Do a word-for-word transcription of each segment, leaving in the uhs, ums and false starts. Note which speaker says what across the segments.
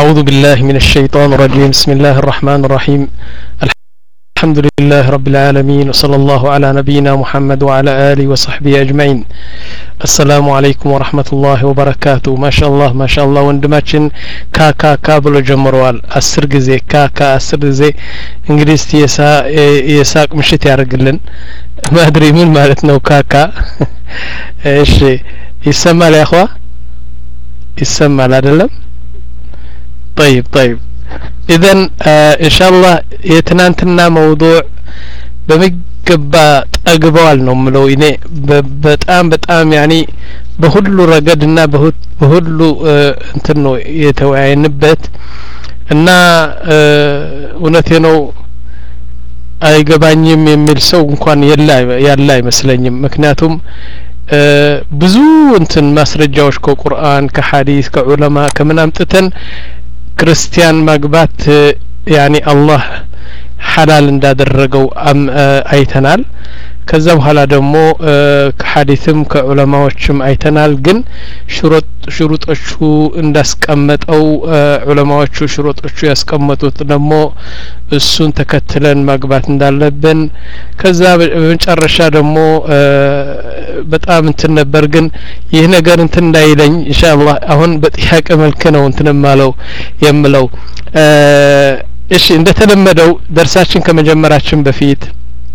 Speaker 1: أعوذ بالله من الشيطان الرجيم بسم الله الرحمن الرحيم الحمد لله رب العالمين وصلى الله على نبينا محمد وعلى آله وصحبه أجمعين السلام عليكم ورحمة الله وبركاته ما شاء الله ما شاء الله ወንድማችን ካካ ካብሎ ጀምሯል አስር ጊዜ ካካ አስር ጊዜ እንግሊዝ የሳ የሳቅ ምሽት ያርግልን ማድሪ ምን ማለት ነው ካካ እሺ ይሰማል ያخوا ይሰማል አይደለም طيب طيب اذا آه ان شاء الله يتنانتنا موضوع በሚገባ ጠግበዋል ነው ምለው እኔ በጣም በጣም ያኒ በሁሉ ረገድና በሁሉ እንትን ነው የተወያየንበት እና እውነቴ ነው አይገባኝም የሚል ሰው እንኳን የላ ያላ አይመስለኝም ምክንያቱም ብዙ እንትን ማስረጃዎች ከቁርአን ከሐዲስ ከዑለማ ከመናምጥተን ክርስቲያን ማግባት ያኒ አላህ ሐላል እንዳደረገው አይተናል ከዛ በኋላ ደግሞ ከሐዲስም ከዑለማዎችም አይተናል ግን ሽሩጥ ሽሩጦቹ እንዳስቀመጠው ዑለማዎቹ ሽሩጦቹ ያስቀመጡት ደግሞ እሱን ተከትለን ማግባት እንዳለብን ከዛ በመጨረሻ ደግሞ በጣም እንትን ነበር ግን ይህ ነገር እንትን እንዳይለኝ ኢንሻአላህ አሁን በጥያቄ መልክ ነው እንትን ማለው የምለው እሺ እንደተለመደው ደርሳችን ከመጀመራችን በፊት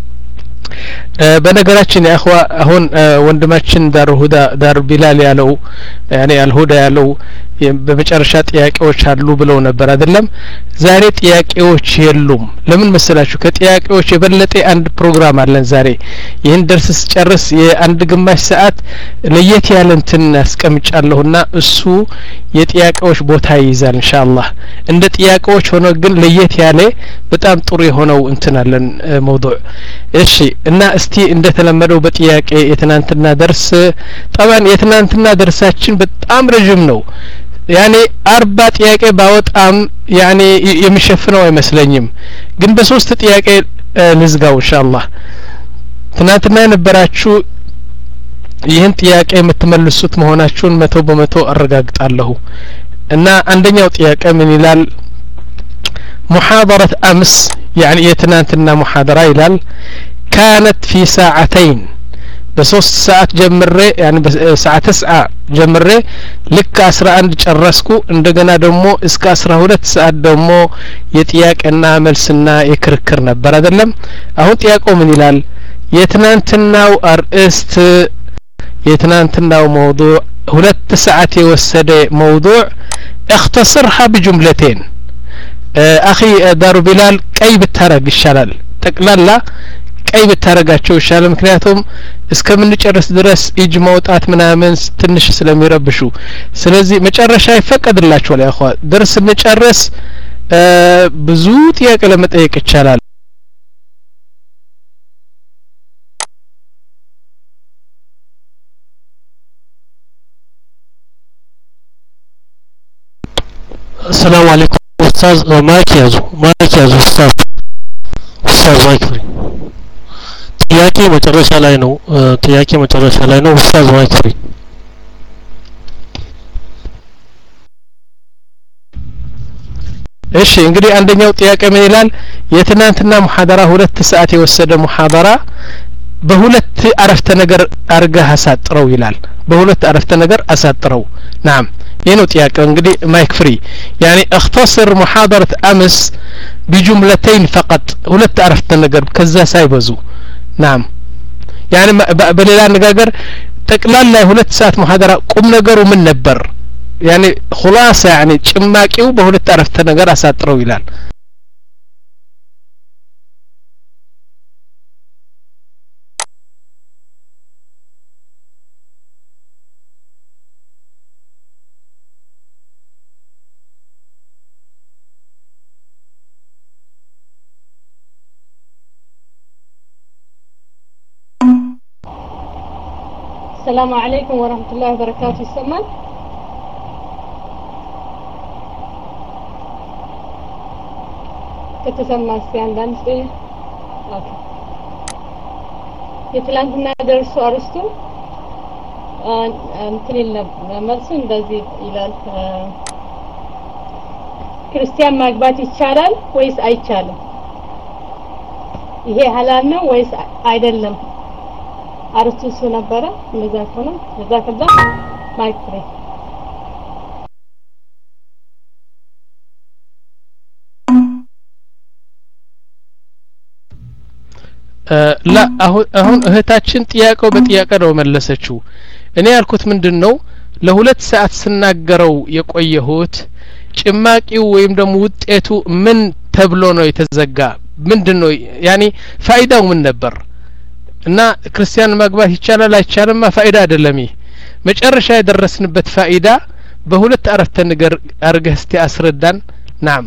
Speaker 1: በነገራችን ያخوا አሁን ወንድማችን ዳር ሁዳ ዳር ቢላል ያለው ያኔ አልሁዳ ያለው በመጨረሻ ጥያቄዎች አሉ ብለው ነበር አይደለም ዛሬ ጥያቄዎች የሉም ለምን መሰላችሁ ከጥያቄዎች የበለጠ አንድ ፕሮግራም አለን ዛሬ ይሄን ደርስ ጨርስ የአንድ ግማሽ ሰዓት ለየት ያለ እንትን አስቀምጫለሁና እሱ የጥያቄዎች ቦታ ይይዛል ኢንሻአላህ እንደ ጥያቄዎች ሆኖ ግን ለየት ያለ በጣም ጥሩ የሆነው እንትን አለን موضوع እሺ እና እስቲ እንደተለመደው በጥያቄ የትናንትና ደርስ طبعا የትናንትና ደርሳችን በጣም ረጅም ነው ያኔ አርባ ጥያቄ ባወጣም ያኔ የሚሸፍነው አይመስለኝም ግን በሶስት ጥያቄ ልዝጋው ኢንሻአላህ ትናንትና የነበራችሁ ይህን ጥያቄ የምትመልሱት መሆናችሁን መቶ በመቶ አረጋግጣለሁ እና አንደኛው ጥያቄ ምን ይላል محاضرة أمس يعني يتنانتنا محاضرة إلال كانت في ساعتين بصوص ساعة جمرة يعني ساعة تسعة جمرة لك أسرع عند جرسكو عندنا دمو إسك أسرع هولت ساعة دمو يتياك أن نعمل سنة يكركرنا برد اللم أهو تياكو من إلال يتنانتنا وأرئست يتنانتنا وموضوع هولت ساعة والسدى موضوع اختصرها بجملتين أخي دار بلال كي بتهرج الشلال تقللا كي بتهرجاتشو الشلال مكنياتهم اسكمن نጨርስ ድረስ እጅ ማውጣት ምናምን ትንሽ ስለሚረብሹ ስለዚህ መጨረሻ ይፈቀድላችኋል ያخوا ድረስ እንጨርስ ብዙ ጥያቄ ለመጠየቅ ይቻላል
Speaker 2: السلام عليكم استاذ مايك يازو مايك يازو استاذ استاذ مايك فري ጥያቄ መጨረሻ ላይ ነው ጥያቄ መጨረሻ ላይ ነው استاذ مايك فري
Speaker 1: እሺ እንግዲህ አንደኛው ጥያቄ ምን ይላል የትናንትና ሙሐደራ ሁለት ሰዓት የወሰደ ሙሐደራ በሁለት አረፍተ ነገር አርገህ አሳጥረው ይላል በሁለት አረፍተ ነገር አሳጥረው نعم ينو تياك انجدي مايك فري يعني اختصر محاضرة امس بجملتين فقط ولا تعرف تنقر كذا سايبزو نعم يعني بليلا نقاقر تقلال لا هلت ساعت محاضرة قم نقر ومن نبر يعني خلاصة يعني چماكيو بهلت تعرف تنقر اساترو يلال
Speaker 3: السلام عليكم ورحمة الله وبركاته السمال كتسمى السيان دانسي اوكي يتلانتنا درسو ارستو እንትን መልሱ እንደዚህ ይላል ክርስቲያን ማግባት ይቻላል ወይስ አይቻልም? ይሄ ሐላል ነው ወይስ አይደለም? አርዕስቱ እሱ ነበረ። እንደዛ ከሆነ እንደዛ ከዛ ማይክ ፍሪ
Speaker 1: ላ አሁን አሁን እህታችን ጥያቄው በጥያቄ ነው መለሰችው። እኔ ያልኩት ምንድነው ለሁለት ሰዓት ስናገረው የቆየሁት ጭማቂው ወይም ደግሞ ውጤቱ ምን ተብሎ ነው የተዘጋ? ምንድነው ያኒ ፋይዳው ምን ነበር? እና ክርስቲያን ማግባት ይቻላል አይቻልም ፋይዳ አይደለም። ይሄ መጨረሻ የደረስንበት ፋይዳ በሁለት አረፍተ ነገር አርገህ እስቲ አስረዳን። ናም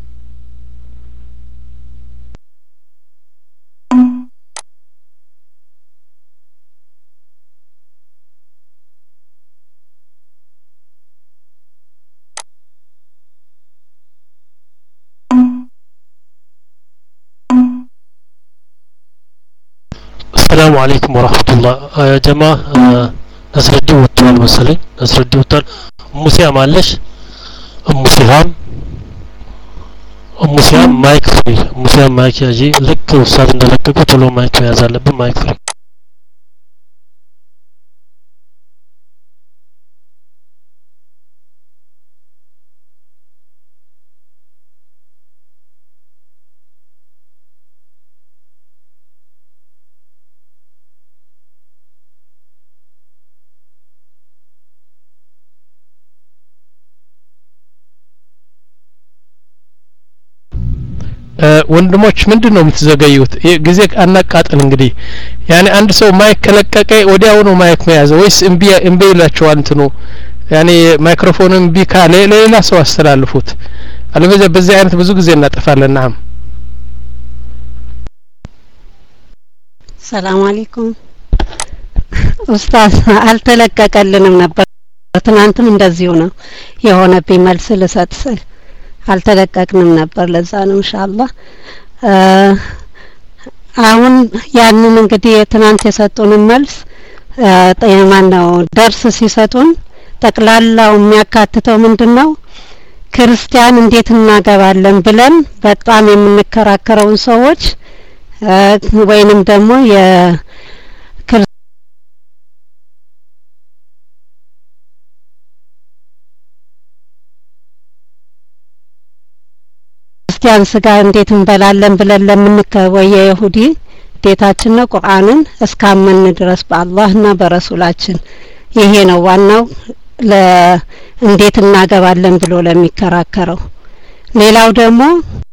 Speaker 2: السلام عليكم ورحمة الله يا جماعة نسردي وطوال مسلين نسردي وطوال أم سيام معلش أم سيام أم سيام مايك فري أم سيام مايك يجي لك وصاد نلقى قتلو مايك يا زالب مايك فري
Speaker 1: ወንድሞች ምንድነው የምትዘገዩት? ጊዜ አናቃጥል። እንግዲህ ያኔ አንድ ሰው ማይክ ከለቀቀ ወዲያው ነው ማይክ መያዝ ወይስ እምቢ እምቢ ይላችኋል? እንትኑ ያኔ ማይክሮፎን እምቢ ካለ ለሌላ ሰው አስተላልፉት። አለበለዚያ በዚህ አይነት ብዙ ጊዜ እናጠፋለን። ናም
Speaker 4: ሰላም አለይኩም ኡስታዝ አልተለቀቀልንም ነበር። ትናንትም እንደዚሁ ነው የሆነብኝ መልስ ልሰጥ ስል አልተለቀቅንም ነበር። ለዛ ነው ኢንሻአላህ አሁን ያንን እንግዲህ ትናንት የሰጡን መልስ ጠይማን ነው ደርስ ሲሰጡን ጠቅላላው የሚያካትተው ምንድነው ክርስቲያን እንዴት እናገባለን ብለን በጣም የምንከራከረውን ሰዎች ወይንም ደግሞ የ ክርስቲያን ስጋ እንዴት እንበላለን ብለን ለምንከወየ ይሁዲ ዴታችን ነው ቁርአንን እስካመን ድረስ በአላህና በረሱላችን ይሄ ነው ዋናው ለእንዴት እናገባለን ብሎ ለሚከራከረው። ሌላው ደግሞ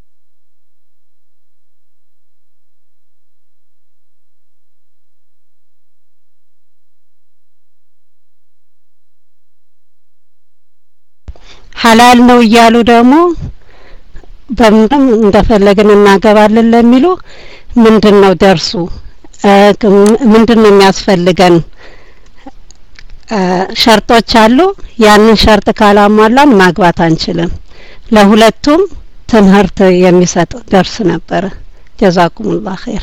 Speaker 4: ሐላል ነው እያሉ ደግሞ በምንም እንደፈለግን እናገባለን ለሚሉ ምንድነው ደርሱ? ምንድነው የሚያስፈልገን ሸርጦች አሉ። ያንን ሸርጥ ካላሟላን ማግባት አንችልም። ለሁለቱም ትምህርት የሚሰጥ ደርስ ነበር። ጀዛኩሙላህ ኸይር።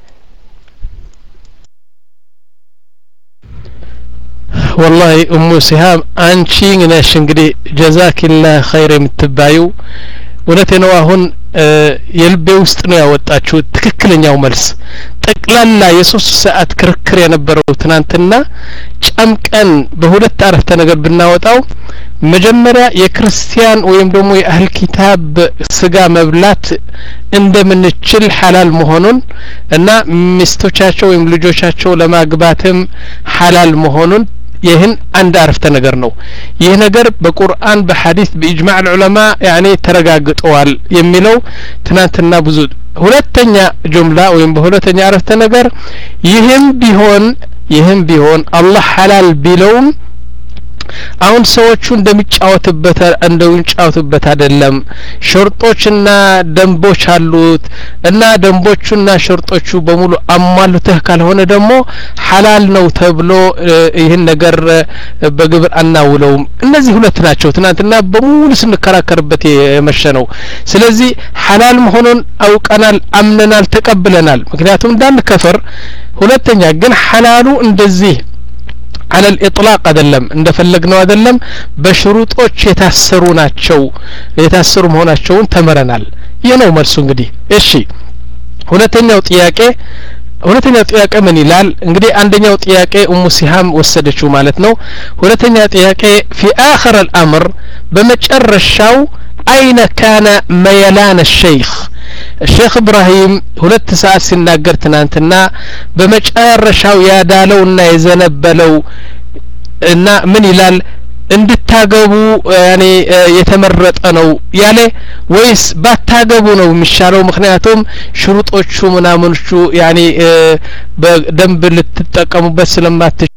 Speaker 1: والله ام سهام አንቺ ነሽ እንግዲህ ጀዛኪላህ ኸይር የምትባዩ እውነቴ ነው። አሁን የልቤ ውስጥ ነው ያወጣችሁ ትክክለኛው መልስ። ጠቅላላ የሶስት ሰዓት ክርክር የነበረው ትናንትና ጨምቀን በሁለት አረፍተ ነገር ብናወጣው መጀመሪያ የክርስቲያን ወይም ደግሞ የአህል ኪታብ ስጋ መብላት እንደምንችል ሐላል መሆኑን እና ሚስቶቻቸው ወይም ልጆቻቸው ለማግባትም ሐላል መሆኑን ይህን አንድ አረፍተ ነገር ነው። ይህ ነገር በቁርአን በሐዲስ በኢጅማዕ ዑለማ ያኔ ተረጋግጠዋል የሚለው ትናንትና ብዙ። ሁለተኛ ጁምላ ወይም በሁለተኛ አረፍተ ነገር ይህም ቢሆን ይህም ቢሆን አላህ ሐላል ቢለውም አሁን ሰዎቹ እንደሚጫወቱበት እንደሚጫወቱበት አይደለም። ሸርጦችና ደንቦች አሉት እና ደንቦቹና ሸርጦቹ በሙሉ አሟልተህ ካልሆነ ደግሞ ሐላል ነው ተብሎ ይህን ነገር በግብር አናውለውም። እነዚህ ሁለት ናቸው ትናንትና በሙሉ ስንከራከርበት የመሸነው። ስለዚህ ሐላል መሆኑን አውቀናል፣ አምነናል፣ ተቀብለናል። ምክንያቱም እንዳንከፈር። ሁለተኛ ግን ሐላሉ እንደዚህ على الإطلاق አይደለም እንደፈለግነው አይደለም በሽሩጦች የታሰሩ ናቸው የታሰሩ መሆናቸውን ተመረናል ይህ ነው መልሱ እንግዲህ እሺ ሁለተኛው ጥያቄ ሁለተኛው ጥያቄ ምን ይላል እንግዲህ አንደኛው ጥያቄ ኡሙ ሲሃም ወሰደችው ማለት ነው ሁለተኛ ጥያቄ في آخر الأمر በመጨረሻው أين كان ميلان الشيخ الشيخ إبراهيم ሁለት ሰዓት ሲናገር ትናንትና በመጨረሻው ያዳለውና የዘነበለው እና ምን ይላል እንድታገቡ ያኔ የተመረጠ ነው ያለ ወይስ ባታገቡ ነው የሚሻለው ምክንያቱም ሽሩጦቹ ምናምንቹ ያኔ በደንብ ልትጠቀሙበት ስለማትችሉ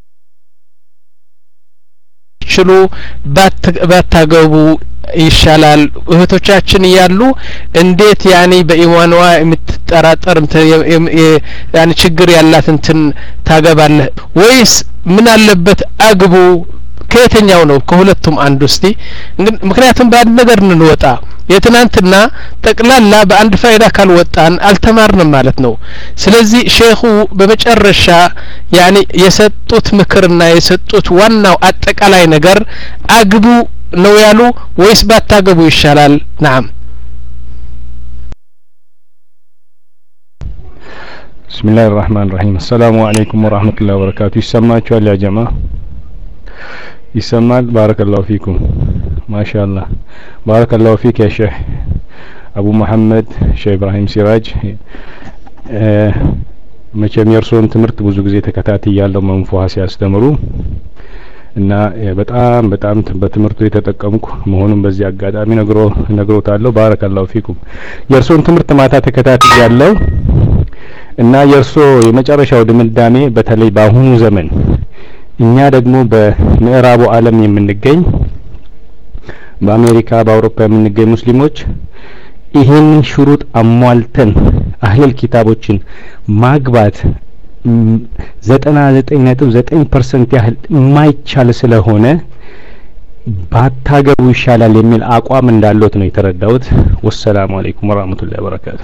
Speaker 1: ባታገቡ ይሻላል እህቶቻችን ያሉ እንዴት ያኔ በኢማኗ የምትጠራጠር ያኔ ችግር ያላት እንትን ታገባለህ ወይስ ምን አለበት አግቡ ከየትኛው ነው ከሁለቱም አንዱ እስቲ ምክንያቱም በአንድ ነገር እንወጣ የትናንትና ጠቅላላ በአንድ ፋይዳ ካልወጣን አልተማርንም ማለት ነው ስለዚህ ሼኹ በመጨረሻ ያኒ የሰጡት ምክርና የሰጡት ዋናው አጠቃላይ ነገር አግቡ ነው ያሉ ወይስ ባታገቡ ይሻላል نعم
Speaker 5: بسم الله الرحمن الرحيم السلام عليكم ورحمة الله وبركاته يسمعكم يا جماعة يسمع بارك الله فيكم ما شاء الله بارك الله فيك يا شيخ أبو محمد شيخ إبراهيم سراج መቼም የርሶን ትምህርት ብዙ ጊዜ ተከታታይ ያለው መንፈስ ሲያስተምሩ እና በጣም በጣም በትምህርቱ የተጠቀምኩ መሆኑን በዚህ አጋጣሚ ነግሮ ነግሮታለሁ ባረከላሁ ፊኩም የርሶን ትምህርት ማታ ተከታታይ ያለው እና የርሶ የመጨረሻው ድምዳሜ በተለይ በአሁኑ ዘመን እኛ ደግሞ በምዕራቡ ዓለም የምንገኝ በአሜሪካ በአውሮፓ የምንገኝ ሙስሊሞች ይሄን ሽሩጥ አሟልተን አህለል ኪታቦችን ማግባት ዘጠና ዘጠኝ ነጥብ ዘጠኝ ፐርሰንት ያህል ማይቻል ስለሆነ ባታገቡ ይሻላል የሚል አቋም እንዳለው ነው የተረዳሁት ወሰላሙ አለይኩም ወራህመቱላሂ ወበረካቱ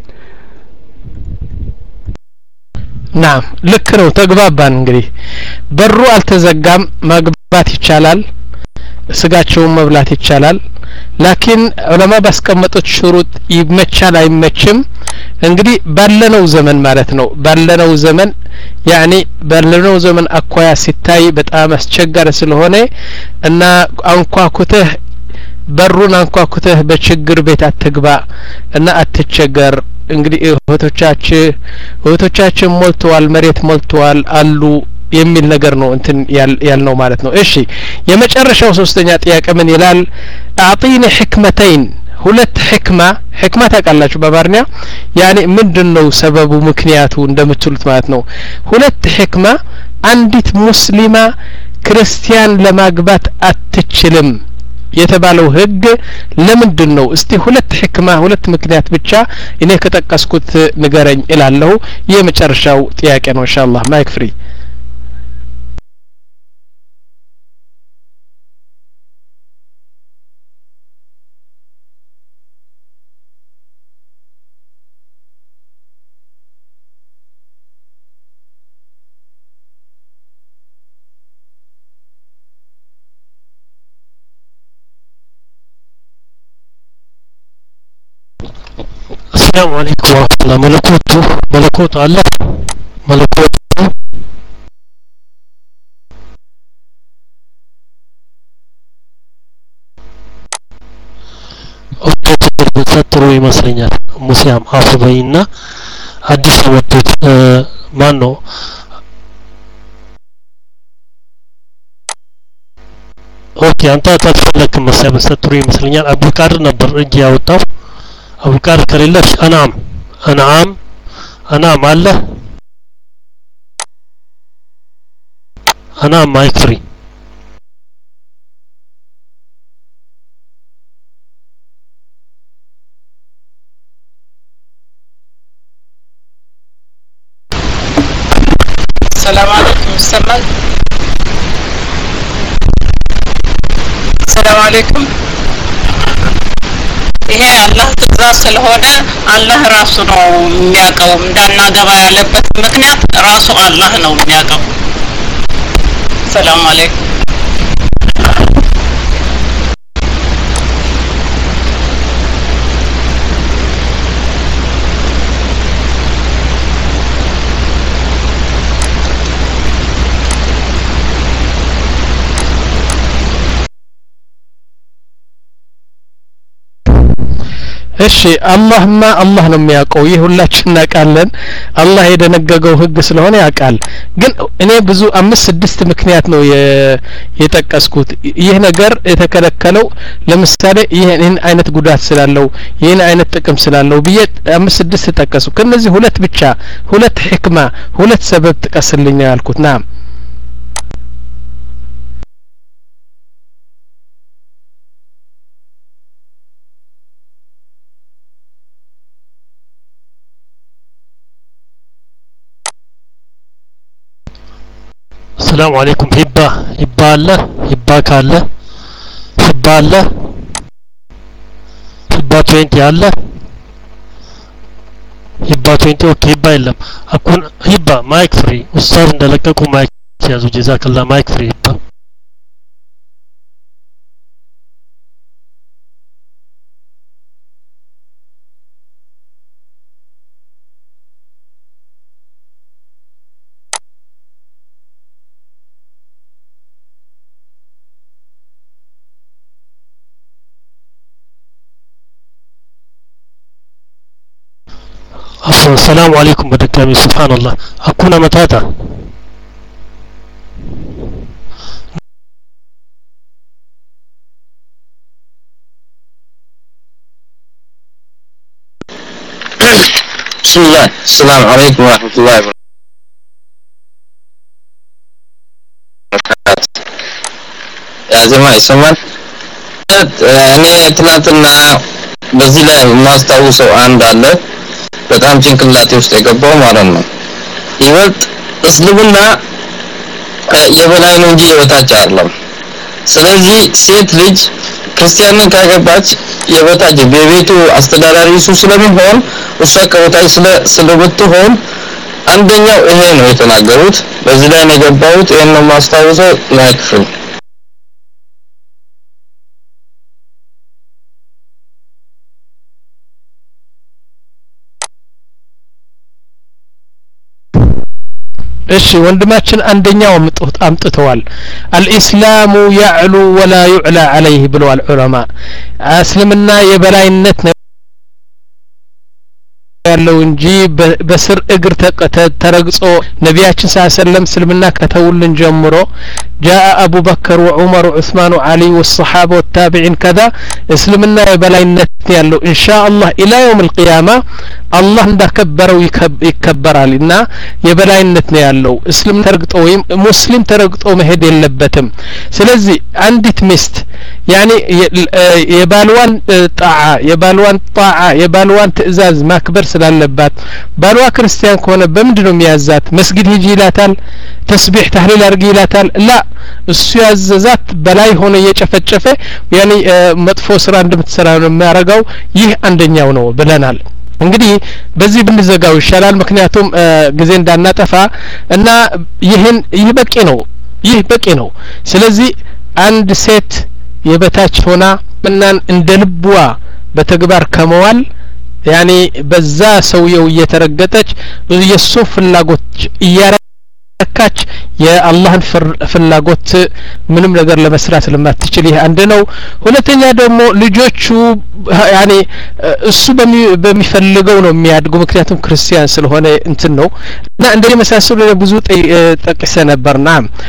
Speaker 1: نعم ልክ ነው ተግባባን እንግዲህ በሩ አልተዘጋም ማግባት ይቻላል ስጋቸውን መብላት ይቻላል ላኪን ዑለማ ባስቀመጡት ሽሩጥ ይመቻል አይመችም እንግዲህ ባለነው ዘመን ማለት ነው ባለነው ዘመን ያኒ ባለነው ዘመን አኳያ ሲታይ በጣም አስቸጋሪ ስለሆነ እና አንኳኩተህ በሩን አንኳኩተህ በችግር ቤት አትግባ እና አትቸገር እንግዲህ እህቶቻችን እህቶቻችን ሞልተዋል መሬት ሞልተዋል አሉ የሚል ነገር ነው እንትን ያልነው ማለት ነው እሺ የመጨረሻው ሶስተኛ ጥያቄ ምን ይላል አጥይኒ ህክመተይን ሁለት ህክማ ህክማ ታውቃላችሁ በአማርኛ ያኔ ምንድነው ሰበቡ ምክንያቱ እንደምትሉት ማለት ነው ሁለት ህክማ አንዲት ሙስሊማ ክርስቲያን ለማግባት አትችልም የተባለው ህግ ለምንድነው እስቲ ሁለት ህክማ ሁለት ምክንያት ብቻ እኔ ከተቀስኩት ንገረኝ እላለሁ የመጨረሻው ጥያቄ ነው ኢንሻአላህ ማይክ ፍሪ
Speaker 2: السلام عليكم ورحمة الله ملكوته ملكوت الله ملكوته ኦኬ በተሰጥሮ ይመስለኛል ሙስሊም አፍበይና አዲስ ወጥቶት ማን ነው ኦኬ አንተ ተፈለክ መሰለኝ በተሰጥሮ ይመስለኛል አቡቃር ነበር እጅ ያወጣው أبو كار كريلش أنعم أنعم أنعم الله أنعم ما يكفري
Speaker 6: السلام عليكم السلام السلام عليكم ይሄ አላህ ትእዛዝ ስለሆነ አላህ ራሱ ነው የሚያቀው እንዳናገባ ያለበት ምክንያት ራሱ አላህ ነው የሚያቀው السلام عليكم.
Speaker 1: እሺ አላህማ አላህ ነው የሚያውቀው ይህ ሁላችን እናውቃለን አላህ የደነገገው ህግ ስለሆነ ያውቃል ግን እኔ ብዙ አምስት ስድስት ምክንያት ነው የጠቀስኩት ይህ ነገር የተከለከለው ለምሳሌ ይህን አይነት ጉዳት ስላለው ይህን አይነት ጥቅም ስላለው ብዬ አምስት ስድስት ተጠቀሱ ከነዚህ ሁለት ብቻ ሁለት ህክማ ሁለት ሰበብ ጥቀስልኝ ያልኩት ና
Speaker 2: السلام عليكم هبة هبة الله هبة كالله هبة الله هبة توينتي الله هبة توينتي اوكي هبة إلا أكون هبة مايك فري أستاذ ندلقكم مايك يازو جزاك الله مايك فري هبة السلام عليكم بدكامي سبحان الله أكون متاتا
Speaker 7: بسم الله السلام عليكم ورحمة الله وبركاته يا جماعة يسمون እኔ ትናንትና በዚህ ላይ ማስታውሰው አንድ አለ በጣም ጭንቅላቴ ውስጥ የገባው ማለት ነው ይወጥ እስልምና የበላይ ነው እንጂ የበታች አይደለም ስለዚህ ሴት ልጅ ክርስቲያንን ካገባች የበታች በቤቱ አስተዳዳሪ እሱ ስለሚሆን እሷ ከበታች ስለ ስለምትሆን አንደኛው ይሄ ነው የተናገሩት በዚህ ላይ ነው የገባሁት ይሄን ነው ማስታውሰው ላይክፍል
Speaker 1: እሺ ወንድማችን አንደኛው አምጥቶት አምጥተዋል الاسلام يعلو ولا يعلى عليه ብለዋል ዑለማ እስልምና የበላይነት ያለው እንጂ በስር እግር ተረግጾ ነቢያችን ሰለላሁ እስልምና ከተውልን ጀምሮ جاء ابو بكر وعمر وعثمان وعلي والصحابه والتابعين كذا እስልምና የበላይነት ያለው ان شاء الله الى يوم القيامه الله እንዳከበረው ይከበራልና የበላይነት ነው ያለው እስልም ተረግጦ ወይም ሙስሊም ተረግጦ መሄድ የለበትም ስለዚህ አንዲት ሚስት يعني የባልዋን ጣዓ የባልዋን ጣዓ የባልዋን ትእዛዝ ማክበር ስላለባት ባልዋ ክርስቲያን ከሆነ በምንድነው የሚያዛት መስጊድ ሂጂ ይላታል ተስቢህ ተህሊል አርጊ ይላታል ላ እሱ ያዘዛት በላይ ሆነ እየጨፈጨፈ ያኒ መጥፎ ስራ እንደምትሰራ ነው የሚያረጋው ይህ አንደኛው ነው ብለናል እንግዲህ በዚህ ብንዘጋው ይሻላል ምክንያቱም ጊዜ እንዳናጠፋ እና ይህን ይህ በቂ ነው ይህ በቂ ነው ስለዚህ አንድ ሴት የበታች ሆና ምናን እንደልቧ በተግባር ከመዋል ያኒ በዛ ሰውየው እየተረገጠች የሱ ፍላጎት እያረካች የአላህን ፍላጎት ምንም ነገር ለመስራት ለማትችል ይሄ አንድ ነው ሁለተኛ ደግሞ ልጆቹ ያኒ እሱ በሚፈልገው ነው የሚያድጉ ምክንያቱም ክርስቲያን ስለሆነ እንትን ነው እና እንደዚህ መሳሰሉ ብዙ ጠቅሰ ነበርና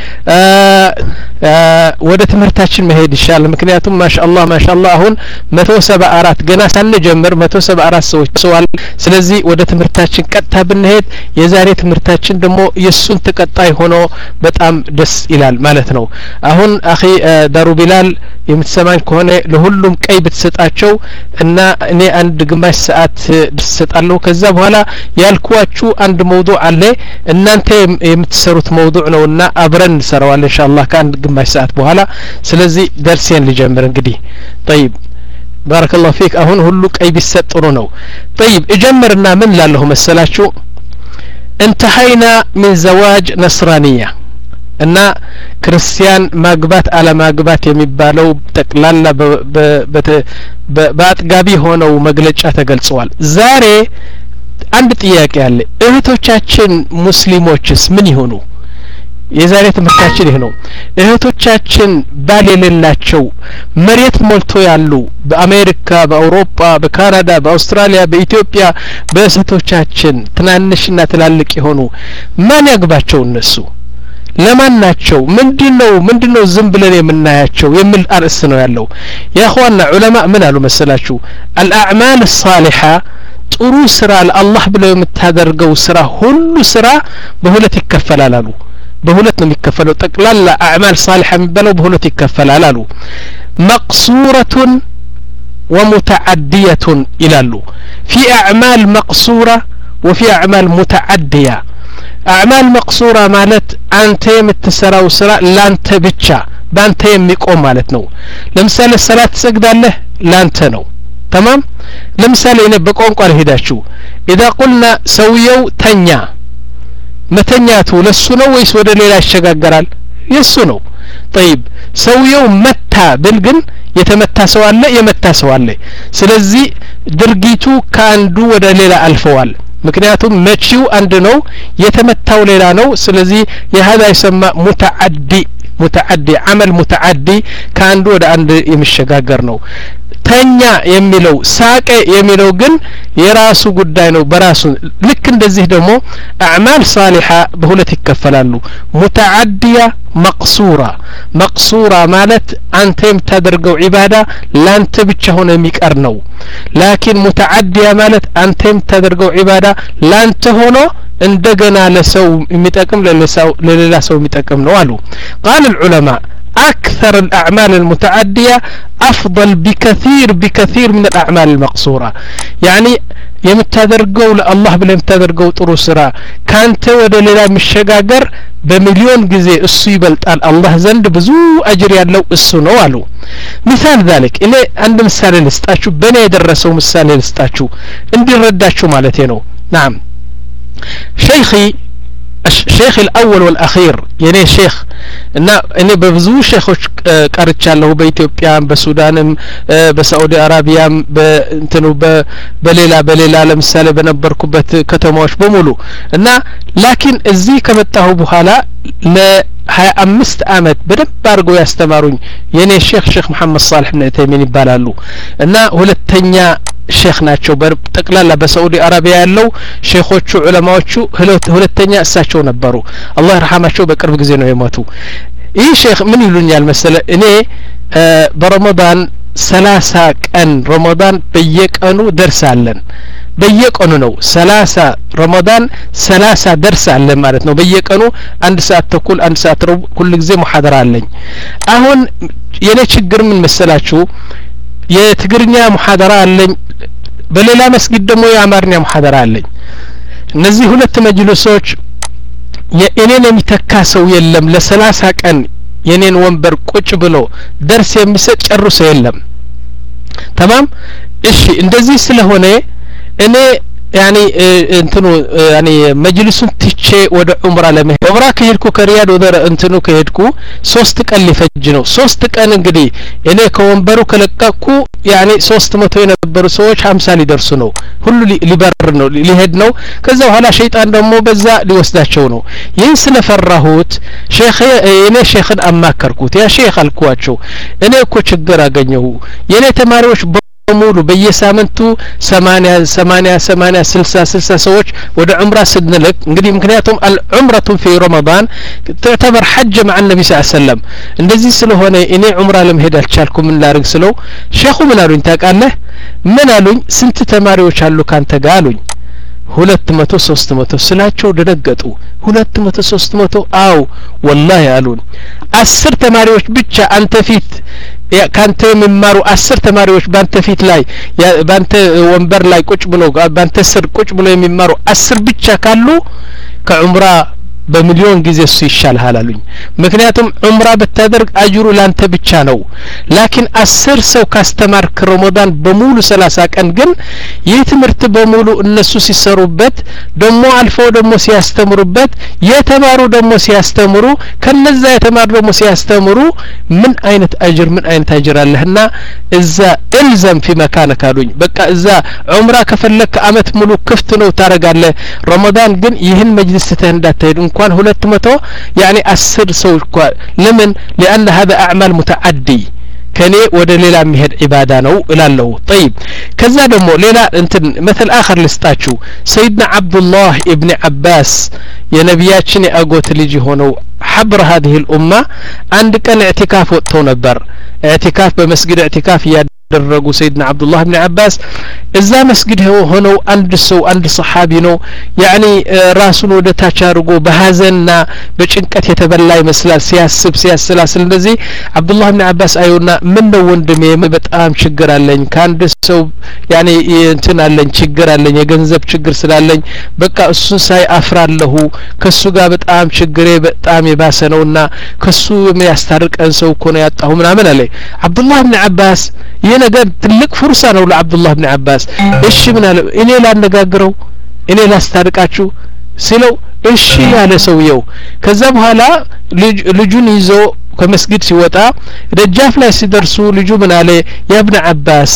Speaker 1: ወደ ትምህርታችን መሄድ ይሻላል ምክንያቱም ማሻአላህ ማሻአላህ አሁን መቶ ሰባ አራት ገና ሳንጀምር መቶ ሰባ አራት ሰዎች ሰዋል ስለዚህ ወደ ትምህርታችን ቀጥታ ብንሄድ የዛሬ ትምህርታችን ደግሞ የሱን ተቀጣይ ሆኖ በጣም ደስ ይላል ማለት ነው አሁን አኺ ዳሩ ቢላል የምትሰማኝ ከሆነ ለሁሉም ቀይ ብትሰጣቸው እና እኔ አንድ ግማሽ ሰዓት ድሰጣለሁ ከዛ በኋላ ያልኳችሁ አንድ መውዱዕ አለ እናንተ የምትሰሩት መውዱዕ ነውና አብረን እንሰራዋለን ኢንሻአላህ ከአንድ ግማሽ ሰዓት በኋላ ስለዚህ ደርሰን ልጀምር እንግዲህ طيب بارك الله فيك አሁን ሁሉ ቀይ ቢሰጥ ጥሩ ነው طيب እጀምርና ምን ላለሁ መሰላችሁ انتهينا من زواج نصرانية እና ክርስቲያን ማግባት አለ ማግባት የሚባለው ጠቅላላ በአጥጋቢ ሆነው መግለጫ ተገልጸዋል። ዛሬ አንድ ጥያቄ አለ። እህቶቻችን ሙስሊሞችስ ምን ይሆኑ? የዛሬ ትምህርታችን ይሄ ነው። እህቶቻችን ባል የሌላቸው መሬት ሞልቶ ያሉ በአሜሪካ፣ በአውሮፓ፣ በካናዳ፣ በአውስትራሊያ፣ በኢትዮጵያ በእህቶቻችን ትናንሽና ትላልቅ የሆኑ ማን ያግባቸው? እነሱ ለማን ናቸው? ምንድነው ምንድነው ዝም ብለን የምናያቸው የሚል አርዕስት ነው ያለው። ያኹዋና ዑለማ ምን አሉ መሰላችሁ? አልአዕማል الصالحة ጥሩ ስራ ለአላህ ብለው የምታደርገው ስራ ሁሉ ስራ በሁለት ይከፈላል አሉ። በሁለት ነው የሚከፈለው። ጠቅላላ አዕማል ሳሊሐ የሚባለው በሁለት ይከፈላል አሉ። መቅሱረቱን ወሙተዓዲየቱን ይላሉ። ፊ አዕማል መቅሱራ ወፊ አዕማል ሙተዓዲያ። አዕማል መቅሱራ ማለት አንተ የምትሰራው ስራ ላንተ ብቻ ባንተ የሚቆም ማለት ነው። ለምሳሌ ሰላት ትሰግዳለህ ላንተ ነው። تمام ለምሳሌ እኔ በቋንቋ ልሄዳችሁ اذا قلنا ሰውየው ተኛ መተኛቱ ለሱ ነው ወይስ ወደ ሌላ ይሸጋገራል? የሱ ነው። طيب ሰውየው መታ ብል ግን የተመታ ሰው አለ የመታ ሰው አለ። ስለዚህ ድርጊቱ ከአንዱ ወደ ሌላ አልፈዋል። ምክንያቱም መቺው አንድ ነው የተመታው ሌላ ነው። ስለዚህ የهذا يسمى متعدي متعدي عمل متعدي ከአንዱ ወደ አንድ የሚሸጋገር ነው። ተኛ የሚለው ሳቀ የሚለው ግን የራሱ ጉዳይ ነው በራሱ። ልክ እንደዚህ ደግሞ አዕማል ሳሊሐ በሁለት ይከፈላሉ። ሙተዓዲያ መቅሱራ። መቅሱራ ማለት አንተ የምታደርገው ዒባዳ ላንተ ብቻ ሆነ የሚቀር ነው። ላኪን ሙተዓዲያ ማለት አንተ የምታደርገው ዒባዳ ላንተ ሆኖ እንደገና ለሰው የሚጠቅም ለሌላ ሰው የሚጠቅም ነው አሉ። قال العلماء أكثر الأعمال المتعدية أفضل بكثير بكثير من الأعمال المقصورة. يعني يمتدرجوا لله بلا يمتدرجوا طرو سرا كانت ودا للا مشجاجر بمليون جزء الصيبل قال الله زند بزو أجر يالله السنة والو. مثال ذلك إلى عند مثال الاستاشو بني يدرسوا مثال الاستاشو عندي رداشو مالتينو. نعم شيخي الشيخ الأول والأخير يعني شيخ إن إني ببزو شيخوش قرتشالله بإثيوبيا بسودان بسعودي عربيا بنتنو بليلا بليلا لمثال بنبركوبت كتموش بمولو إن لكن الزي كمتاهو بحالا ل هاي أمست آمد بدب بارغو يستمرون يعني الشيخ شيخ محمد صالح بن عثيمين يبالالو إن هو التنيا ሼክ ናቸው በጠቅላላ በሳዑዲ አረቢያ ያለው ሼኾቹ ዑለማዎቹ ሁለተኛ እሳቸው ነበሩ። አላህ ይርሐማቸው በቅርብ ጊዜ ነው የሞቱ። ይህ ሼክ ምን ይሉኛል መሰለ እኔ በረመዳን ሰላሳ ቀን ረመዳን በየቀኑ ደርሳለን በየቀኑ ነው ሰላሳ ረመዳን ሰላሳ ደርስ አለ ማለት ነው። በየቀኑ አንድ ሰዓት ተኩል አንድ ሰዓት ሩብ ሁሉ ጊዜ ሙሐደራ አለኝ። አሁን የኔ ችግር ምን መሰላችሁ የትግርኛ ሙሐደራ አለኝ በሌላ መስጊድ ደግሞ የአማርኛ ሙሐደራ አለኝ። እነዚህ ሁለት መጅልሶች የእኔን የሚተካ ሰው የለም። ለሰላሳ ቀን የኔን ወንበር ቁጭ ብሎ ደርስ የሚሰጥ ጨርሶ የለም። تمام እሺ እንደዚህ ስለሆነ እኔ يعني እንትኑ يعني መጅልሱን ትቼ ወደ ዑምራ ለመሄድ ዑምራ ከሄድኩ ከሪያድ ወደ እንትኑ ከሄድኩ ሶስት ቀን ሊፈጅ ነው። ሶስት ቀን እንግዲህ እኔ ከወንበሩ ከለቀኩ يعني ሶስት መቶ የነበሩ ሰዎች ሀምሳ ሊደርሱ ነው። ሁሉ ሊበር ነው ሊሄድ ነው። ከዛ በኋላ ሸይጣን ደግሞ በዛ ሊወስዳቸው ነው። ይህን ስለፈራሁት ሼክ እኔ ሼክን አማከርኩት። ያ ሼክ አልኳቸው እኔ እኮ ችግር አገኘሁ የኔ ተማሪዎች ሙሉ በየሳምንቱ ሰማንያ ሰማንያ ሰማንያ ስልሳ ስልሳ ሰዎች ወደ ዑምራ ስንልክ እንግዲህ ምክንያቱም العمرة في رمضان تعتبر حج مع النبي صلى الله عليه وسلم እንደዚህ ስለሆነ እኔ ዑምራ ለመሄድ አልቻልኩም። ምን ላርግ ስለው ሼኹ ምን አሉኝ ታውቃለህ? ምን አሉኝ? ስንት ተማሪዎች አሉ ካንተ ጋር አሉኝ። ሁለት መቶ ሶስት መቶ ስላቸው ደነገጡ። ሁለት መቶ ሶስት መቶ አው ወላሂ አሉን። አስር ተማሪዎች ብቻ አንተ ፊት ካንተ የሚማሩ አስር ተማሪዎች ባንተ ፊት ላይ ባንተ ወንበር ላይ ቁጭ ብሎ ባንተ ስር ቁጭ ብሎ የሚማሩ አስር ብቻ ካሉ ከዑምራ በሚሊዮን ጊዜ እሱ ይሻልሃል አሉኝ ምክንያቱም ዑምራ በታደርግ አጅሩ ላንተ ብቻ ነው ላኪን አስር ሰው ካስተማርክ ረመዳን በሙሉ ሰላሳ ቀን ግን ይህ ትምህርት በሙሉ እነሱ ሲሰሩበት ደሞ አልፈው ደሞ ሲያስተምሩበት የተማሩ ደሞ ሲያስተምሩ ከነዛ የተማሩ ደሞ ሲያስተምሩ ምን አይነት አጅር ምን አይነት አጅር አለህና እዛ እልዘም في مكانك አሉኝ በቃ እዛ ዑምራ ከፈለክ አመት ሙሉ ክፍት ነው ታረጋለህ ረመዳን ግን ይህን መጅልስ ተንዳተሄድ እንኳን ሁለት መቶ يعني አስር ሰው ለምን لان هذا اعمال متعدي ከኔ ወደ ሌላ የሚሄድ ኢባዳ ነው እላለሁ طيب ከዛ ደግሞ ሌላ እንትን مثل اخر ልስጣችሁ سيدنا عبد الله ابن عباس የነቢያችን ያጎት ልጅ ሆነው حبر هذه الامه አንድ ቀን اعتكاف ወጥተው ነበር اعتكاف በመስጊድ اعتكاف ደረጉ سيدنا عبد الله بن عباس እዛ መስጊድ ሆነው አንድ ሰው አንድ ሰሃቢ ነው يعني ራሱን ወደ ታች አድርጎ በሐዘንና በጭንቀት የተበላ ይመስላል ሲያስብ ሲያስላስል እንደዚህ عبد الله بن عباس አዩና ምን ነው ወንድሜ በጣም ችግር አለኝ ካንድ ሰው يعني እንትን አለኝ ችግር አለኝ የገንዘብ ችግር ስላለኝ በቃ እሱን ሳይ አፍራለሁ ከሱ ጋር በጣም ችግሬ በጣም የባሰ ነውና ከሱ የሚያስታርቀን ሰው እኮ ነው ያጣሁ ምናምን አለ عبد الله بن عباس ነገር ትልቅ ፍርሳ ነው ለአብዱላህ ኢብኑ አባስ እሺ ምን አለ እኔ ላነጋግረው እኔ ላስታርቃችሁ ሲለው እሺ ያለ ሰውየው ከዛ በኋላ ልጁን ይዞ ከመስጊድ ሲወጣ ደጃፍ ላይ ሲደርሱ ልጁ ምን አለ ያ ኢብኑ አባስ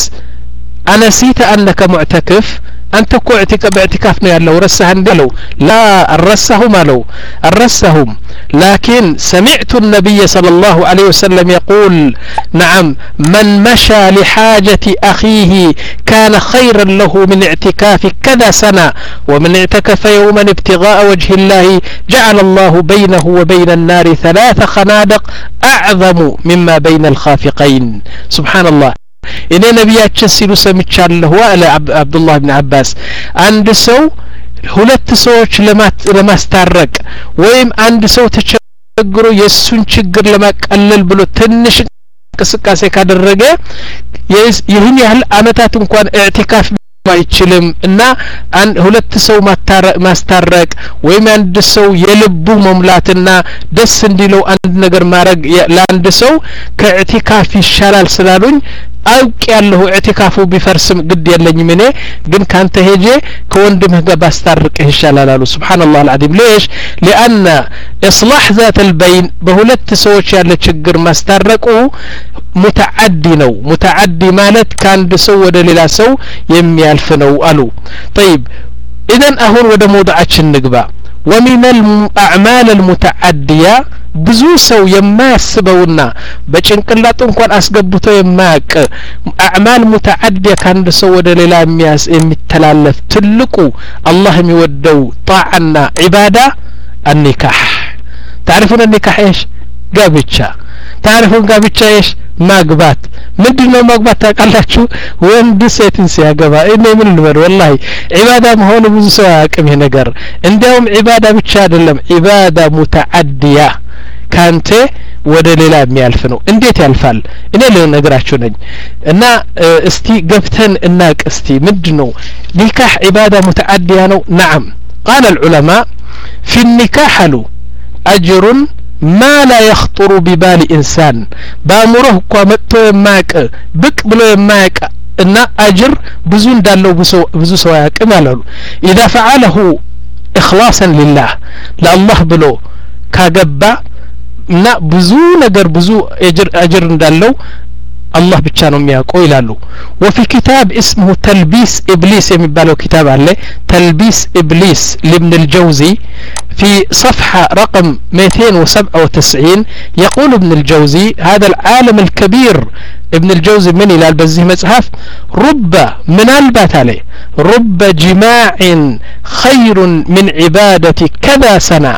Speaker 1: አነሲተ አንከ ሙዕተክፍ አንተ እኮ اعتكاف باعتكاف ነው ያለው ረሳህ እንደለው لا الرسهم አለው الرسهم لكن سمعت النبي صلى الله عليه وسلم يقول نعم من مشى لحاجة أخيه كان خيرا له من اعتكاف كذا سنة ومن اعتكف يوما ابتغاء وجه الله جعل الله بينه وبين النار ثلاث خنادق أعظم مما بين الخافقين سبحان الله እኔ ነብያችን ሲሉ ሰምቻለሁ አለ አብዱላህ ኢብኑ አባስ አንድ ሰው ሁለት ሰዎች ለማስታረቅ ወይም አንድ ሰው ተቸግሮ የሱን ችግር ለማቀለል ብሎ ትንሽ እንቅስቃሴ ካደረገ ይህን ያህል አመታት እንኳን ኢዕቲካፍ አይችልም እና አንድ ሁለት ሰው ማስታረቅ ወይም አንድ ሰው የልቡ መሙላትና ደስ እንዲለው አንድ ነገር ማድረግ ለአንድ ሰው ከኢዕቲካፍ ይሻላል ስላሉኝ አውቅ ያለው ኢዕቲካፉ ቢፈርስም ግድ የለኝም እኔ ግን ካንተ ሄጄ ከወንድምህ ጋር ባስታርቅህ ይሻላል አሉ ሱብሃንአላህ العظيم ليش لان اصلاح ذات البين በሁለት ሰዎች ያለ ችግር ማስታረቁ متعدي ነው متعدي ማለት ካንድ ሰው ወደ ሌላ ሰው የሚያልፍ ነው አሉ طيب اذا አሁን ወደ ሞዱዓችን ንግባ ومن الاعمال المتعديه ብዙ ሰው የማያስበውና በጭንቅላቱ እንኳን አስገብቶ የማያውቅ አዕማል ሙተዓዲያ ካንድ ሰው ወደ ሌላ የሚያስ የሚተላለፍ ትልቁ አላህ የሚወደው ጣዓና ዒባዳ النكاح تعرفون النكاح ايش ጋብቻ تعرفون ጋብቻ ايش ማግባት ምንድነው ማግባት ታውቃላችሁ ወንድ ሴትን ሲያገባ እኔ ምን ልበል والله ዒባዳ መሆኑ ብዙ ሰው ያውቅም ይሄ ነገር እንዲያውም ዒባዳ ብቻ አይደለም ዒባዳ ሙተዓዲያ ካንተ ወደ ሌላ የሚያልፍ ነው እንዴት ያልፋል እኔ ልነግራችሁ ነኝ እና እስቲ ገብተን እናቅ እስቲ ምንድነው ኒካህ ዒባዳ ሙተዓዲያ ነው نعم قال العلماء في النكاح له أجر ما لا يخطر ببال إنسان بأمره قامت يماك بك بلو يماك إن أجر بزون دالو بزو سواك إمالو إذا فعله إخلاصا لله لله بلو كاقبا نا بزو نقر بزو أجر, أجر دالو الله بتشانو مياكو يلالو وفي كتاب اسمه تلبيس إبليس يمبالو كتاب عليه تلبيس إبليس لابن الجوزي في صفحة رقم مئتين وسبعة وتسعين يقول ابن الجوزي هذا العالم الكبير ابن الجوزي من إلى البزيه مصحف رب من البات عليه رب جماع خير من عبادة كذا سنة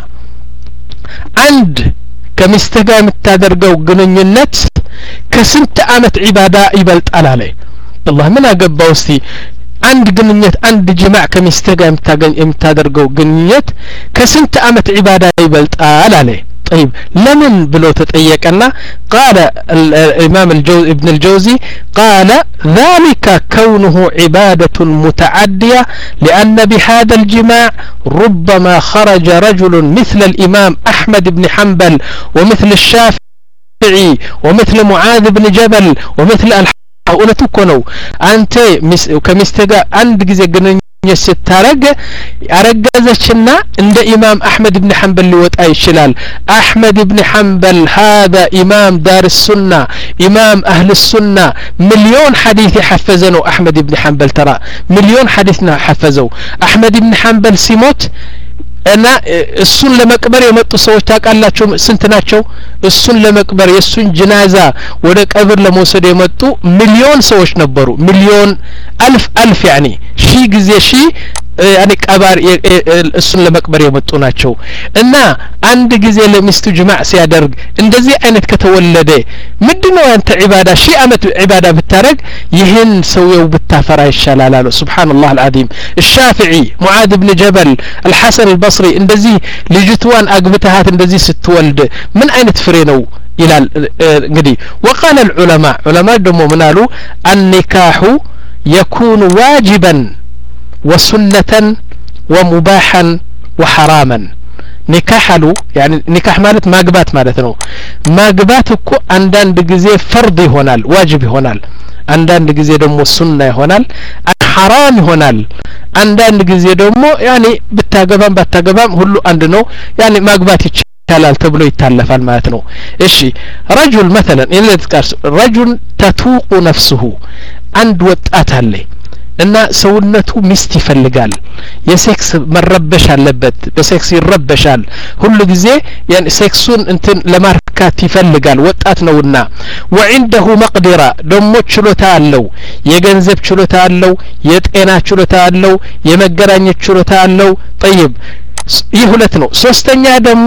Speaker 1: عند كمستقام التادرقو قننينت كسنت عامت عبادة يبلت على الله من أقبا وستي عند قننيت عند جماع كمستقام التادرقو قننيت كسنت عامت عبادة يبلت على طيب لمن بلو تطيقنا قال الامام الجوزي ابن الجوزي قال ذلك كونه عبادة متعدية لأن بهذا الجماع ربما خرج رجل مثل الإمام أحمد بن حنبل ومثل الشافعي ومثل معاذ بن جبل ومثل الحاولة كونو أنت كمستقى عند جزء يسترق أرجزتنا عند إمام أحمد بن حنبل لوت أي شلال أحمد بن حنبل هذا إمام دار السنة إمام أهل السنة مليون حديث حفزنه أحمد بن حنبل ترى مليون حديثنا حفزوا أحمد بن حنبل سيموت أنا السن لمقبر يمطو سويت تاقالاچو سنتناچو السن لمقبر يسن جنازة ودا قبر لموسد يمطو مليون سويش نبرو مليون ألف ألف يعني شي غزي شي يعني قبر السن لمقبر يمطو ናቸው እና አንድ ጊዜ ለሚስቱ ጅማዕ ሲያደርግ እንደዚህ አይነት ከተወለደ ምንድነው አንተ ዒባዳ ሺ አመት ዒባዳ ብታረግ ይህን ሰውየው ብታፈራ ይሻላል አሉ ሱብሃንአላህ አልዓዚም الشافعي معاذ بن جبل الحسن البصري እንደዚህ ልጅቷን አግብተሃት እንደዚህ ስትወልድ ምን አይነት ፍሬ ነው ይላል እንግዲህ وقال العلماء علماء ደሞ ምን አሉ النكاح يكون واجبا وسنة ومباحا وحراما نكاح له يعني نكاح مالت ማግባት ማለት ነው ማግባት እኮ አንዳንድ ጊዜ ፈርድ ይሆናል ዋጅብ ይሆናል አንዳንድ ጊዜ ደግሞ ሱና ይሆናል حرام ይሆናል አንዳንድ ጊዜ ደግሞ يعني ብታገባም ባታገባም ሁሉ አንድ ነው يعني ማግባት ይቻላል ተብሎ ይታለፋል ማለት ነው እሺ رجل مثلا إن رجل تتوق نفسه አንድ ወጣት አለ እና ሰውነቱ ሚስት ይፈልጋል የሴክስ መረበሽ አለበት በሴክስ ይረበሻል ሁሉ ጊዜ ያን ሴክሱን እንትን ለማርካት ይፈልጋል ወጣት ነውና وعنده مقدرة ደሞ ችሎታ አለው የገንዘብ ችሎታ አለው የጤና ችሎታ አለው የመገናኘት ችሎታ አለው طيب ይህ ሁለት ነው ሶስተኛ ደግሞ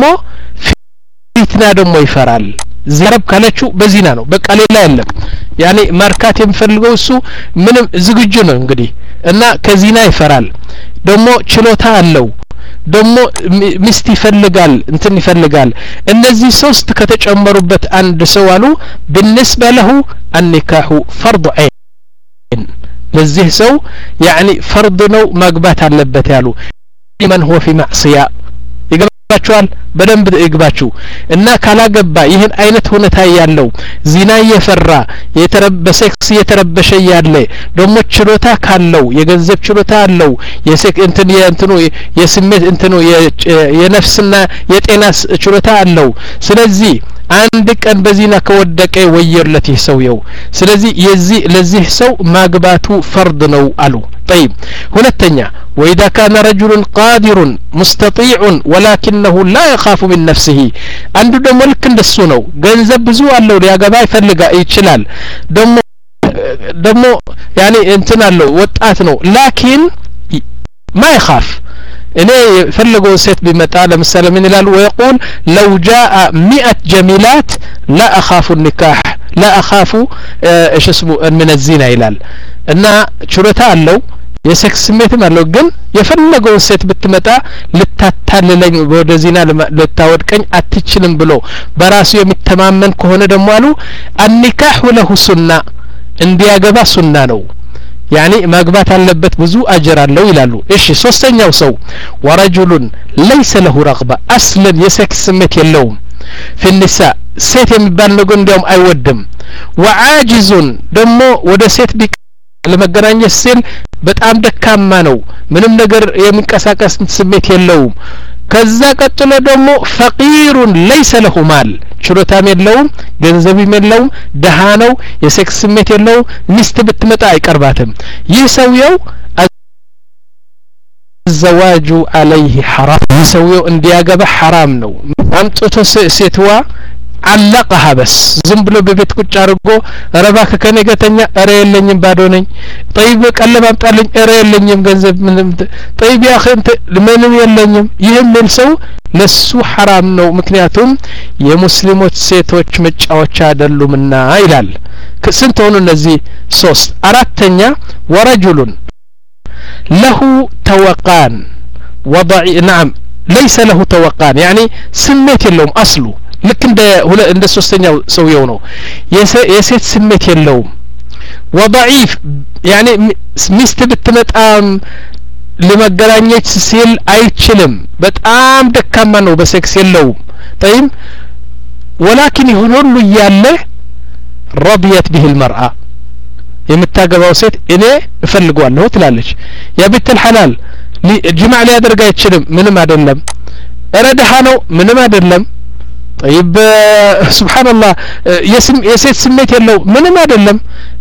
Speaker 1: ፊትና ደግሞ ይፈራል ዘረብ ካለችው በዚና ነው በቃ ሌላ የለም ያኔ ማርካት የሚፈልገው እሱ ምንም ዝግጁ ነው እንግዲህ እና ከዚና ይፈራል ደግሞ ችሎታ አለው ደግሞ ሚስት ይፈልጋል እንትን ይፈልጋል እነዚህ ሶስት ከተጨመሩበት አንድ ሰው አሉ بالنسبه له النكاح فرض عين ለዚህ ሰው يعني فرض ነው ማግባት አለበት ያሉ من هو في معصيه ይገባችኋል በደንብ ይግባችሁ እና ካላገባ ይሄን አይነት ሁኔታ ያለው ዚና እየፈራ የተረበሰክስ እየተረበሸ ያለ ደሞ ችሎታ ካለው የገንዘብ ችሎታ አለው የሴክ እንትን የእንትኑ የስሜት እንትኑ የነፍስና የጤና ችሎታ አለው ስለዚህ አንድ ቀን በዚና ከወደቀ ወየርለት ይሰውየው ስለዚህ የዚህ ለዚህ ሰው ማግባቱ ፈርድ ነው አሉ طيب ሁለተኛ واذا كان رجل قادر مستطيع ولكنه لا يخاف من نفسه አንዱ ደሞ ልክ እንደሱ ነው ገንዘብ ብዙ አለው ሊያገባ ይፈልጋ ይችላል ደሞ ደሞ يعني እንትን አለው ወጣት ነው ላኪን ما يخاف እኔ ፈለገው ሴት ቢመጣ ለምሳሌ ምን ይላል ويقول لو جاء مئة جميلات لا اخاف النكاح لا اخاف ايش اسمه من الزنا ይላል እና ችሎታ አለው የሴክስ ስሜትም አለው ግን የፈለገው ሴት ብትመጣ ልታታልለኝ ወደ ዚና ልታወድቀኝ አትችልም ብሎ በራሱ የሚተማመን ከሆነ ደግሞ አሉ النكاح له سنة እንዲያገባ ሱና ነው يعني ማግባት አለበት ብዙ አጅር አለው ይላሉ እሺ ሶስተኛው ሰው ورجل ليس له رغبة اصلا የሴክስ ስሜት የለውም في النساء ሴት የሚባል ነገር እንደውም አይወድም وعاجز ደግሞ ወደ ሴት ቢቅ ለመገናኘት ሲል በጣም ደካማ ነው ምንም ነገር የሚንቀሳቀስ ስሜት የለውም ከዛ ቀጥሎ ደግሞ فقير ليس له مال ችሎታም የለውም ገንዘብም የለውም ደሃ ነው የሴክስ ስሜት የለውም ሚስት ብትመጣ አይቀርባትም ይህ ሰውየው الزواج عليه حرام ሰውየው እንዲያገባ حرام ነው አምጥቶ ሴትዋ علقها بس ዝም ብሎ በቤት ቁጭ አድርጎ ረባከ ከነገተኛ እረ የለኝም ባዶ ነኝ طيب ቀለብ አምጣልኝ እረ የለኝም ገንዘብ ምንም طيب يا اخي ምንም የለኝም ይሄን ሰው ለሱ حرام ነው ምክንያቱም የሙስሊሞች ሴቶች መጫወቻ አይደሉምና ይላል ስንት ሆኑ እነዚህ ሶስት አራተኛ ورجل له توقان وضع نعم ليس له توقان يعني سميت የለውም አስሉ ልክ እንደ እንደ ሶስተኛው ሰውየው ነው የሴት ስሜት የለውም وضعيف يعني ሚስት ብትመጣም ለመገናኘት ሲል አይችልም በጣም ደካማ ነው በሴክስ የለውም طيب ولكن ይሁን ሁሉ ያለ رضيت به المرأة የምታገባው ሴት እኔ እፈልጋለሁ ትላለች ያ ቤት الحلال ጅማዕ ሊያደርግ አይችልም ምንም አይደለም ረዳሃ ነው ምንም አይደለም طيب سبحان الله የሴት ስሜት የለው ምንም አይደለም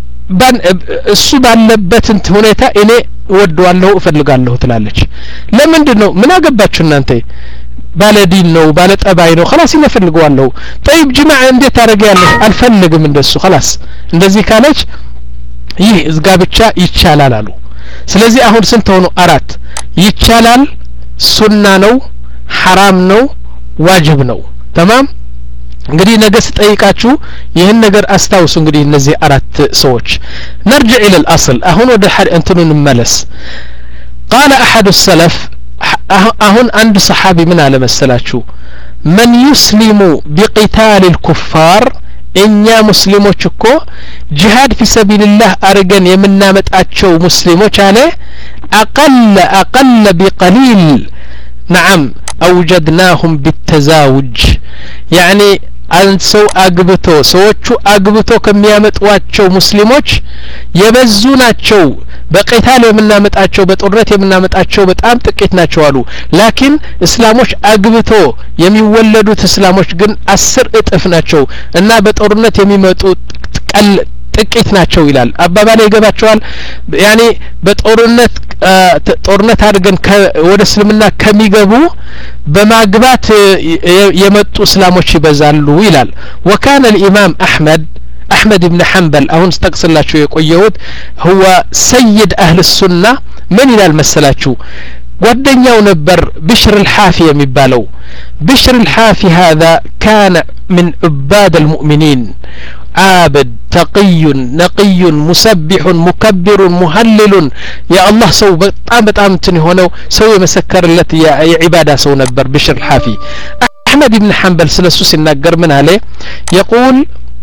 Speaker 1: እሱ ባለበት እንት ሁኔታ እኔ ወደዋለሁ እፈልጋለሁ ትላለች ለምንድነው ምን አገባችሁ እናንተ ባለዲን ነው ባለ ጠባይ ነው خلاص ይፈልጋለሁ طيب ጅማዕ እንዴት ታረጋለህ አልፈልግም እንደሱ خلاص እንደዚህ ካለች ይህ ጋብቻ ይቻላል አሉ ስለዚህ አሁን ስንት ሆኖ አራት ይቻላል ሱና ነው حرام ነው ዋጅብ ነው تمام እንግዲህ ነገ ስጠይቃችሁ ይሄን ነገር አስታውሱ እንግዲህ እነዚህ አራት ሰዎች نرجع الى الاصل አሁን ወደ እንትኑ እንመለስ قال احد السلف አሁን አንድ ሰሃቢ ምን አለ መሰላችሁ من يسلم بقتال الكفار እኛ ሙስሊሞች እኮ ጂሃድ في سبيل الله አርገን የምናመጣቸው ሙስሊሞች አለ اقل اقل بقليل نعم اوجدناهم بالتزاوج يعني አንድ ሰው አግብቶ ሰዎቹ አግብቶ ከሚያመጧቸው ሙስሊሞች የበዙ ናቸው በቂታል የምናመጣቸው በጦርነት የምናመጣቸው በጣም ጥቂት ናቸው አሉ ላኪን እስላሞች አግብቶ የሚወለዱት እስላሞች ግን አስር እጥፍ ናቸው እና በጦርነት የሚመጡ ቀል ጥቂት ናቸው ይላል አባባሌ ይገባቸዋል ያኒ በጦርነት ጦርነት አድርገን ወደ እስልምና ከሚገቡ በማግባት የመጡ እስላሞች ይበዛሉ ይላል وكان الامام احمد احمد بن حنبل አሁን ተጠቅስላችሁ የቆየውት هو سيد اهل السنه من ይላል መሰላችሁ ጓደኛው ነበር بشر الحافي የሚባለው بشر الحافي هذا كان من عباد المؤمنين عابد تقي نقي مسبح مكبر مهلل يا الله سو በጣም በጣም እንትን ሆነው ሰው የመሰከረለት የዒባዳ ሰው ነበር بشر الحافي احمد بن حنبل ስለሱ ሲናገር ምን አለ يقول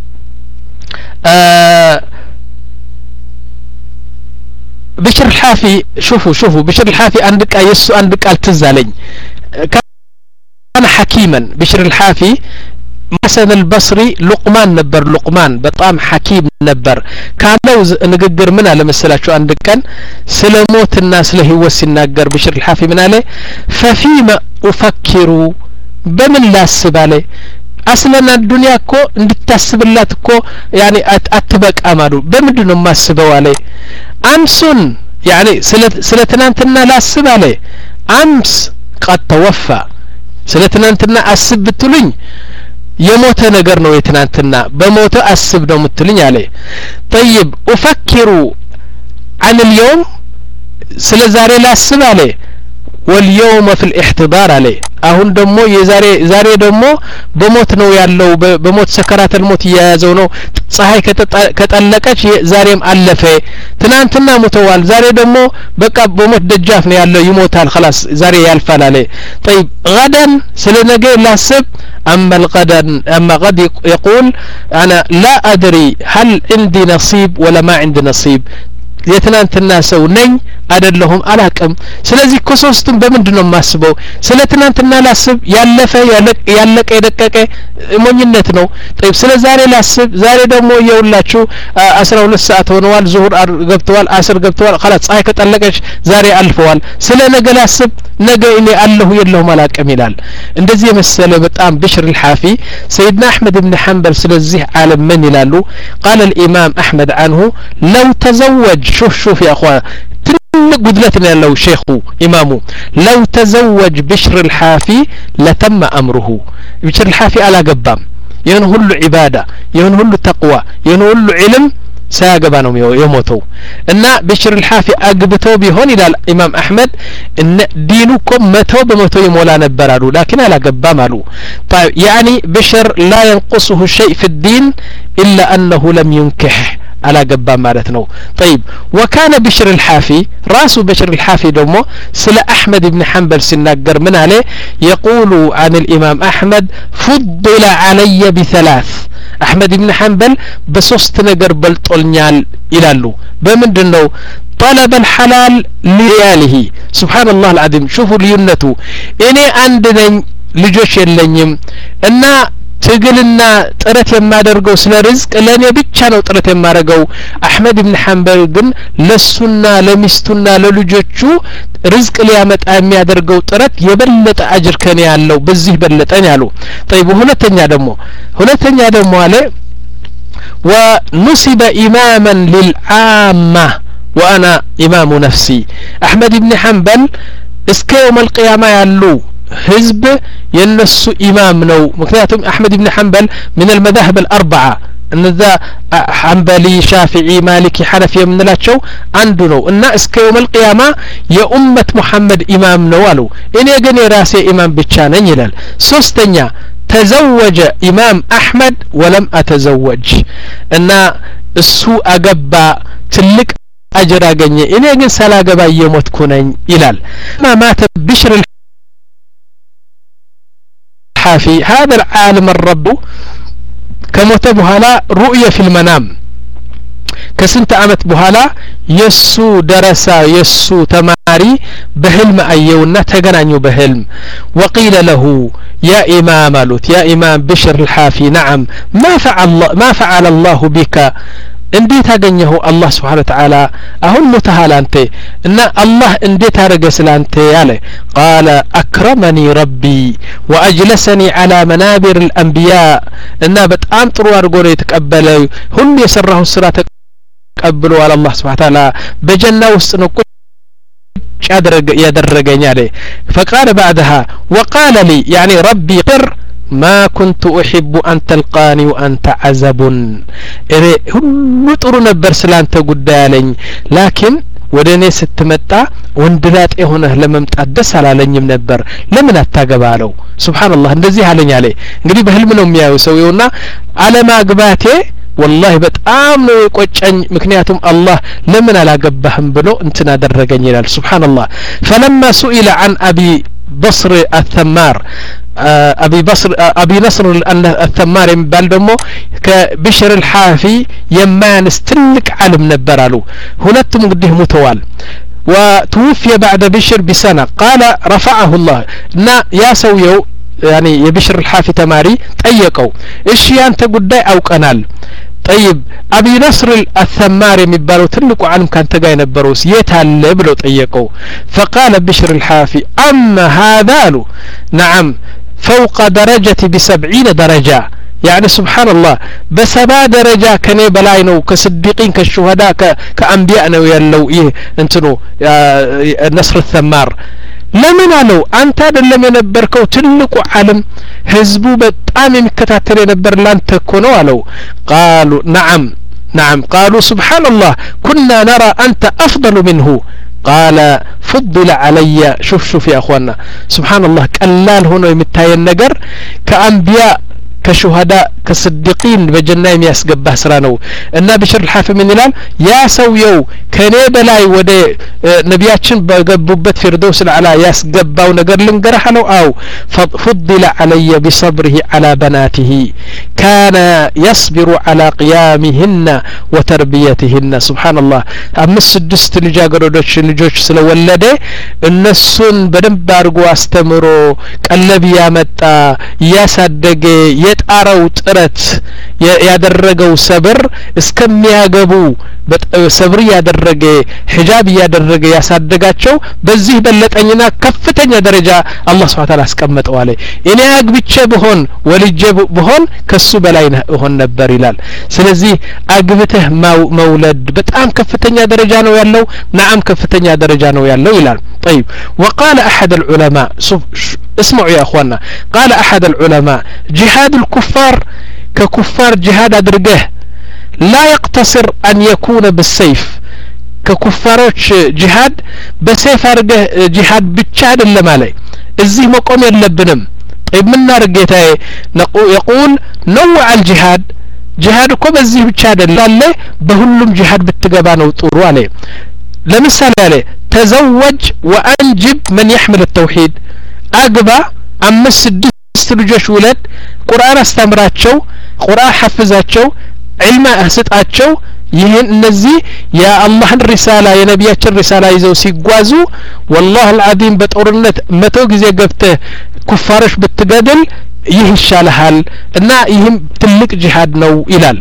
Speaker 1: بشر الحافي شوفوا شوفوا بشر الحافي عند قال يسو عند قال تزالኝ كان حكيما بشر الحافي حسن البصري لقمان نبر لقمان بطام حكيم نبر كانوا نغغر من على مسلاچو عند كان سلموت الناس له هو سيناغر بشر الحافي من عليه ففيما افكر بمن لا سباله اصلا الدنيا كو እንድታስብላት እኮ يعني አትበቃማሉ በምንድነው ማስበው አለ امسن يعني ስለትናንትና ላስብ አለ امس قد توفى ስለትናንትና አስብ ብትሉኝ የሞተ ነገር ነው የትናንትና በሞተ አስብ ነው ምትልኝ አለ طيب افكر عن اليوم ስለ ዛሬ ላስብ አለ واليوم في الاحتضار عليه አሁን ደግሞ የዛሬ ዛሬ ደግሞ በሞት ነው ያለው በሞት ሰከራት الموت ያያዘው ነው ፀሐይ ከጠለቀች ዛሬም አለፈ ትናንትና ሞተዋል ዛሬ ደግሞ በቃ በሞት ደጃፍ ነው ያለው ይሞታል خلاص ዛሬ ያልፋል አለ طيب غدا ስለነገ ላስብ اما الغدا اما غد يقول انا لا ادري هل عندي نصيب ولا ما عندي نصيب የትናንትና ሰው ነኝ አይደለሁም አላቀም ስለዚህ ኮሶስቱም በመንድነው ማስበው ስለትናንትና ላስብ ያለፈ ያለቀ የደቀቀ ሞኝነት ነው طيب ስለ ዛሬ ላስብ ዛሬ ደግሞ የውላችሁ አስራ ሁለት ሰዓት ሆነዋል ዙሁር ገብተዋል አስር ገብተዋል خلاص ፀሐይ ከጠለቀች ዛሬ አልፈዋል ስለ ነገ ላስብ ነገ እኔ አለሁ የለሁም አላቀም ይላል እንደዚህ የመሰለ በጣም بشر الحافي سيدنا احمد بن حنبل ስለዚህ ዓለም ምን ይላሉ قال الامام احمد عنه لو تزوج شوف شوف يا اخوان ትልቅ ጉድለት ነው ያለው ሼኹ ኢማሙ لو تزوج بشر الحافي لتم امره بشر الحافي አላገባም ይሄን ሁሉ ዒባዳ ይሄን ሁሉ ተቅዋ ይሄን ሁሉ ዒልም ሳያገባ ነው የሞተው እና بشر الحافي አግብተው ቢሆን ይላል ኢማም አህመድ እነ ዲኑ እኮ መቶ በመቶ ይሞላ ነበር አሉ لكن አላገባም አሉ يعني بشر لا ينقصه شيء في الدين إلا أنه لم ينكح አላገባም ማለት ነው طيب وكان بشر الحافي راسه بشر الحافي ደግሞ ስለ አህመድ ኢብኑ ሐንበል ሲናገር ምን አለ يقول عن الامام احمد فضل علي بثلاث አህመድ ኢብኑ ሐንበል በሶስት ነገር በልጦልኛል ይላሉ በምንድነው طلب الحلال لرياله سبحان الله العظيم شوفوا ልዩነቱ እኔ አንድ ነኝ ልጆች የለኝም እና ትግልና ጥረት የማደርገው ስለ ርዝቅ ለኔ ብቻ ነው ጥረት የማደርገው አህመድ ኢብኑ ሐንበል ግን ለሱና ለሚስቱና ለልጆቹ ርዝቅ ሊያመጣ የሚያደርገው ጥረት የበለጠ አጅር ከኔ ያለው በዚህ በለጠኝ አሉ طيب ሁለተኛ ደግሞ ሁለተኛ ደግሞ አለ ونصب إماما للعامة وأنا إمام نفسي أحمد بن حنبل እስከ يوم القيامة ያሉ حزب ينسو إمام نو مكنياتهم أحمد بن حنبل من المذاهب الأربعة إن ذا حنبلي شافعي مالكي حنفي من لا شو عنده نو إن اسك يوم القيامة يا أمة محمد إمام نوالو إن يجني راسي إمام بتشان ينال سوستنيا تزوج إمام أحمد ولم أتزوج إن السوء أجبا تلك أجر أجني إن يجن سلا جبا يموت كونين إلال ما مات بشر الحافي هذا العالم الرب كموت بهلا رؤية في المنام كسنت عمت بهلا يسو درسا يسو تماري بهلم أيونا تجنانيو بهلم وقيل له يا إمام لوت يا إمام بشر الحافي نعم ما فعل الله ما فعل الله بك እንዴት አገኘው አላህ Subhanahu Wa Ta'ala አሁን ሙተሃል አንተ እና አላህ እንዴት አረገ ስላንተ ያለ قال اكرمني ربي واجلسني على منابر الانبياء እና በጣም ጥሩ አድርጎ ነው የተቀበለው ሁሉ የሰራው ስራ ተቀብሎ አለ አላህ Subhanahu Wa Ta'ala በጀና ውስጥ ነው ያደረገ ያደረገኝ አለ فقال بعدها وقال لي يعني ربي قر ما كنت أحب أن تلقاني وأنت عزب إذا هل طر نبر سلانت قدالين لكن ودني ستمتع وندلات إيه هنا لما متقدس على لني منبر لمن أتاقبالو سبحان الله ندزي علينا عليه قريب هل منهم يا يسويونا على ما قباته والله بتآمنوا يقوشن مكنياتهم الله لمن على قبهم بلو انتنا درقين يلال سبحان الله فلما سئل عن أبي بصر الثمار أبي بصر أبي نصر الثمار بالدمو كبشر الحافي يمان استلك علم نبرالو هنتم قده متوال وتوفي بعد بشر بسنة قال رفعه الله نا يا سويو يعني يبشر الحافي تماري طيقوا ايش انت قداي او قنال طيب أبي نصر الثمار مبالو تلقوا عنهم كان تقاين البروس يتهل بلو طيقوا فقال بشر الحافي أما هذا له نعم فوق درجة بسبعين درجة يعني سبحان الله بسبع درجة كني بلاينو كصديقين كالشهداء كأنبياءنا ويالو إيه انتنو نصر الثمار لمن قالوا أنت لم ينبركوا تلقوا علم حزبوا بتأمي مكتاتر ينبر لان تكونوا قالوا قالوا نعم نعم قالوا سبحان الله كنا نرى أنت أفضل منه قال فضل علي شوف شوف يا أخوانا سبحان الله كاللال هنا يمتاي النجر كأنبياء كشهداء كصديقين بجنة يسقبه سرانو النبي بشر الحافي من الان يا سويو كني بلاي ودي نبياتشن بقبوبة فردوس العلا يسقبه ونقر لنقرح له أو فضل علي بصبره على بناته كان يصبر على قيامهن وتربيتهن سبحان الله أمس الدست اللي جاقروا دوش نجوش سلو ولده النسون بدن بارقوا استمروا قلب يا متى يا صدق يتعروا ጥረት ያደረገው ሰብር እስከሚያገቡ ሰብር ያደረገ ሒጃብ ያደረገ ያሳደጋቸው በዚህ በለጠኝና ከፍተኛ ደረጃ አላህ Subhanahu Wa Ta'ala አስቀመጠው አለ እኔ አግብቼ በሆን ወልጄ በሆን ከሱ በላይ ሆን ነበር ይላል ስለዚህ አግብተህ መውለድ በጣም ከፍተኛ ደረጃ ነው ያለው نعم ከፍተኛ ደረጃ ነው ያለው ይላል طيب وقال احد العلماء اسمعوا يا اخوانا قال احد العلماء جهاد الكفار ككفار جهاد أدرجه لا يقتصر أن يكون بالسيف ككفاروش جهاد بسيف أرجه جهاد بتشاد اللي مالي الزي مقوم يلبنم طيب من نرجيته يقول نوع الجهاد ጂሃድ እኮ በዚህ ብቻ አይደለም በሁሉም ጂሃድ ብትገባ ነው ጥሩ አለ ለምሳሌ አለ ተዘወጅ ወአንጅብ من يحمل التوحيد አግባ አምስት ስድስት ልጆች ውለድ ቁርአን አስተምራቸው ቁርአን ሐፍዛቸው ዒልም አስጣቸው ይህን እነዚህ የአላህን ሪሳላ የነቢያችን ሪሳላ ይዘው ሲጓዙ والله العظيم በጦርነት መቶ ጊዜ ገብተህ ኩፋሮች ብትገድል ይህ ይሻልሃል እና ይህም ትልቅ ጂሃድ ነው ይላል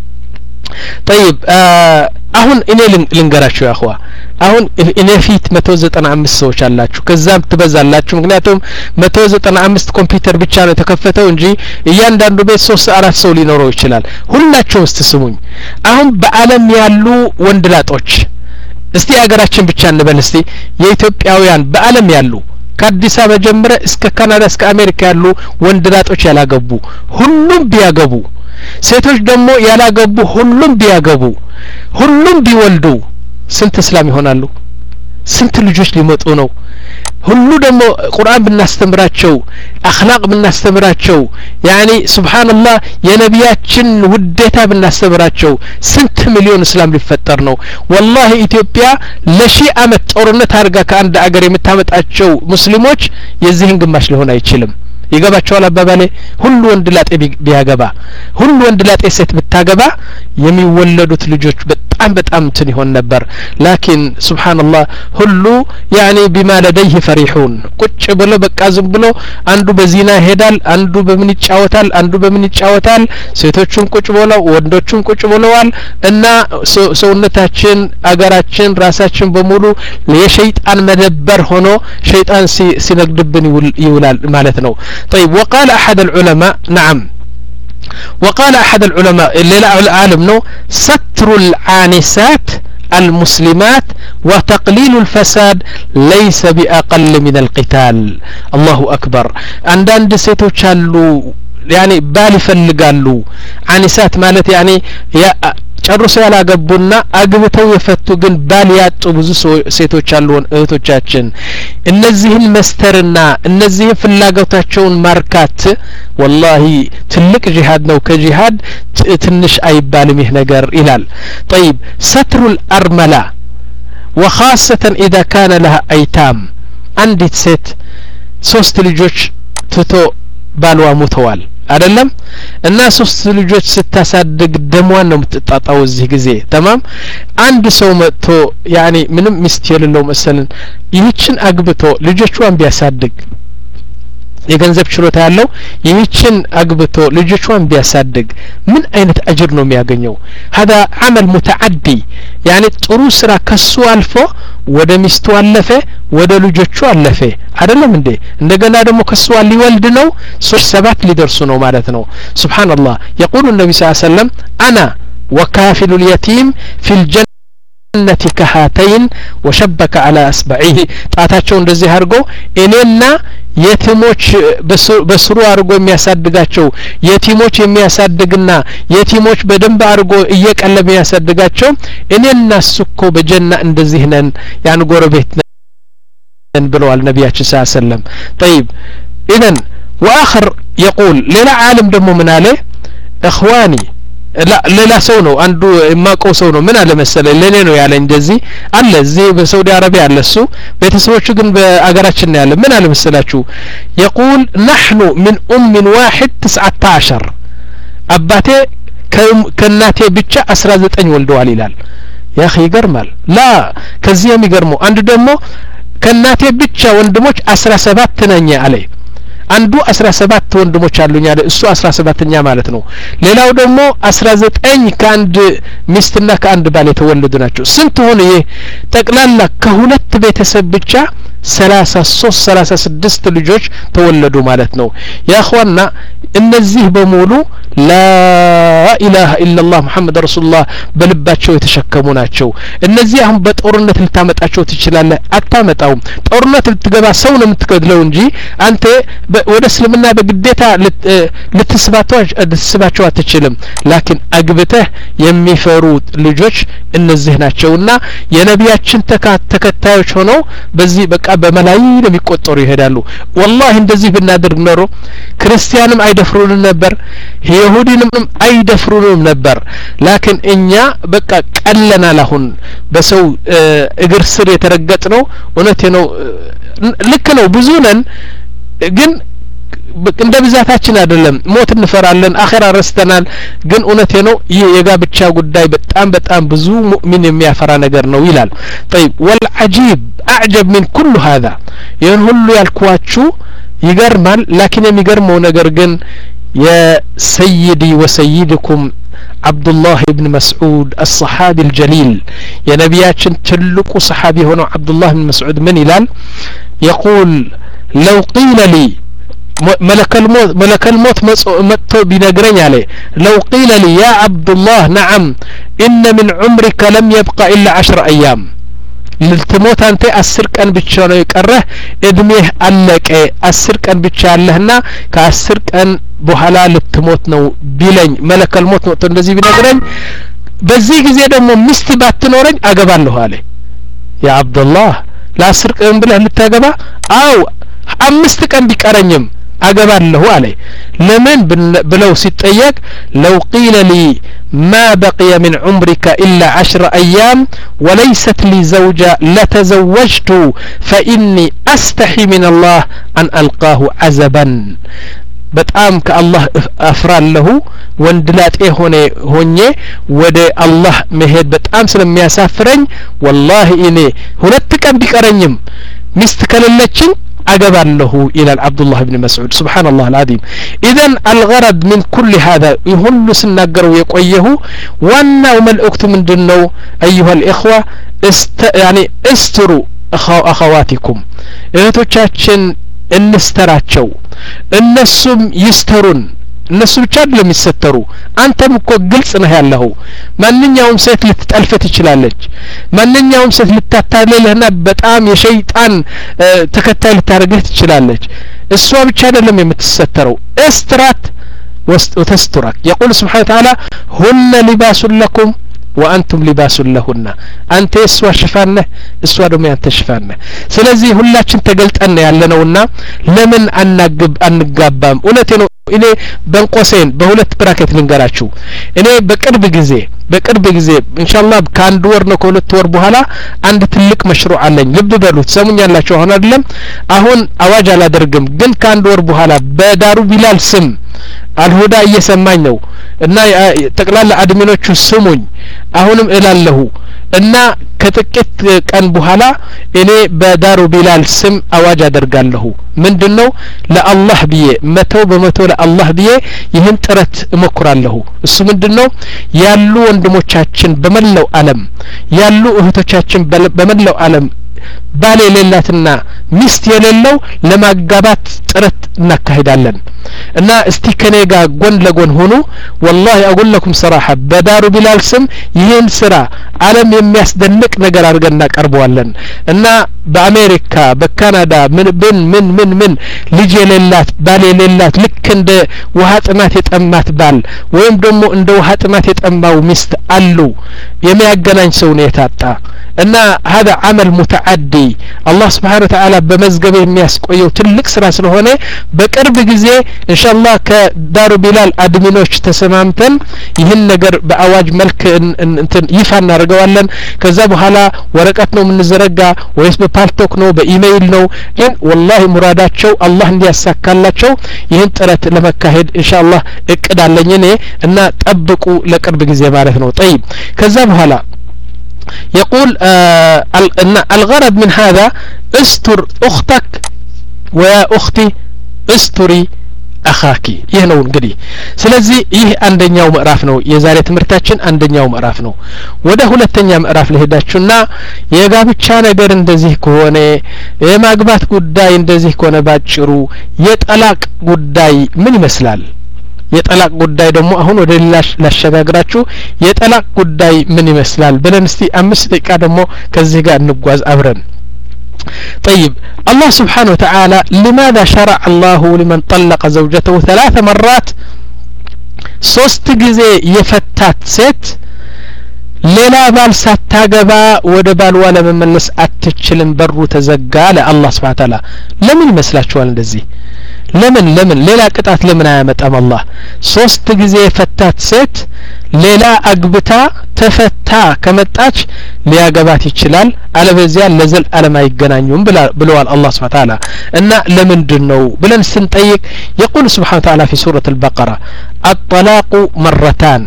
Speaker 1: طيب አሁን እኔ ልንገራችሁ ያخوا አሁን እኔ ፊት መቶ ዘጠና አምስት ሰዎች አላችሁ ከዛም ትበዛላችሁ ምክንያቱም መቶ ዘጠና አምስት ኮምፒውተር ብቻ ነው ተከፈተው እንጂ እያንዳንዱ ቤት ሶስት አራት ሰው ሊኖረው ይችላል ሁላችሁም ስትስሙኝ አሁን በአለም ያሉ ወንድላጦች እስቲ ሀገራችን ብቻ እንበል እስቲ የኢትዮጵያውያን በአለም ያሉ ከአዲስ አበባ ጀምረ እስከ ካናዳ እስከ አሜሪካ ያሉ ወንድላጦች ያላገቡ ሁሉም ቢያገቡ ሴቶች ደግሞ ያላገቡ ሁሉም ቢያገቡ ሁሉም ቢወልዱ ስንት እስላም ይሆናሉ ስንት ልጆች ሊመጡ ነው ሁሉ ደግሞ ቁርአን ብናስተምራቸው አኽላቅ ብናስተምራቸው ያኒ ሱብሃንአላህ የነቢያችን ውዴታ ብናስተምራቸው ስንት ሚሊዮን እስላም ሊፈጠር ነው والله ኢትዮጵያ ለሺህ አመት ጦርነት አድርጋ ከአንድ አገር የምታመጣቸው ሙስሊሞች የዚህን ግማሽ ሊሆን አይችልም ይገባቸዋል አባባሌ ሁሉ ወንድ ላጤ ቢያገባ ሁሉ ወንድ ላጤ ሴት ብታገባ የሚወለዱት ልጆች በጣም በጣም እንትን ይሆን ነበር ላኪን ሱብሃንአላህ ሁሉ ያኒ بما لديه فرحون ቁጭ ብሎ በቃ ዝም ብሎ አንዱ በዚና ይሄዳል አንዱ በምን ይጫወታል አንዱ በምን ይጫወታል ሴቶቹም ቁጭ ብለው ወንዶቹም ቁጭ ብለዋል እና ሰውነታችን አገራችን ራሳችን በሙሉ ለሸይጣን መደበር ሆኖ ሸይጣን ሲነግድብን ይውላል ማለት ነው طيب وقال أحد العلماء نعم وقال أحد العلماء اللي العالم نو ستر العانسات المسلمات وتقليل الفساد ليس بأقل من القتال الله أكبر عندنا دسيتو تشالو يعني بالي فلقالو عانسات مالت يعني يا ጨርሶ ያላገቡና አግብተው የፈቱ ግን ባል ያጡ ብዙ ሴቶች አሉ እህቶቻችን እነዚህን መስተርና እነዚህን ፍላጎታቸውን ማርካት والله ትልቅ ጂሃድ ነው ከጂሃድ ትንሽ አይባልም ይህ ነገር ይላል طيب ستر الأرملة وخاصة إذا كان لها أيتام አንዲት ሴት ሶስት ልጆች ትቶ ባልዋ ሞተዋል አይደለም እና ሶስት ልጆች ስታሳድግ ደሟን ነው የምትጣጣው እዚህ ጊዜ ተማም አንድ ሰው መጥቶ ያኒ ምንም ሚስት የሌለው መሰለን ይህችን አግብቶ ልጆቿን ቢያሳድግ የገንዘብ ችሎታ ያለው ይህችን አግብቶ ልጆቿን ቢያሳድግ ምን አይነት አጅር ነው የሚያገኘው هذا عمل متعدي يعني ጥሩ ስራ ከሱ አልፎ ወደ ሚስቱ አለፈ ወደ ልጆቹ አለፈ አይደለም እንዴ እንደገና ደግሞ ከሱ ሊወልድ ነው ሶስት ሰባት ሊደርሱ ነው ማለት ነው ሱብሃንአላህ يقول النبي صلى الله عليه وسلم انا وكافل اليتيم في الجنة التي كهاتين وشبك على أصبعيه ጣታቸው እንደዚህ አድርጎ እኔና የቲሞች በስሩ አድርጎ የሚያሳድጋቸው የቲሞች የሚያሳድግና የቲሞች በደንብ አድርጎ እየቀለበ የሚያሳድጋቸው እኔና እሱኮ በጀና እንደዚህ ነን ያን ጎረቤት ነን ብለዋል ነብያችን ሰለላሁ ዐለይሂ ወሰለም طيب اذا واخر يقول ሌላ ዓለም ደግሞ ምን አለ اخواني لا ሌላ ሰው ነው አንዱ የማቀው ሰው ነው ምን አለ መሰለኝ ለኔ ነው ያለ እንደዚህ አለ እዚህ በሳውዲ አረቢያ አለ እሱ ቤተሰቦቹ ግን በአገራችን ያለ ምን አለ መሰላችሁ يقول نحن من ام واحد تسعة عشر አባቴ ከናቴ ብቻ አስራ ዘጠኝ ወልደዋል ይላል ያ اخي ይገርማል لا ከዚህ የሚገርመው አንዱ ደግሞ ከናቴ ብቻ ወንድሞች አስራ ሰባት ነኝ አለ አንዱ አስራ ሰባት ወንድሞች አሉኝ አለ እሱ አስራ ሰባተኛ ማለት ነው ሌላው ደግሞ አስራ ዘጠኝ ከአንድ ሚስትና ከአንድ ባል የተወለዱ ናቸው ስንት ሆነ ይሄ ጠቅላላ ከሁለት ቤተሰብ ብቻ ሰላሳ ሶስት ሰላሳ ስድስት ልጆች ተወለዱ ማለት ነው ያ اخوانا እነዚህ በሙሉ لا اله الا الله محمد رسول الله በልባቸው የተሸከሙ ናቸው እነዚህ አሁን በጦርነት ልታመጣቸው ትችላለህ አታመጣውም ጦርነት ልትገባ ሰው ነው የምትገድለው እንጂ አንተ ወደ እስልምና በግዴታ ልትስባቸው ልትስባቸው አትችልም ላኪን አግብተህ የሚፈሩ ልጆች እነዚህ ናቸውና የነቢያችን ተከታዮች ሆነው በዚህ በቃ በመላእክት የሚቆጠሩ ይሄዳሉ والله እንደዚህ ብናደርግ ኖሮ ክርስቲያንም አይደፍሩንም ነበር ይሁዲንም አይደፍሩንም ነበር ላኪን እኛ በቃ ቀለናል አሁን በሰው እግር ስር የተረገጥ ነው እውነቴ ነው ልክ ነው ብዙ ነን ግን እንደ ብዛታችን አይደለም ሞት እንፈራለን አኺራ ረስተናል ግን እውነቴ ነው ይሄ የጋብቻ ጉዳይ በጣም በጣም ብዙ ሙእሚን የሚያፈራ ነገር ነው ይላል طيب والعجيب اعجب من كل هذا ይሄን ሁሉ ያልኳችሁ ይገርማል ላኪን የሚገርመው ነገር ግን የሰይዲ ወሰይድኩም عبد الله بن مسعود الصحابي الجليل يا نبياتنا تلقوا صحابي هنا عبد الله بن مسعود من يلال يقول لو قيل لي ملك الموت ملك الموت متو بنجرين عليه لو قيل لي يا عبد الله نعم إن من عمرك لم يبقى إلا عشر أيام للتموت أنت أسر كان بتشانو يكره إدميه ألك أسر كان بتشالهنا كأسر كان بحلا للتموت نو بيلين ملك الموت متو الذي بنجرين بزيك زيادة مستي باتنورين أجبان له عليه يا عبد الله لا أسر كان بله للتجبا أو أمست كان بيكرنيم أجبان له عليه لمن بلو ستأيك لو قيل لي ما بقي من عمرك إلا عشر أيام وليست لي زوجة لتزوجت فإني أستحي من الله أن ألقاه عزبا بتأم كالله أفرال له واندلات إيه هوني هوني ودي الله مهد بتأم سلم يسافرين والله إني هنتك أم بكرنيم مستكللتشن أجبان له إلى عبد الله بن مسعود سبحان الله العظيم إذن الغرض من كل هذا يهل سنقر ويقويه وانا وملأكت من دنو أيها الإخوة است يعني استروا أخو أخواتكم إذا تشاتشن انستراتشو النسم يسترون እነሱ ብቻ አይደለም የሚሰተሩ አንተም እኮ ግልጽ ነህ ያለው ማንኛውም ሴት ልትጠልፈት ይችላልች ማንኛውም ሴት ልታታለለህና በጣም የሸይጣን ተከታይ ልታረግህ ትችላለች እሷ ብቻ አይደለም የምትሰተረው استرات وتسترك يقول سبحانه وتعالى هن لباس لكم وأنتم لباس لهن أنت اسوا شفانه اسوا دم أنت شفانه سلازي هلاتشن تقلت أن يعلنونا لمن أنجب أنجبام ونتنو إني بين قوسين بهولت براكت لنجراتشو إني بقرب جزء بقرب جزء إن شاء الله كان دور نقول تور بهلا عند تلك مشروع علين لب بلوت سمون يلا شو هنا دلم أهون أواج على درجم جن كان دور بهلا بدارو بلال سم الهدى يسمعينه إن تقلال أدمينو سمون أهونم إلى له إن كتكت كان بهلا إني بدارو بلال سم أواج درجان له من دنو لا الله بيه متو بمتو لا الله بيه يهن ترت مكران له السو من دنو يالو وندموچاچن بملو عالم يالو እህቶቻችን በመላው ዓለም ባል የሌላትና ሚስት የሌለው ለማጋባት ጥረት እናካሂዳለን እና እስቲ ከኔ ጋር ጎን ለጎን ሆኑ والله اقول لكم صراحه በዳሩ ቢላል ስም ይሄን ስራ ዓለም የሚያስደንቅ ነገር አድርገን እናቀርበዋለን እና በአሜሪካ በካናዳ ምን ምን ምን ምን ምን ልጅ የሌላት ባል የሌላት ልክ እንደ ውሃ ጥማት የጠማት ባል ወይም ደግሞ እንደ ውሃ ጥማት የጠማው ሚስት አሉ የሚያገናኝ ሰው ነው የታጣ እና هذا عمل متعدي الله سبحانه وتعالى بمزገብ የሚያስቆየው ትልቅ ስራ ስለሆነ በቅርብ ጊዜ ኢንሻአላህ ከዳሩ ቢላል አድሚኖች ተሰማምተን ይህን ነገር በአዋጅ መልክ እንትን ይፋ እናደርገዋለን ከዛ በኋላ ወረቀት ነው የምንዘረጋ ወይስ በፓልቶክ ነው በኢሜይል ነው ግን والله ሙራዳቸው አላህ እንዲያሳካላቸው ይህን ጥረት ለመካሄድ ኢንሻአላህ እቅድ አለኝ እኔ እና ጠብቁ ለቅርብ ጊዜ ማለት ነው طيب ከዛ በኋላ يقول آه الغرض من هذا استر أختك ويا أختي استري أخاك يهنو እንግዲህ ስለዚህ ይህ አንደኛው ምዕራፍ ነው የዛሬ ትምህርታችን አንደኛው ምዕራፍ ነው ወደ ሁለተኛ ምዕራፍ ለሄዳችሁና የጋብቻ ነገር እንደዚህ ከሆነ የማግባት ጉዳይ እንደዚህ ከሆነ ባጭሩ የጠላቅ ጉዳይ ምን ይመስላል የጠላቅ ጉዳይ ደግሞ አሁን ወደ ሌላሽ ላሸጋግራችሁ የጠላቅ ጉዳይ ምን ይመስላል ብለን እስቲ አምስት ደቂቃ ደግሞ ከዚህ ጋር እንጓዝ አብረን طيب الله سبحانه وتعالى لماذا شرع الله لمن طلق زوجته ثلاث مرات ሶስት ጊዜ የፈታት ሴት ሌላ ባል ሳታገባ ወደ ባልዋ ለመመለስ አትችልም በሩ ተዘጋ ለአላህ Subhanahu Ta'ala ለምን ይመስላችኋል እንደዚህ ለምን ለምን ሌላ ቅጣት ለምን አያመጣም አላህ ሶስት ጊዜ ፈታት ሴት ሌላ አግብታ ተፈታ ከመጣች ሊያገባት ይችላል አለበዚያ ለዘል ዓለም አይገናኙም ብለዋል አላህ Subhanahu Ta'ala እና ለምንድነው ብለን ስንጠይቅ يقول سبحانه وتعالى في سورة البقرة الطلاق مرتان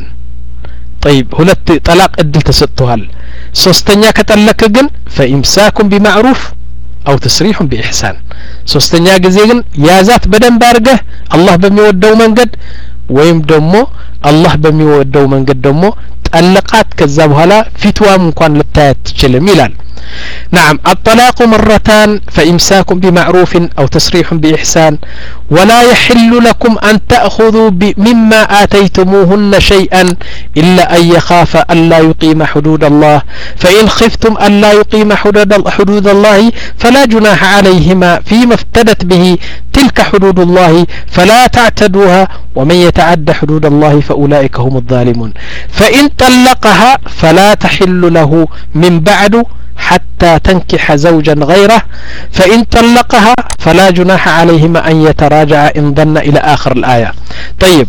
Speaker 1: طيب ሁለት طلاق እድል ተሰጥቷል ሶስተኛ ከጠለከ ግን فإمساك بمعروف أو تسريح بإحسان ሶስተኛ ጊዜ ግን ያዛት በደንብ አርገህ አላህ በሚወደው መንገድ ወይም ደግሞ አላህ በሚወደው መንገድ ደግሞ ጠለቃት ከዛ በኋላ ፊትዋም እንኳን ልታያት ትችልም ይላል نعم الطلاق مرتان فإمساك بمعروف أو تسريح بإحسان ولا يحل لكم أن تأخذوا مما آتيتموهن شيئا إلا أن يخاف أن لا يقيم حدود الله فإن خفتم أن لا يقيم حدود الله فلا جناح عليهما فيما افتدت به تلك حدود الله فلا تعتدوها ومن يتعد حدود الله فأولئك هم الظالمون فإن طلقها فلا تحل له من بعد حتى تنكح زوجا غيره فإن طلقها فلا جناح عليهما أن يتراجع إن ظن إلى آخر الآية طيب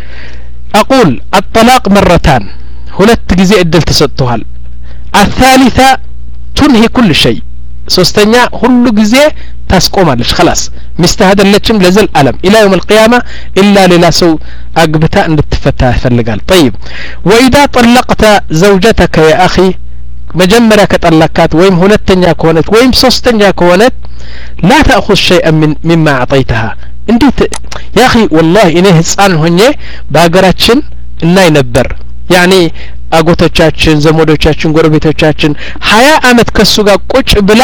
Speaker 1: أقول الطلاق مرتان ሁለት ጊዜ እድል ተሰጥቷል الثالثة تنهي كل شيء ሶስተኛ ሁሉ ጊዜ ታስቆማለች خلاص مستهدلچም ለዘል ዓለም الى يوم القيامة الا ሌላ ሰው አግብታ እንድትፈታ ይፈልጋል طيب واذا طلقت زوجتك يا اخي መጀመሪያ ከጠላካት ወይም ሁለተኛ ከሆነች ወይም ሶስተኛ ከሆነች لا تأخذ شيئا من مما أعطيتها እንዴት يا اخي والله እኔ ህፃን ሆኜ በአገራችን እናይ ነበር ያኒ አጎቶቻችን ዘመዶቻችን ጎረቤቶቻችን ሀያ አመት ከሱ ጋር ቁጭ ብላ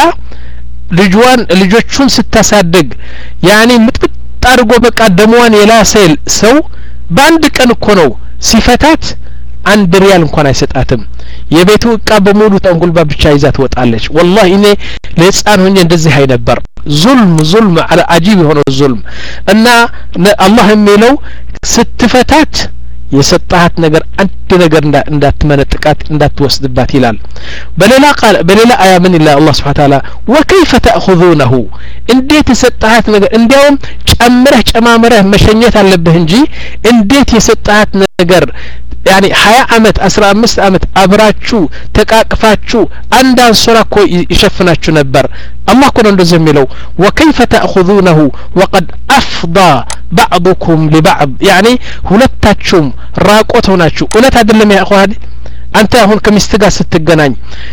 Speaker 1: ልጇን ልጆቹን ስታሳድግ ያኒ ምጥጥ አድርጎ በቃ ደሟን የላሰል ሰው በአንድ ቀን እኮ ነው ሲፈታት አንድ ሪያል እንኳን አይሰጣትም የቤቱ እቃ በሙሉ ተንጉልባ ብቻ ይዛ ትወጣለች والله እኔ ለህፃን ሆኜ እንደዚህ አይ ነበር ዙልም ዙልም على عجيب የሆነ ዙልም እና አላህ የሚለው ስትፈታት የሰጣት ነገር አንድ ነገር እንዳትመነጥቃት እንዳትወስድባት ይላል በሌላ ቃል በሌላ አያ ምን ይላል አላህ Subhanahu Ta'ala وكيف تأخذونه እንዴት የሰጣት ነገር እንዲያውም ጨምረህ ጨማምረህ መሸኘት አለብህ እንጂ እንዴት የሰጣት ነገር يعني ሀያ አመት አስራ አምስት አመት አብራችሁ ተቃቅፋችሁ አንድ አንሶራ እኮ ይሸፍናችሁ ነበር አላህ እኮ ነው እንደዚህ የሚለው وكيف تأخذونه وقد أفضى بعضكم لبعض يعني ሁለታችሁም ራቆት ሆናችሁ እውነት አይደለም ያ አخوان አንተ አሁን ከሚስት ጋር ስትገናኝ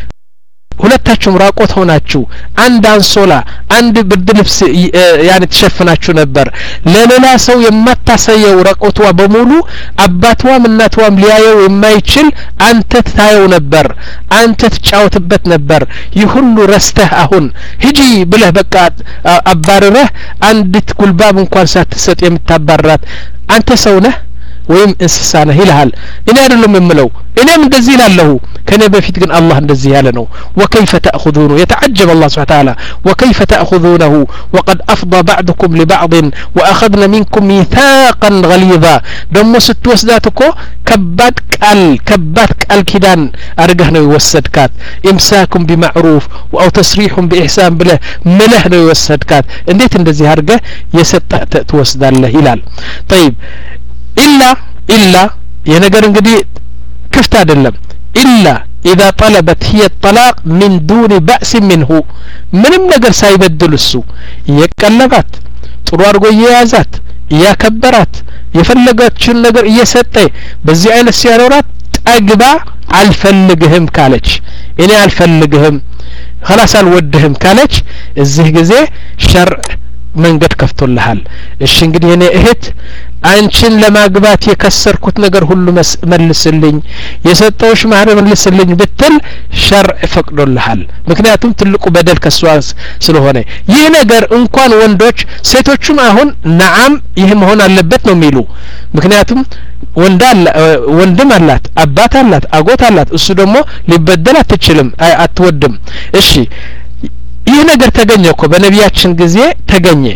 Speaker 1: ሁለታችሁም ራቆት ሆናችሁ አንድ አንሶላ አንድ ብርድ ልብስ ያኔ ተሸፍናችሁ ነበር ለሌላ ሰው የማታሳየው ራቆቷ በሙሉ አባቷም እናቷም ሊያየው የማይችል አንተ ታየው ነበር አንተ ተጫወትበት ነበር ይሁሉ ረስተህ አሁን ሂጂ ብለህ በቃ አባረረህ አንዲት ጉልባብ እንኳን ሳትሰጥ የምታባራት አንተ ሰው ነህ ወይም እንስሳ ነህ ይልሃል እኔ አይደለም የምለው እኔም እንደዚህ ይላለሁ ከኔ በፊት ግን አላህ እንደዚህ ያለ ነው وكيف تأخذونه يتعجب الله سبحانه وتعالى وكيف تأخذونه وقد أفضى بعضكم لبعض وأخذنا منكم ميثاقا غليظا دم ستوسداتكو كبات قال كبات قال كيدان ارغه ነው ይወሰድካት امساكم بمعروف او تسريح باحسان ብለህ ምለህ ነው ይወሰድካት እንዴት እንደዚህ አርገ የሰጠህ ትወስዳለህ ይላል طيب إلا إلا የነገር እንግዲህ ክፍት አይደለም إلا إذا طلبت هي الطلاق من دون بأس منه ምንም ነገር ሳይበድል እሱ የቀለባት ጥሩ አድርጎ የያዛት ያከበራት የፈለገችውን ነገር እየሰጠ በዚህ አይነት ሲያኖራት ጠግባ አልፈልግህም ካለች እኔ አልፈልግህም خلاص አልወድህም ካለች እዚህ ጊዜ ሸርዕ መንገድ ከፍቶልሃል እሺ እንግዲህ እኔ እህት አንቺን ለማግባት የከሰርኩት ነገር ሁሉ መልስልኝ የሰጠውሽ ማህር መልስልኝ ብትል ሸርዕ ፈቅዶልሃል ምክንያቱም ትልቁ በደል ከሷስ ስለሆነ ይህ ነገር እንኳን ወንዶች ሴቶችም አሁን ነዓም ይህ መሆን አለበት ነው የሚሉ ምክንያቱም ወንዳል ወንድም አላት አባት አላት አጎት አላት እሱ ደግሞ ሊበደል አትችልም አትወድም እሺ ይህ ነገር ተገኘ እኮ በነቢያችን ጊዜ ተገኘ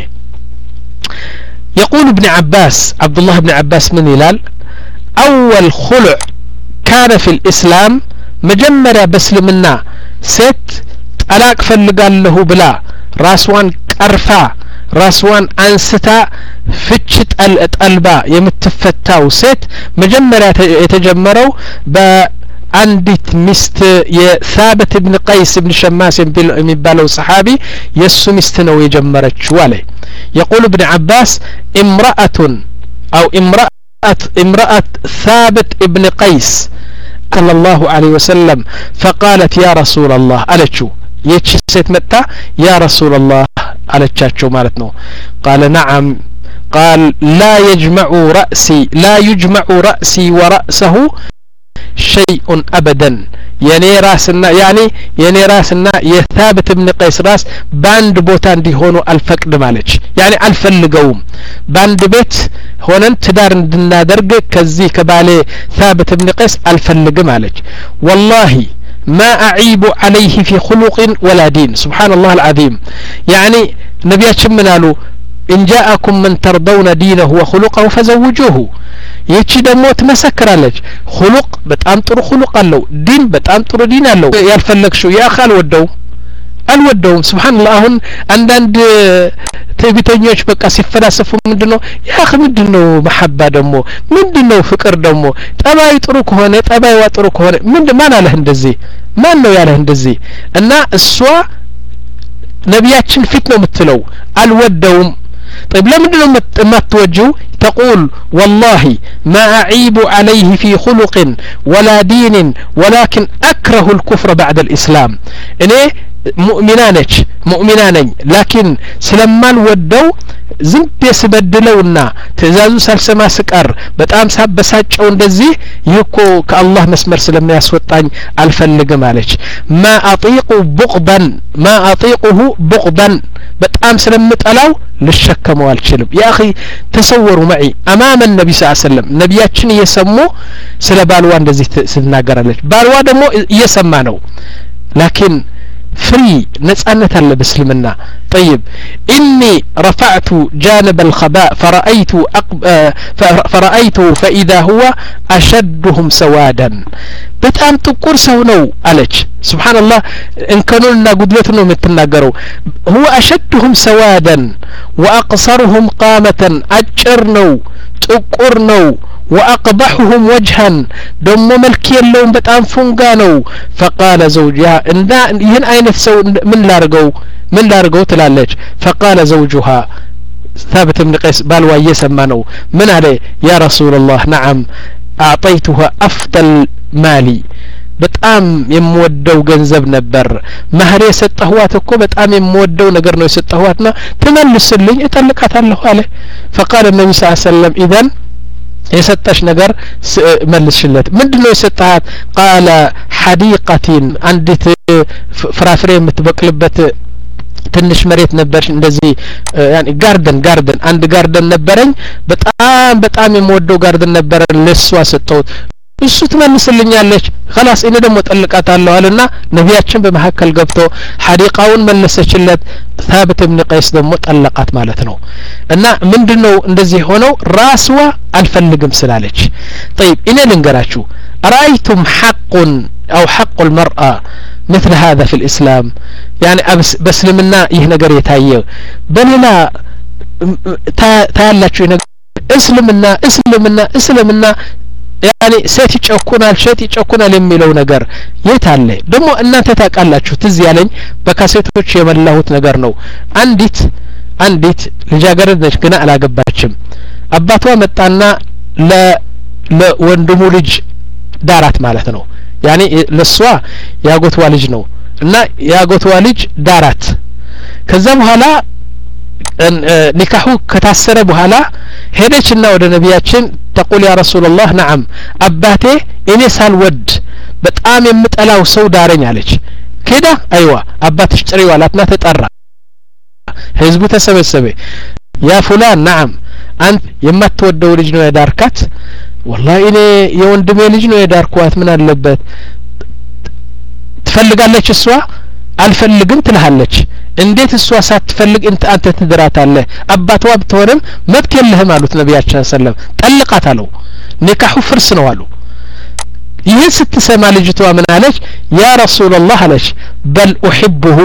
Speaker 1: يقول ابن عباس عبد الله بن عباس من هلال أول خلع كان في الإسلام መጀመሪያ በእስልምና ሴት ጠላቅ ፈልጋለሁ ብላ ራስዋን ቀርፋ ራስዋን አንስታ ፍች ጠል ጠልባ የምትፈታው ሴት መጀመሪያ የተጀመረው በአንዲት ሚስት የሳበት ኢብኑ ቀይስ ኢብኑ ሸማስ የሚባለው ሰሃቢ የሱ ሚስት ነው የጀመረችው አለ يقول ابن عباس امرأة أو امرأة امرأة ثابت ابن قيس صلى الله عليه وسلم فقالت يا رسول الله ألتشو يتش ست متى يا رسول الله ألتشاتشو مالتنو قال نعم قال لا يجمع رأسي لا يجمع رأسي ورأسه شيء أبدا يعني راسنا يعني يعني راسنا يثابت ابن قيس راس باند بوتان دي هونو الفقد مالج يعني الفلقوم باند بيت هونن تدار ندنا درج كزي كبالي ثابت ابن قيس الفلق مالج والله ما أعيب عليه في خلق ولا دين سبحان الله العظيم يعني نبياتشم منالو إن جاءكم من ترضون دينه وخلقه فزوجوه ይቺ ደግሞ ትመሰክራለች خلق በጣም ጥሩ خلق አለው ዲን በጣም ጥሩ ዲን አለው ያልፈለግሽው ያ አካል ወደው አልወደውም ሱብሃንአላህ አሁን አንዳንድ ትዕቢተኞች በቃ ሲፈላሰፉ ምንድነው ያ አኺ ምንድነው መሐባ ደግሞ ምንድነው ፍቅር ደግሞ ጠባይ ጥሩ ከሆነ ጠባይዋ ጥሩ ከሆነ ምን ማን አለህ እንደዚህ ማን ነው ያለህ እንደዚህ እና እሷ ነቢያችን ፊት ነው የምትለው አልወደውም طيب لماذا ما توجه تقول والله ما أعيب عليه في خلق ولا دين ولكن أكره الكفر بعد الإسلام إنه مؤمنانك مؤمنانين لكن سلمان ودو ዝም ቢያስበድለውና ትእዛዙ ሳልሰማ ስቀር በጣም ሳበሳጨው እንደዚህ ይኮ ከአላህ መስመር ስለሚያስወጣኝ አልፈልግም አለች ما اطيق بغضا ما اطيقه بغضا በጣም ስለምጠላው ልሸከመው አልችልም يا اخي تصوروا معي امام النبي صلى الله عليه وسلم ነብያችን እየሰሙ ስለ ባልዋ እንደዚህ ስናገራለች ባልዋ ደግሞ እየሰማ ነው لكن فري نسألت على بسلمنا طيب إني رفعت جانب الخباء فرأيت أقب... فرأيت فإذا هو أشدهم سوادا بتأم تقول سونو ألج سبحان الله إن كانوا لنا قدلتنا متناقروا هو أشدهم سوادا وأقصرهم قامة أجرنو تقرنو وأقبحهم وجها دم ملكي اللون بتأم فنقانو فقال زوجها إن ين أين تسو من لارقو من لارقو تلالج فقال زوجها ثابت بن قيس بالوا يسمانو من عليه يا رسول الله نعم أعطيتها أفضل مالي በጣም የምወደው ገንዘብ ነበር ማህር የሰጠኋት እኮ በጣም የምወደው ነገር ነው የሰጠኋትና ተመልስልኝ እጠልቃታለሁ አለ فقال النبي صلى الله عليه وسلم اذا የሰጠሽ ነገር መልስሽለት ምንድነው የሰጣት قال حديقة አንዲት ፍራፍሬ የምትበቅልበት ትንሽ መሬት ነበር እንደዚህ ያኒ ጋርደን ጋርደን አንድ ጋርደን ነበረኝ በጣም በጣም የምወደው ጋርደን ነበር ለሷ ሰጠሁት እሱ ትመልስልኛለች خلاص እኔ ደግሞ ጠልቃታለሁ አለና ነብያችን በመሐከል ገብቶ ሐዲቃውን መለሰችለት ثابت بن قيس ደግሞ ጠለቃት ማለት ነው እና ምንድነው እንደዚህ ሆነው ራስዋ አልፈልግም ስላለች طيب እኔ ልንገራችሁ رايتم حق او حق المرأة مثل هذا في الإسلام يعني بسلمنا ይህ ነገር የታየ በሌላ ታያላችሁ እስልምና እስልምና እስልምና يعني ሴት ይጨኩናል ሴት ይጨኩናል የሚለው ነገር የት አለ ደግሞ እናንተ ታውቃላችሁ ትዝ ያለኝ በካሴቶች የመላሁት ነገር ነው አንዲት አንዲት ልጃገረድ ነች ግን አላገባችም አባቷ መጣና ለ ለወንድሙ ልጅ ዳራት ማለት ነው يعني ለሷ ያጎቷ ልጅ ነው እና ያጎቷ ልጅ ዳራት ከዛ በኋላ ኒካሁ ከታሰረ በኋላ ሄደችና ወደ ነብያችን تقول يا رسول الله نعم አባቴ እኔ ሳልወድ በጣም የምጠላው ሰው ዳረኝ አለች ከዳ አይዋ አባትሽ ጥሪው አላትና ተጠራ ህዝቡ ተሰበሰበ ያ ፉላን نعم አንተ የማትወደው ልጅ ነው የዳርካት والله እኔ የወንድሜ ልጅ ነው የዳርኳት ምን አለበት ትፈልጋለች እሷ አልፈልግም ትልሃለች እንዴት እሷ ሳትፈልግ እንት አንተ ትድራታለህ አባቷ ብትሆንም መብት የለህም አሉት ነብያችን ሰለላሁ ዐለይሂ ወሰለም ጠልቃት አለው ኒካሁ ፍርስ ነው አሉ ይህን ስትሰማ ልጅቷ ምን አለች ያ ረሱላህ አለች በል ኡሂቡሁ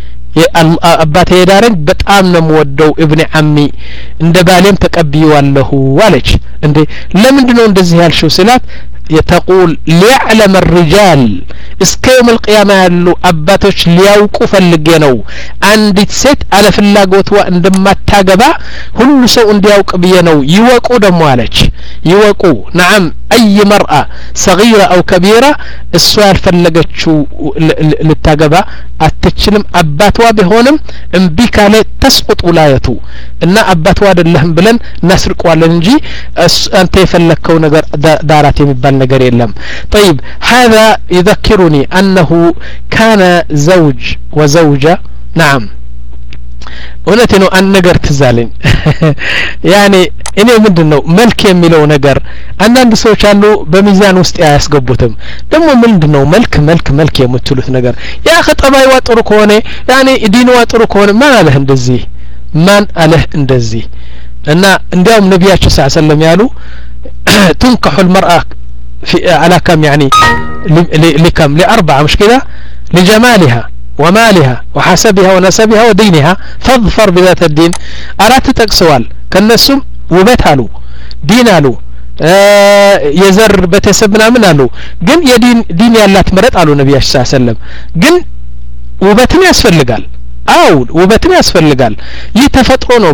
Speaker 1: አባቴ ዳረን በጣም ነው የምወደው ኢብኑ አሚ እንደ ባሌም ተቀብየዋለሁ አለች እንዴ ለምንድነው እንደዚህ ያልሽው ስላት يتقول ليعلم الرجال እስከ يوم القيامة ያሉ አባቶች ሊያውቁ ፈልጌ ነው አንዲት ሴት አለ ፍላጎትዋ እንደማታገባ ሁሉ ሰው እንዲያውቅ ብዬ ነው ይወቁ ደሞ አለች ይወቁ نعم اي مرأة صغيرة او كبيرة እሷ ያልፈለገችው ልታገባ አትችልም አባቷ ቢሆንም እምቢ ካለ ተስቁጥ ውላየቱ እና አባቷ አይደለም ብለን እናስርቀዋለን እንጂ አንተ የፈለከው ነገር ዳራት የሚባል ነገር የለም طيب هذا يذكرني أنه كان زوج وزوجة نعم እውነቴ ነው አንድ ነገር ትዛለኝ ያኔ እኔ ምንድነው መልክ የሚለው ነገር አንዳንድ ሰዎች አሉ በሚዛን ውስጥ ያስገቡትም ደግሞ ምንድነው መልክ መልክ መልክ የምትሉት ነገር ያ ኸጠባይዋ ጥሩ ከሆነ ያኔ ዲንዋ ጥሩ ከሆነ ማን አለህ እንደዚህ ማን አለህ እንደዚህ እና እንዲያውም ነብያችን ሰለላሁ ዐለይሂ ወሰለም ያሉ تنكح المرأة في على كم يعني لكم لأربعة مش كده لجمالها ومالها وحسبها ونسبها ودينها فاظفر بذات الدين أردت تقسوال كالنسم وبتالو دين አሉ የዘር በተሰብና ምን አሉ ግን የዲን ዲን ያላት መረጥ አሉ ነብያችን ሰለላሁ ዐለይሂ ወሰለም ግን ውበትን ያስፈልጋል አው ውበትን ያስፈልጋል ይህ ተፈጥሮ ነው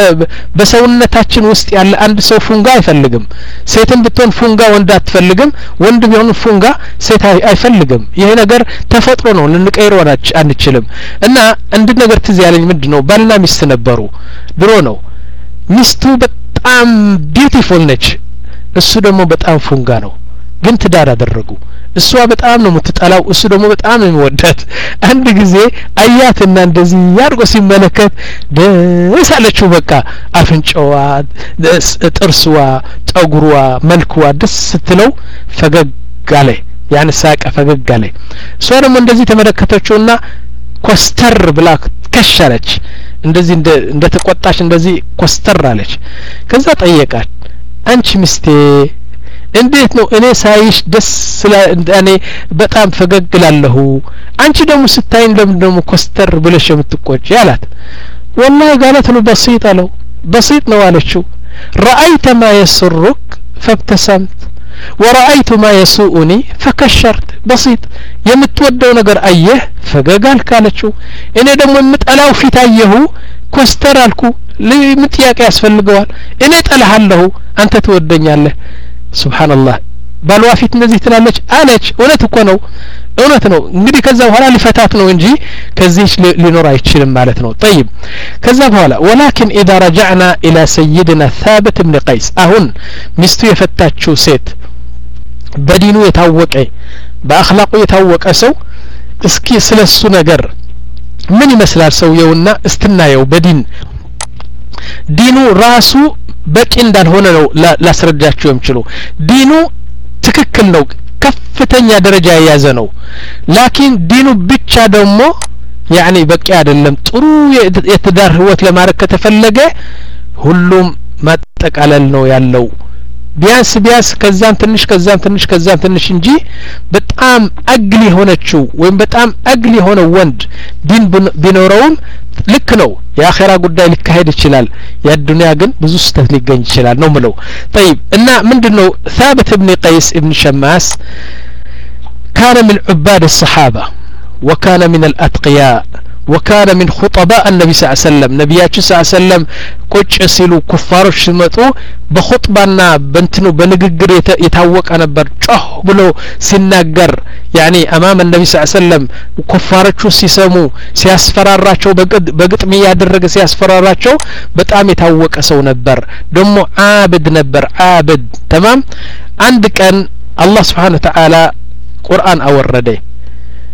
Speaker 1: በሰውነታችን ውስጥ ያለ አንድ ሰው ፉንጋ አይፈልግም ሴትን ብትሆን ፉንጋ ወንድ አትፈልግም ወንድ ቢሆን ፉንጋ ሴት አይፈልግም ይሄ ነገር ተፈጥሮ ነው ልንቀይረው አንችልም እና አንድ ነገር ትዝ ያለኝ ምንድነው ባልና ሚስት ነበሩ ድሮ ነው ሚስቱ በጣም ቢዩቲፉል ነች እሱ ደግሞ በጣም ፉንጋ ነው ግን ትዳር አደረጉ እሷ በጣም ነው የምትጠላው እሱ ደግሞ በጣም ነው የሚወዳት አንድ ጊዜ አያትና እንደዚህ ያርጎ ሲመለከት ደስ አለችው በቃ አፍንጫዋ ጥርስዋ ጠጉሯ መልክዋ ደስ ስትለው ፈገግ አለ ያን ሳቀ ፈገግ አለ እሷ ደግሞ እንደዚህ ተመለከተችውና ኮስተር ብላ ከሻለች እንደዚህ እንደ ተቆጣች እንደዚህ ኮስተር አለች ከዛ ጠየቃት አንቺ ሚስቴ እንዴት ነው እኔ ሳይሽ ደስ እኔ በጣም ፈገግላለሁ አንቺ ደግሞ ስታይን ለምን ደግሞ ኮስተር ብለሽ የምትቆጭ ያላት والله قالت له بسيط له بسيط ነው አለችው رأيت ما يسرك فابتسمت ورأيت ما يسوءني فكشرت بسيط የምትወደው ነገር አየህ ፈገጋል ካለችው እኔ ደግሞ የምጠላው ፊት አየሁ ኮስተር አልኩ ለምጥያቄ ያስፈልገዋል እኔ ጠላሃለሁ አንተ ትወደኛለህ ሱብሃንአላህ ባልዋ ፊት እንደዚህ ትላለች አለች እውነት እኮ ነው እውነት ነው እንግዲህ ከዛ በኋላ ሊፈታት ነው እንጂ ከዚህ ሊኖር አይችልም ማለት ነው طيب ከዛ በኋላ ولكن اذا رجعنا الى سيدنا ثابت بن قيس አሁን ሚስቱ የፈታችው ሴት በዲኑ የታወቀ በአኽላቁ የታወቀ ሰው እስኪ ስለሱ ነገር ምን ይመስላል ሰውየውና እስትናየው በዲን ዲኑ ራሱ በቂ እንዳልሆነ ነው ላስረዳችሁ የምችሉ ዲኑ ትክክል ነው ከፍተኛ ደረጃ የያዘ ነው ላኪን ዲኑ ብቻ ደግሞ ያኒ በቂ አይደለም ጥሩ የትዳር ህይወት ለማድረግ ከተፈለገ ሁሉም ማጠቃለል ነው ያለው ቢያንስ ቢያንስ ከዛም ትንሽ ከዛም ትንሽ ከዛም ትንሽ እንጂ በጣም አግሊ ሆነችው ወይም በጣም አግሊ ሆነ ወንድ ዲን ቢኖረውም ልክ ነው የአኺራ ጉዳይ ሊካሄድ ይችላል የዱንያ ግን ብዙ ስተት ሊገኝ ይችላል ነው ምለው طيب እና ምንድነው ثابت ابن قيس ابن شماس كان من عباد الصحابة وكان من الأتقياء وكان من خطباء النبي صلى الله عليه وسلم نبياتي صلى الله عليه وسلم ቁጭ ሲሉ ኩፋሮች ሲመጡ በኹጥባና በእንትኑ በንግግር የታወቀ ነበር ጮህ ብሎ ሲናገር ያኒ አማም النبي صلى الله عليه وسلم ኩፋሮቹ ሲሰሙ ሲያስፈራራቸው በግጥም ያደረገ ሲያስፈራራቸው በጣም የታወቀ ሰው ነበር ደሞ አብድ ነበር አብድ تمام አንድ ቀን አላህ Subhanahu Wa Ta'ala ቁርአን አወረደ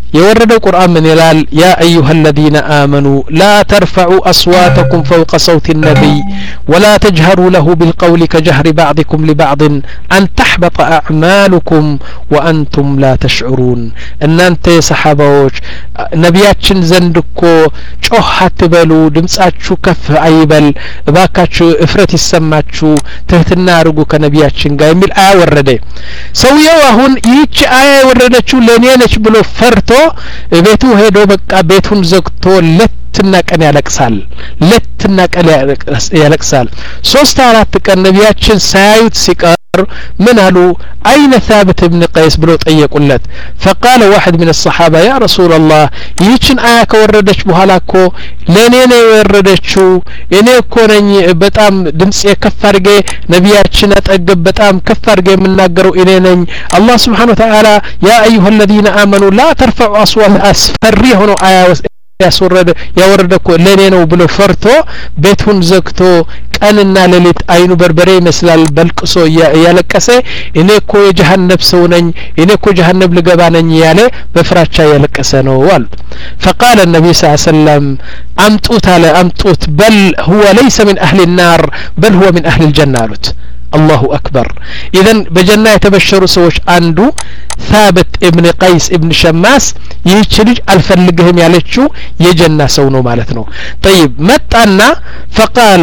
Speaker 1: የወረደው ቁርአን ምን ይላል? ያ አዩሃ الذين آمنوا لا ترفعوا أصواتكم فوق صوت النبي ولا تجهروا له بالقول كجهر بعضكم لبعض أن تحبط أعمالكم وأنتم لا تشعرون ان انت صحابዎች ነቢያችን ዘንድ እኮ ጮህ አትበሉ ድምጻችሁ ከፍ አይበል እባካችሁ እፍረት ይሰማችሁ ትህትና አርጉ ከነቢያችን ጋር የሚል አያ ወረደ ሰውየው አሁን ይህች አያ ወረደችው ለኔ ነች ብሎ ፈርቶ ቤቱ ሄዶ በቃ ቤቱን ዘግቶ ለትና ቀን ያለቅሳል ለትና ቀን ያለቅሳል ሶስት አራት ቀን ነቢያችን ሳያዩት ሲቀር من قالوا أين ثابت بن قيس بلو طيقولت فقال واحد من الصحابة يا رسول الله ييچن آية كوردش بحالاكو لنين يوردشو إني كونني بتام دمس يكفرجي نبياتشن أتأجب بتام كفرجي من ناقرو إليني الله سبحانه وتعالى يا أيها الذين آمنوا لا ترفعوا أصوات أسفري هنا آية ያስወረደ ያወረደኮ ለኔ ነው ብሎ ፈርቶ ቤቱን ዘግቶ ቀንና ሌሊት አይኑ በርበሬ ይመስላል በልቅሶ ያለቀሰ እኔ እኮ የጀሃነም ሰው ነኝ እኔ እኮ ጀሃነም ልገባ ነኝ ያለ በፍራቻ ያለቀሰ ነው አሉ فقال النبي صلى الله عليه وسلم امطوت على امطوت بل هو ليس من اهل النار بل هو من اهل الجنه አሉት الله أكبر إذن بجنة يتبشروا سوش عنده ثابت ابن قيس ابن شماس يشرج الفلقهم يالتشو يجنة سونو مالتنو طيب متأنا فقال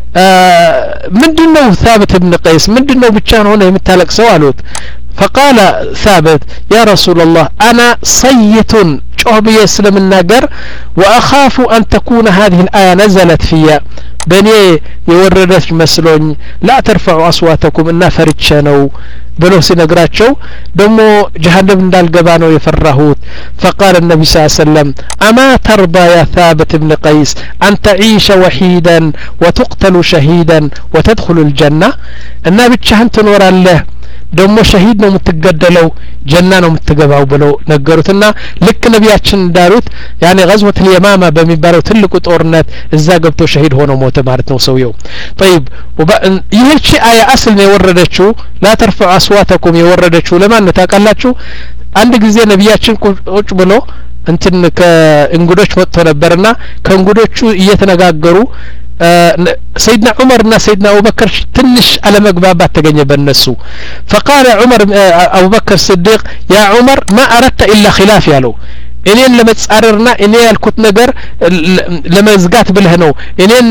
Speaker 1: آه من دنو ثابت ابن قيس من دنو بتشان هنا يمتالك سوالوت فقال ثابت يا رسول الله أنا صيت شعب يسلم الناقر وأخاف أن تكون هذه الآية نزلت فيها بني يوردت مسلون لا ترفعوا أصواتكم إنا فرتشانو بلو سنقراتشو دمو جهنم دال قبانو يفرهوت فقال النبي صلى الله عليه وسلم أما ترضى يا ثابت بن قيس أن تعيش وحيدا وتقتل شهيدا وتدخل الجنة النبي تشهن تنور الله ደሞ ሸሂድ ነው የምትገደለው ጀና ነው የምትገባው ብለው ነገሩትና ልክ ነቢያችን እንዳሉት ያኔ غزوة اليمامة በሚባለው ትልቁ ጦርነት እዛ ገብቶ ሸሂድ ሆኖ ሞተ ማለት ነው ሰውየው طيب ይህች አያ አስል ነው የወረደችው لا ترفعوا أصواتكم የወረደችው ለማን ታውቃላችሁ አንድ ጊዜ ነቢያችን ቁጭ ብሎ እንትን ከእንግዶች መጥቶ ነበርና ከእንግዶቹ እየተነጋገሩ سيدنا عمر نا سيدنا أبو بكر تنش على مقبابات تجنب النسو فقال عمر أبو بكر الصديق يا عمر ما أردت إلا خلاف يالو إنين لما تسعررنا إنين الكت نجر لما زقات بالهنو إنين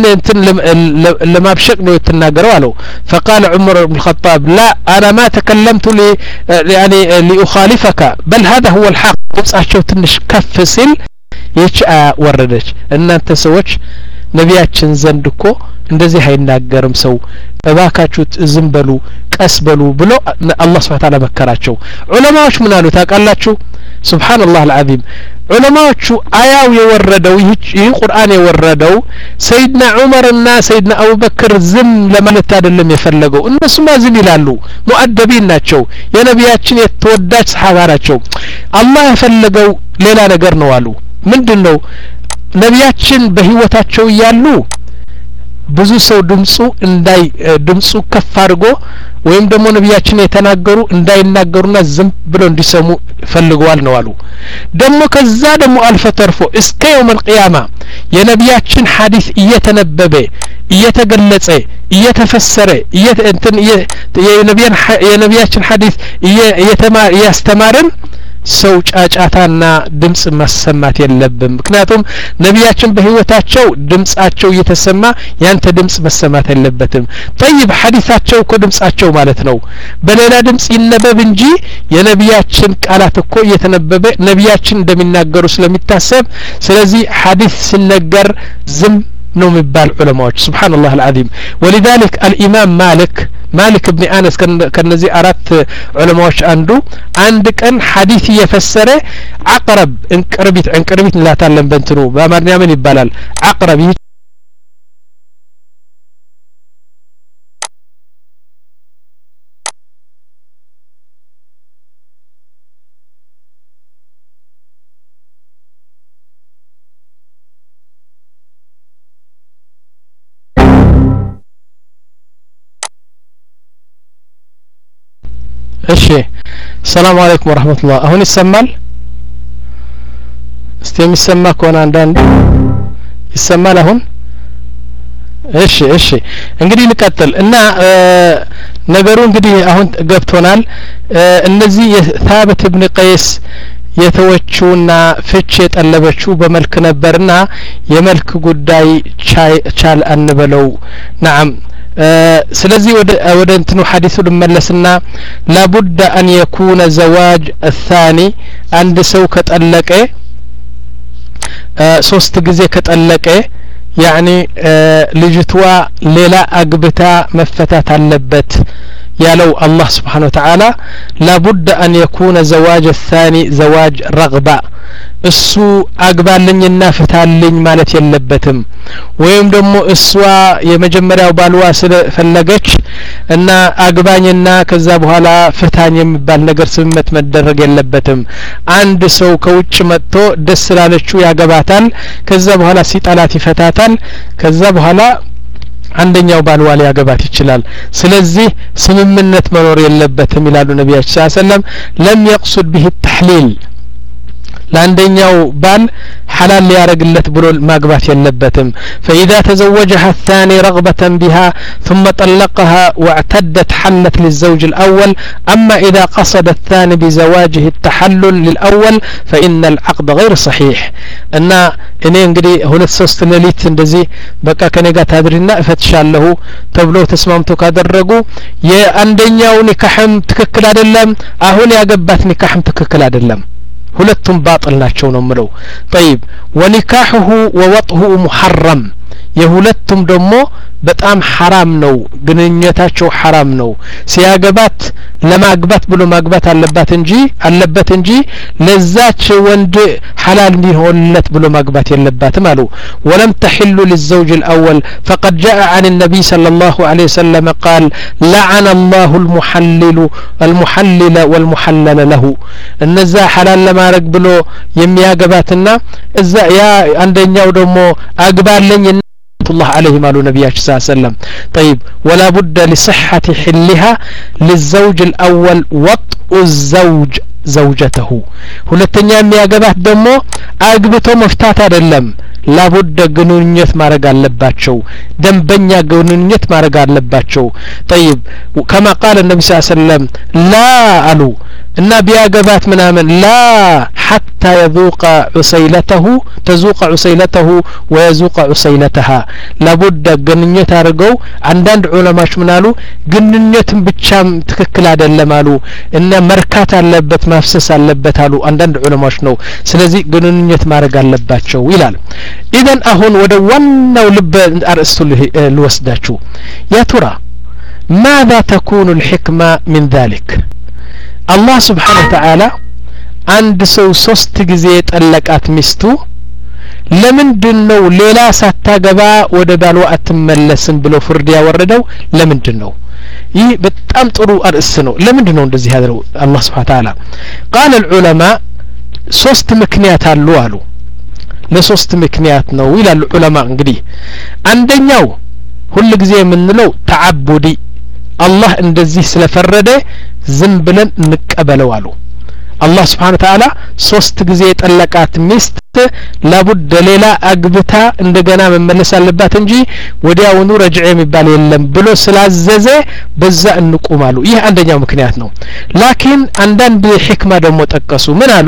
Speaker 1: لما بشكل يتناقروا له فقال عمر بن الخطاب لا أنا ما تكلمت لي يعني لأخالفك بل هذا هو الحق بس أشوف تنش كفسل يشاء وردش إن أنت سوتش ነቢያችን ዘንድ እኮ እንደዚህ አይናገርም ሰው እባካችሁ ዝም በሉ ቀስ በሉ ብሎ አላህ Subhanahu Wa Ta'ala መከራቸው ዑለማዎች ምን አሉ ታውቃላችሁ ሱብሃንአላህ አልዓዚም ዑለማዎቹ አያው የወረደው ይህ ቁርአን የወረደው ሰይድና ዑመርና ሰይድና አቡበክር ዝም ለማለት አይደለም የፈለገው እነሱማ ዝም ይላሉ ሙአደቢን ናቸው የነቢያችን የተወዳጅ ሰሃባ ናቸው አላህ የፈለገው ሌላ ነገር ነው አሉ ምንድነው ነቢያችን በህይወታቸው ያሉ ብዙ ሰው ድምጹ እንዳይ ድምጹ ከፍ አድርጎ ወይም ደግሞ ነቢያችን የተናገሩ እንዳይናገሩና ዝም ብለው እንዲሰሙ ፈልገዋል ነው አሉ ደግሞ ከዛ ደግሞ አልፎ ተርፎ እስከ يوم القيامة የነቢያችን ሐዲስ እየተነበበ እየተገለጸ እየተፈሰረ እንትን የነቢያን የነቢያችን ሐዲስ እየተማር ያስተማረን ሰው ጫጫታና ድምጽ ማሰማት የለብም ምክንያቱም ነቢያችን በህይወታቸው ድምጻቸው እየተሰማ ያንተ ድምጽ መሰማት የለበትም طيب ሐዲሳቸው እኮ ድምጻቸው ማለት ነው በሌላ ድምጽ ይነበብ እንጂ የነቢያችን ቃላት እኮ እየተነበበ ነቢያችን እንደሚናገሩ ስለሚታሰብ ስለዚህ ሐዲስ ሲነገር ዝም ነው የሚባል ዑለማዎች ሱብሃንአላህ አልዓዚም ولذلك الامام مالك مالك ابن انس ከነዚህ አራት ዑለማዎች አንዱ አንድ ቀን ሐዲስ እየፈሰረ አቅረብ እንቅርቢት እንቅርቢት እንላታለን በእንትኑ በአማርኛ ምን ይባላል አቅረብ እሺ ሰላም አለይኩም ወራህመቱላህ አሁን ይሰማል እስቲ የሚሰማ ከሆነ አንዳንድ ይሰማል አሁን እሺ እሺ እንግዲህ ልቀጥል እና ነገሩ እንግዲህ አሁን ገብቶናል እነዚህ የثابت ابن قيس የተወቹና ፍች የጠለበችው በመልክ ነበርና የመልክ ጉዳይ ቻል አንበለው نعم ስለዚህ ወደ ወደ እንትኑ ሐዲሱ ልመለስና لابد ان يكون زواج الثاني አንድ ሰው ከጠለቀ ሶስት ጊዜ ከጠለቀ يعني ልጅቷ ሌላ አግብታ መፈታት አለበት ያለው الله سبحانه وتعالى لابد ان يكون زواج الثاني زواج رغبة እሱ አግባልኝና ፍታልኝ ማለት የለበትም ወይም ደግሞ እሷ የመጀመሪያው ባልዋ ስለፈለገች እና አግባኝና ከዛ በኋላ ፍታኝ የሚባል ነገር ስምምነት መደረግ የለበትም አንድ ሰው ከውጭ መጥቶ ደስ ስላለችው ያገባታል ከዛ በኋላ ሲጣላት ይፈታታል ከዛ በኋላ አንደኛው ባልዋ ሊያገባት ይችላል ስለዚህ ስምምነት መኖር የለበትም ይላሉ ነብያችን ሰለላሁ ዐለይሂ ወሰለም ለም يقصد به التحليل ለአንደኛው ባል حلال ሊያረግለት ብሎ ማግባት የለበትም فإذا تزوجها الثاني رغبة بها ثم طلقها واعتدت حلت للزوج الأول أما إذا قصد الثاني بزواجه التحلل للأول فإن العقد غير صحيح እና እኔ እንግዲህ ሁለት ሶስት ሌሊት እንደዚህ በቃ ከኔ ጋር ታድሪና እፈትሻለሁ ተብሎ ተስማምቶ ካደረጉ የአንደኛው ኒካህም ትክክል አይደለም አሁን ያገባት ኒካህም ትክክል አይደለም ሁለቱም ባጥል ናቸው ነው ምለው طيب ونكاحه ووطه محرم የሁለቱም ደግሞ በጣም حرام ነው ግንኙነታቸው حرام ነው ሲያገባት ለማግባት ብሎ ማግባት አለባት እንጂ አለበት እንጂ ለዛች ወንድ حلال እንዲሆንለት ብሎ ማግባት የለባትም አሉ ولم تحل للزوج الأول فقد جاء عن النبي صلى الله عليه وسلم قال لعن الله المحلل المحلل والمحلل له እነዛ حلال ለማድረግ ብሎ የሚያገባትና እዛ ያ አንደኛው ደግሞ አግባልኝ الله عليه مالو نبياتش صلى الله عليه وسلم طيب ولا بد لصحة حلها للزوج الأول وطء الزوج زوجته ሁለተኛ የሚያገባት ደግሞ አግብቶ መፍታት አይደለም لابد ግንኙነት ማድረግ አለባቸው ደንበኛ ግንኙነት ማድረግ አለባቸው طيب كما قال النبي صلى الله عليه وسلم لا አሉ እና ቢያገባት ምናምን لا حتى يذوق عسيلته تذوق عسيلته ويذوق عسيلتها لابد ግንኙነት አድርገው አንዳንድ ዑለማዎች ምናሉ ግንኙነትን ብቻም ትክክል አይደለም አሉ እና መርካት አለበት ማፍሰስ አለበት አሉ አንዳንድ ዑለማዎች ነው ስለዚህ ግንኙነት ማድረግ አለባቸው ይላል إذن أهون ودونا لب أرسل الوسداتشو يا ترى ماذا تكون الحكمة من ذلك الله سبحانه وتعالى عند سو سوست جزيت ألقات مستو ለምንድነው ሌላ ሳታገባ ወደ ባሏ አትመለስም ብሎ ፍርድ ያወረደው ለምንድነው ይህ በጣም ጥሩ አርዕስ ነው ለምንድነው እንደዚህ ያደረው አላህ Subhanahu Wa Ta'ala قال العلماء ሶስት ምክንያት አሉ አሉ ለሶስት ምክንያት ነው ይላሉ ዑለማ እንግዲህ አንደኛው ሁሉ ጊዜ የምንለው ተዓቡዲ አላህ እንደዚህ ስለፈረደ ዝም ብለን እንቀበለው አሉ አላህ Subhanahu Wa Ta'ala ሶስት ጊዜ የጠለቃት ሚስት لابد ሌላ አግብታ እንደገና መመለስ አለባት እንጂ ወዲያውኑ ረጅዕ የሚባል የለም ብሎ ስላዘዘ በዛ እንቆማሉ ይህ አንደኛው ምክንያት ነው ላኪን አንዳንድ ህክማ ደግሞ ጠቀሱ ምን አሉ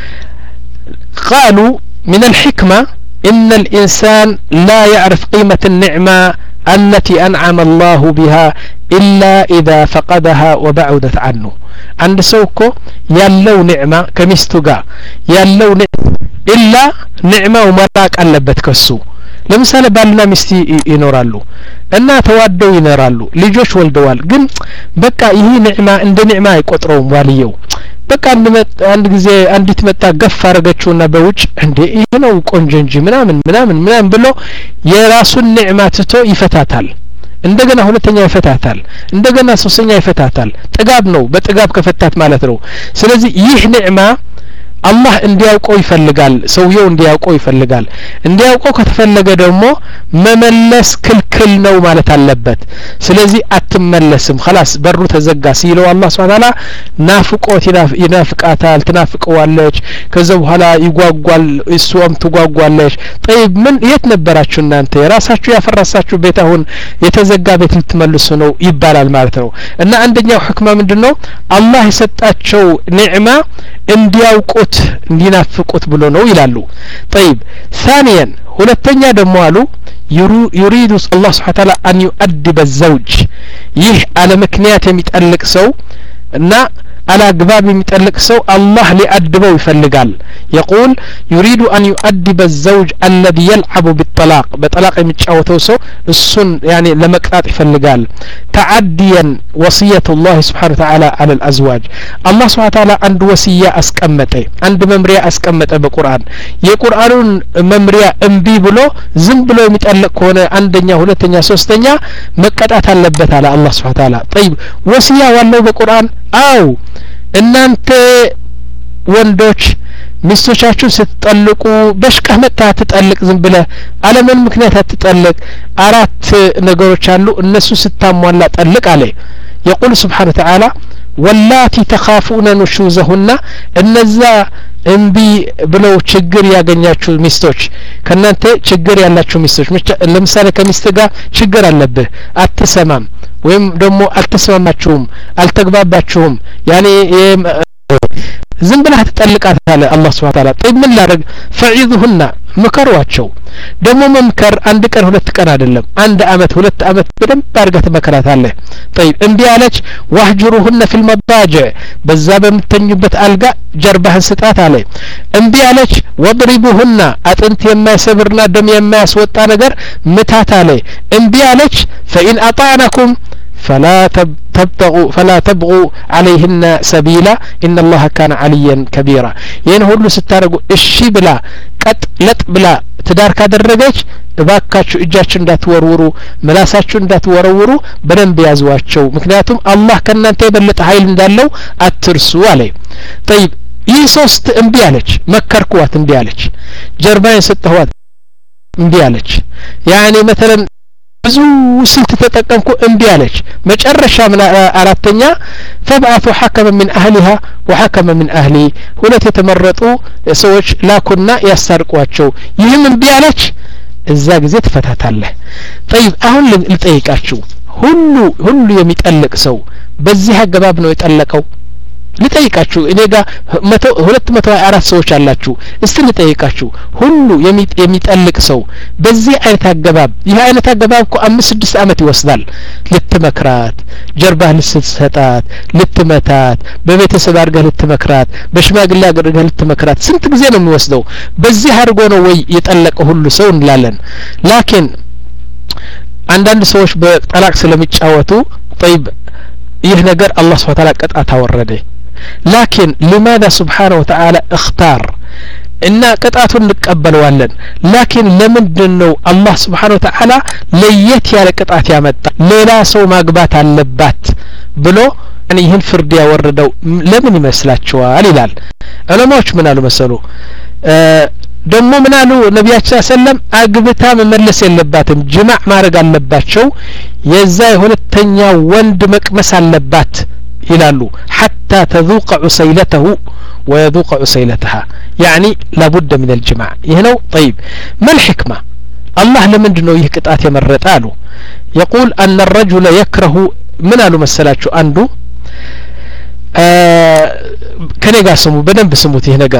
Speaker 1: قالوا من الحكمة إن الإنسان لا يعرف قيمة النعمة التي أنعم الله بها إلا إذا فقدها وبعدت عنه عند سوكو يالو نعمة كمستوغا يالو نعمة إلا نعمة ومراك ألبت كسو ለምሳሌ ባልና ሚስት ይኖራሉ እና ተዋደው ይኖራሉ ልጆች ወልደዋል ግን በቃ ይሄ ንዕማ እንደ ንዕማ አይቆጥረውም ዋልየው በቃ አንድ ጊዜ አንዲት መጣ ገፍ አረገችውና በውጭ እንዴ ይሄ ነው ቆንጆ እንጂ ምናምን ምናምን ምናምን ብሎ የራሱን ንዕማ ትቶ ይፈታታል እንደገና ሁለተኛ ይፈታታል እንደገና ሶስተኛ ይፈታታል ጥጋብ ነው በጥጋብ ከፈታት ማለት ነው ስለዚህ ይህ ንዕማ አላህ እንዲያውቀው ይፈልጋል ሰውየው እንዲያውቀው ይፈልጋል እንዲያውቀው ከተፈለገ ደግሞ መመለስ ክልክል ነው ማለት አለበት ስለዚህ አትመለስም خلاص በሩ ተዘጋ ሲለው አላህ Subhanahu Ta'ala ናፍቆት ይናፍቃታል ትናፍቀዋለች ከዛ በኋላ ይጓጓል እሷም ትጓጓለች طيب ምን የት ነበራችሁ እናንተ የራሳችሁ ያፈራሳችሁ ቤት አሁን የተዘጋ ቤት ልትመልሱ ነው ይባላል ማለት ነው እና አንደኛው ህክማ ምንድነው አላህ የሰጣቸው ኒዕማ እንዲያውቁት እንዲናፍቁት ብሎ ነው ይላሉ طيب ثانيا ሁለተኛ ደግሞ አሉ يريد الله سبحانه وتعالى أن يؤدب الزوج ይህ አለ ምክንያት የሚጠልቅ ሰው እና على أقباب يمتلك سو الله لأدبه يفلقال يقول يريد أن يؤدب الزوج الذي يلعب بالطلاق بطلاق يمتشاوته سو السن يعني لما كتات يفلقال تعديا وصية الله سبحانه وتعالى على الأزواج الله سبحانه وتعالى عند وصية أسكمته عند ممرية أسكمته بقرآن يقرآن ممرية انبي بلو زم بلو يمتلك هنا عندنا هلتنا سوستنا مكتات اللبت على الله سبحانه وتعالى طيب وصية والله بقرآن أو እናንተ ወንዶች ሚስቶቻችሁ ስትጠልቁ በሽቀህ መጣ ትጠልቅ ዝም ብለ አለምን ምክንያት አትጠልቅ አራት ነገሮች አሉ እነሱ ስታሟላ ጠልቅ አለ يقول سبحانه وتعالى واللاتي تخافون نشوزهن እነዛ እንቢ ብለው ችግር ያገኛችሁ ሚስቶች ከናንተ ችግር ያላችሁ ሚስቶች ለምሳሌ ከሚስት ጋር ችግር አለብህ አትሰማም ወይም ደግሞ አልተስማማችሁም አልተግባባችሁም ያኔ ዝም ብለህ ተጠልቃታለ አላህ Subhanahu Ta'ala طيب ምን ላደርግ ፈዒዙሁና መከሯቸው ደግሞ መምከር አንድ ቀን ሁለት ቀን አይደለም አንድ አመት ሁለት አመት በደንብ አድርገህ ትመከራታለህ طيب እንቢ አለች واهجروهن في المضاجع በዛ በምትተኙበት አልጋ ጀርባህን ስጣት አለ እንቢ አለች ወድሪቡሁና አጥንት የማይሰብርና ደም የማያስወጣ ነገር ምታት አለ እንቢ አለች فإن أطعنكم فلا تبتغوا فلا تبغوا عليهن سبيلا إن الله كان عليا كبيرا ين ሁሉ ስታረጉ እሺ ብላ ቀጥ ለጥ ብላ ትዳር ካደረገች እባካችሁ እጃችሁ እንዳትወርውሩ ምላሳችሁ እንዳትወረውሩ በደንብ ያዟቸው ምክንያቱም አላህ ከናንተ የበለጠ ኃይል እንዳለው አትርሱ አለ طيب ይህ ሶስት እንቢ አለች መከርኳት እንቢ አለች ጀርባዬን ሰጠኋት እንቢ አለች ያኔ مثلا ብዙ ስልት ተጠቀምኩ እንቢ አለች መጨረሻ ምን አራተኛ فبعثوا حكما من اهلها وحكما من اهلي ሁለት የተመረጡ ሰዎች ላኩና ያሳርቋቸው ይህም እንቢ አለች እዛ ጊዜ ተፈታታለህ طيب አሁን ልጠይቃችሁ ሁሉ ሁሉ የሚጠልቅ ሰው በዚህ አገባብ ነው የጠለቀው ልጠይቃችሁ እኔ ጋር ሁለት መቶ ሃያ አራት ሰዎች አላችሁ እስቲ ልጠይቃችሁ ሁሉ የሚጠልቅ ሰው በዚህ አይነት አገባብ ይህ አይነት አገባብ እኮ አምስት ስድስት አመት ይወስዳል ልትመክራት ጀርባህ ልትሰጣት ልትመታት በቤተሰብ አድርገህ ልትመክራት በሽማግሌ አድርገህ ልትመክራት ስንት ጊዜ ነው የሚወስደው በዚህ አድርጎ ነው ወይ የጠለቀ ሁሉ ሰው እንላለን ላኪን አንዳንድ ሰዎች በጠላቅ ስለሚጫወቱ طيب ይህ ነገር አላህ Subhanahu Ta'ala ቀጣታ ወረደ لكن لماذا سبحانه وتعالى اختار እና ቅጣቱን እንቀበለዋለን لكن ለምንድነው አላህ Subhanahu Ta'ala ለየት ያለ ቅጣት ያመጣ ሌላ ሰው ማግባት አለባት ብሎ እኔ ይህን ፍርድ ያወረደው ለምን ይመስላችኋል ይላል ዑለማዎች ምን አሉ መሰሉ ደግሞ ምን አሉ ነብያችን ሰለም አግብታ መመለስ የለባትም ጅማዕ ማድረግ አለባቸው የዛ የሁለተኛ ወንድ መቅመስ አለባት ይላሉ حتى تذوق عسيلته ويذوق عسيلتها يعني لابد من الجماع يهنو طيب ما الحكمة الله لمندنو ይህ ቅጣት የመረጣሉ يقول أن الرجل يكره من አሉ መሰላችሁ አንዱ ከኔ ጋር ስሙ በደንብ ስሙት ይህ ነገር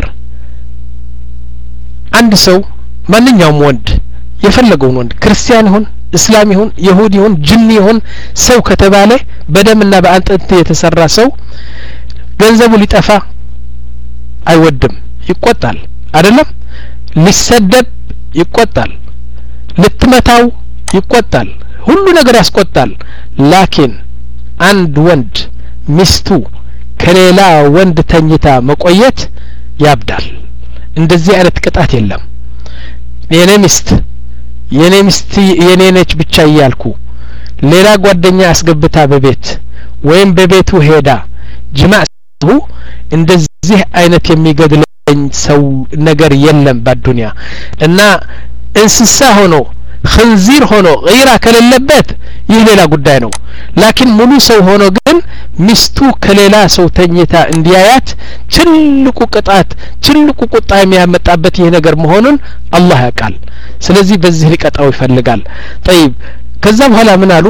Speaker 1: አንድ ሰው ማንኛውም ወንድ የፈለገውን ወንድ ክርስቲያን ይሁን እስላም ይሁን ይሁዲ ይሁን ጅኒ ይሁን ሰው ከተባለ በደምና በአጥንት የተሰራ ሰው ገንዘቡ ሊጠፋ አይወድም ይቆጣል አይደለም ሊሰደብ ይቆጣል ልትመታው ይቆጣል ሁሉ ነገር ያስቆጣል ላኪን አንድ ወንድ ሚስቱ ከሌላ ወንድ ተኝታ መቆየት ያብዳል እንደዚህ አይነት ቅጣት የለም የኔ ሚስት የኔ ሚስት የኔ ነች ብቻ ይያልኩ ሌላ ጓደኛ አስገብታ በቤት ወይም በቤቱ ሄዳ ጅማዕ እንደዚህ አይነት የሚገድለኝ የሚገኝ ሰው ነገር የለም በዱንያ እና እንስሳ ሆኖ خنزير ሆኖ غيራ ከሌለበት ይህ ሌላ ጉዳይ ነው ላኪን ሙሉ ሰው ሆኖ ግን ሚስቱ ከሌላ ሰው ተኝታ እንዲያያት ትልቁ ቅጣት ትልቁ ቁጣ የሚያመጣበት ይህ ነገር መሆኑን አላህ ያውቃል ስለዚህ በዚህ ሊቀጣው ይፈልጋል طيب ከዛ በኋላ ምን አሉ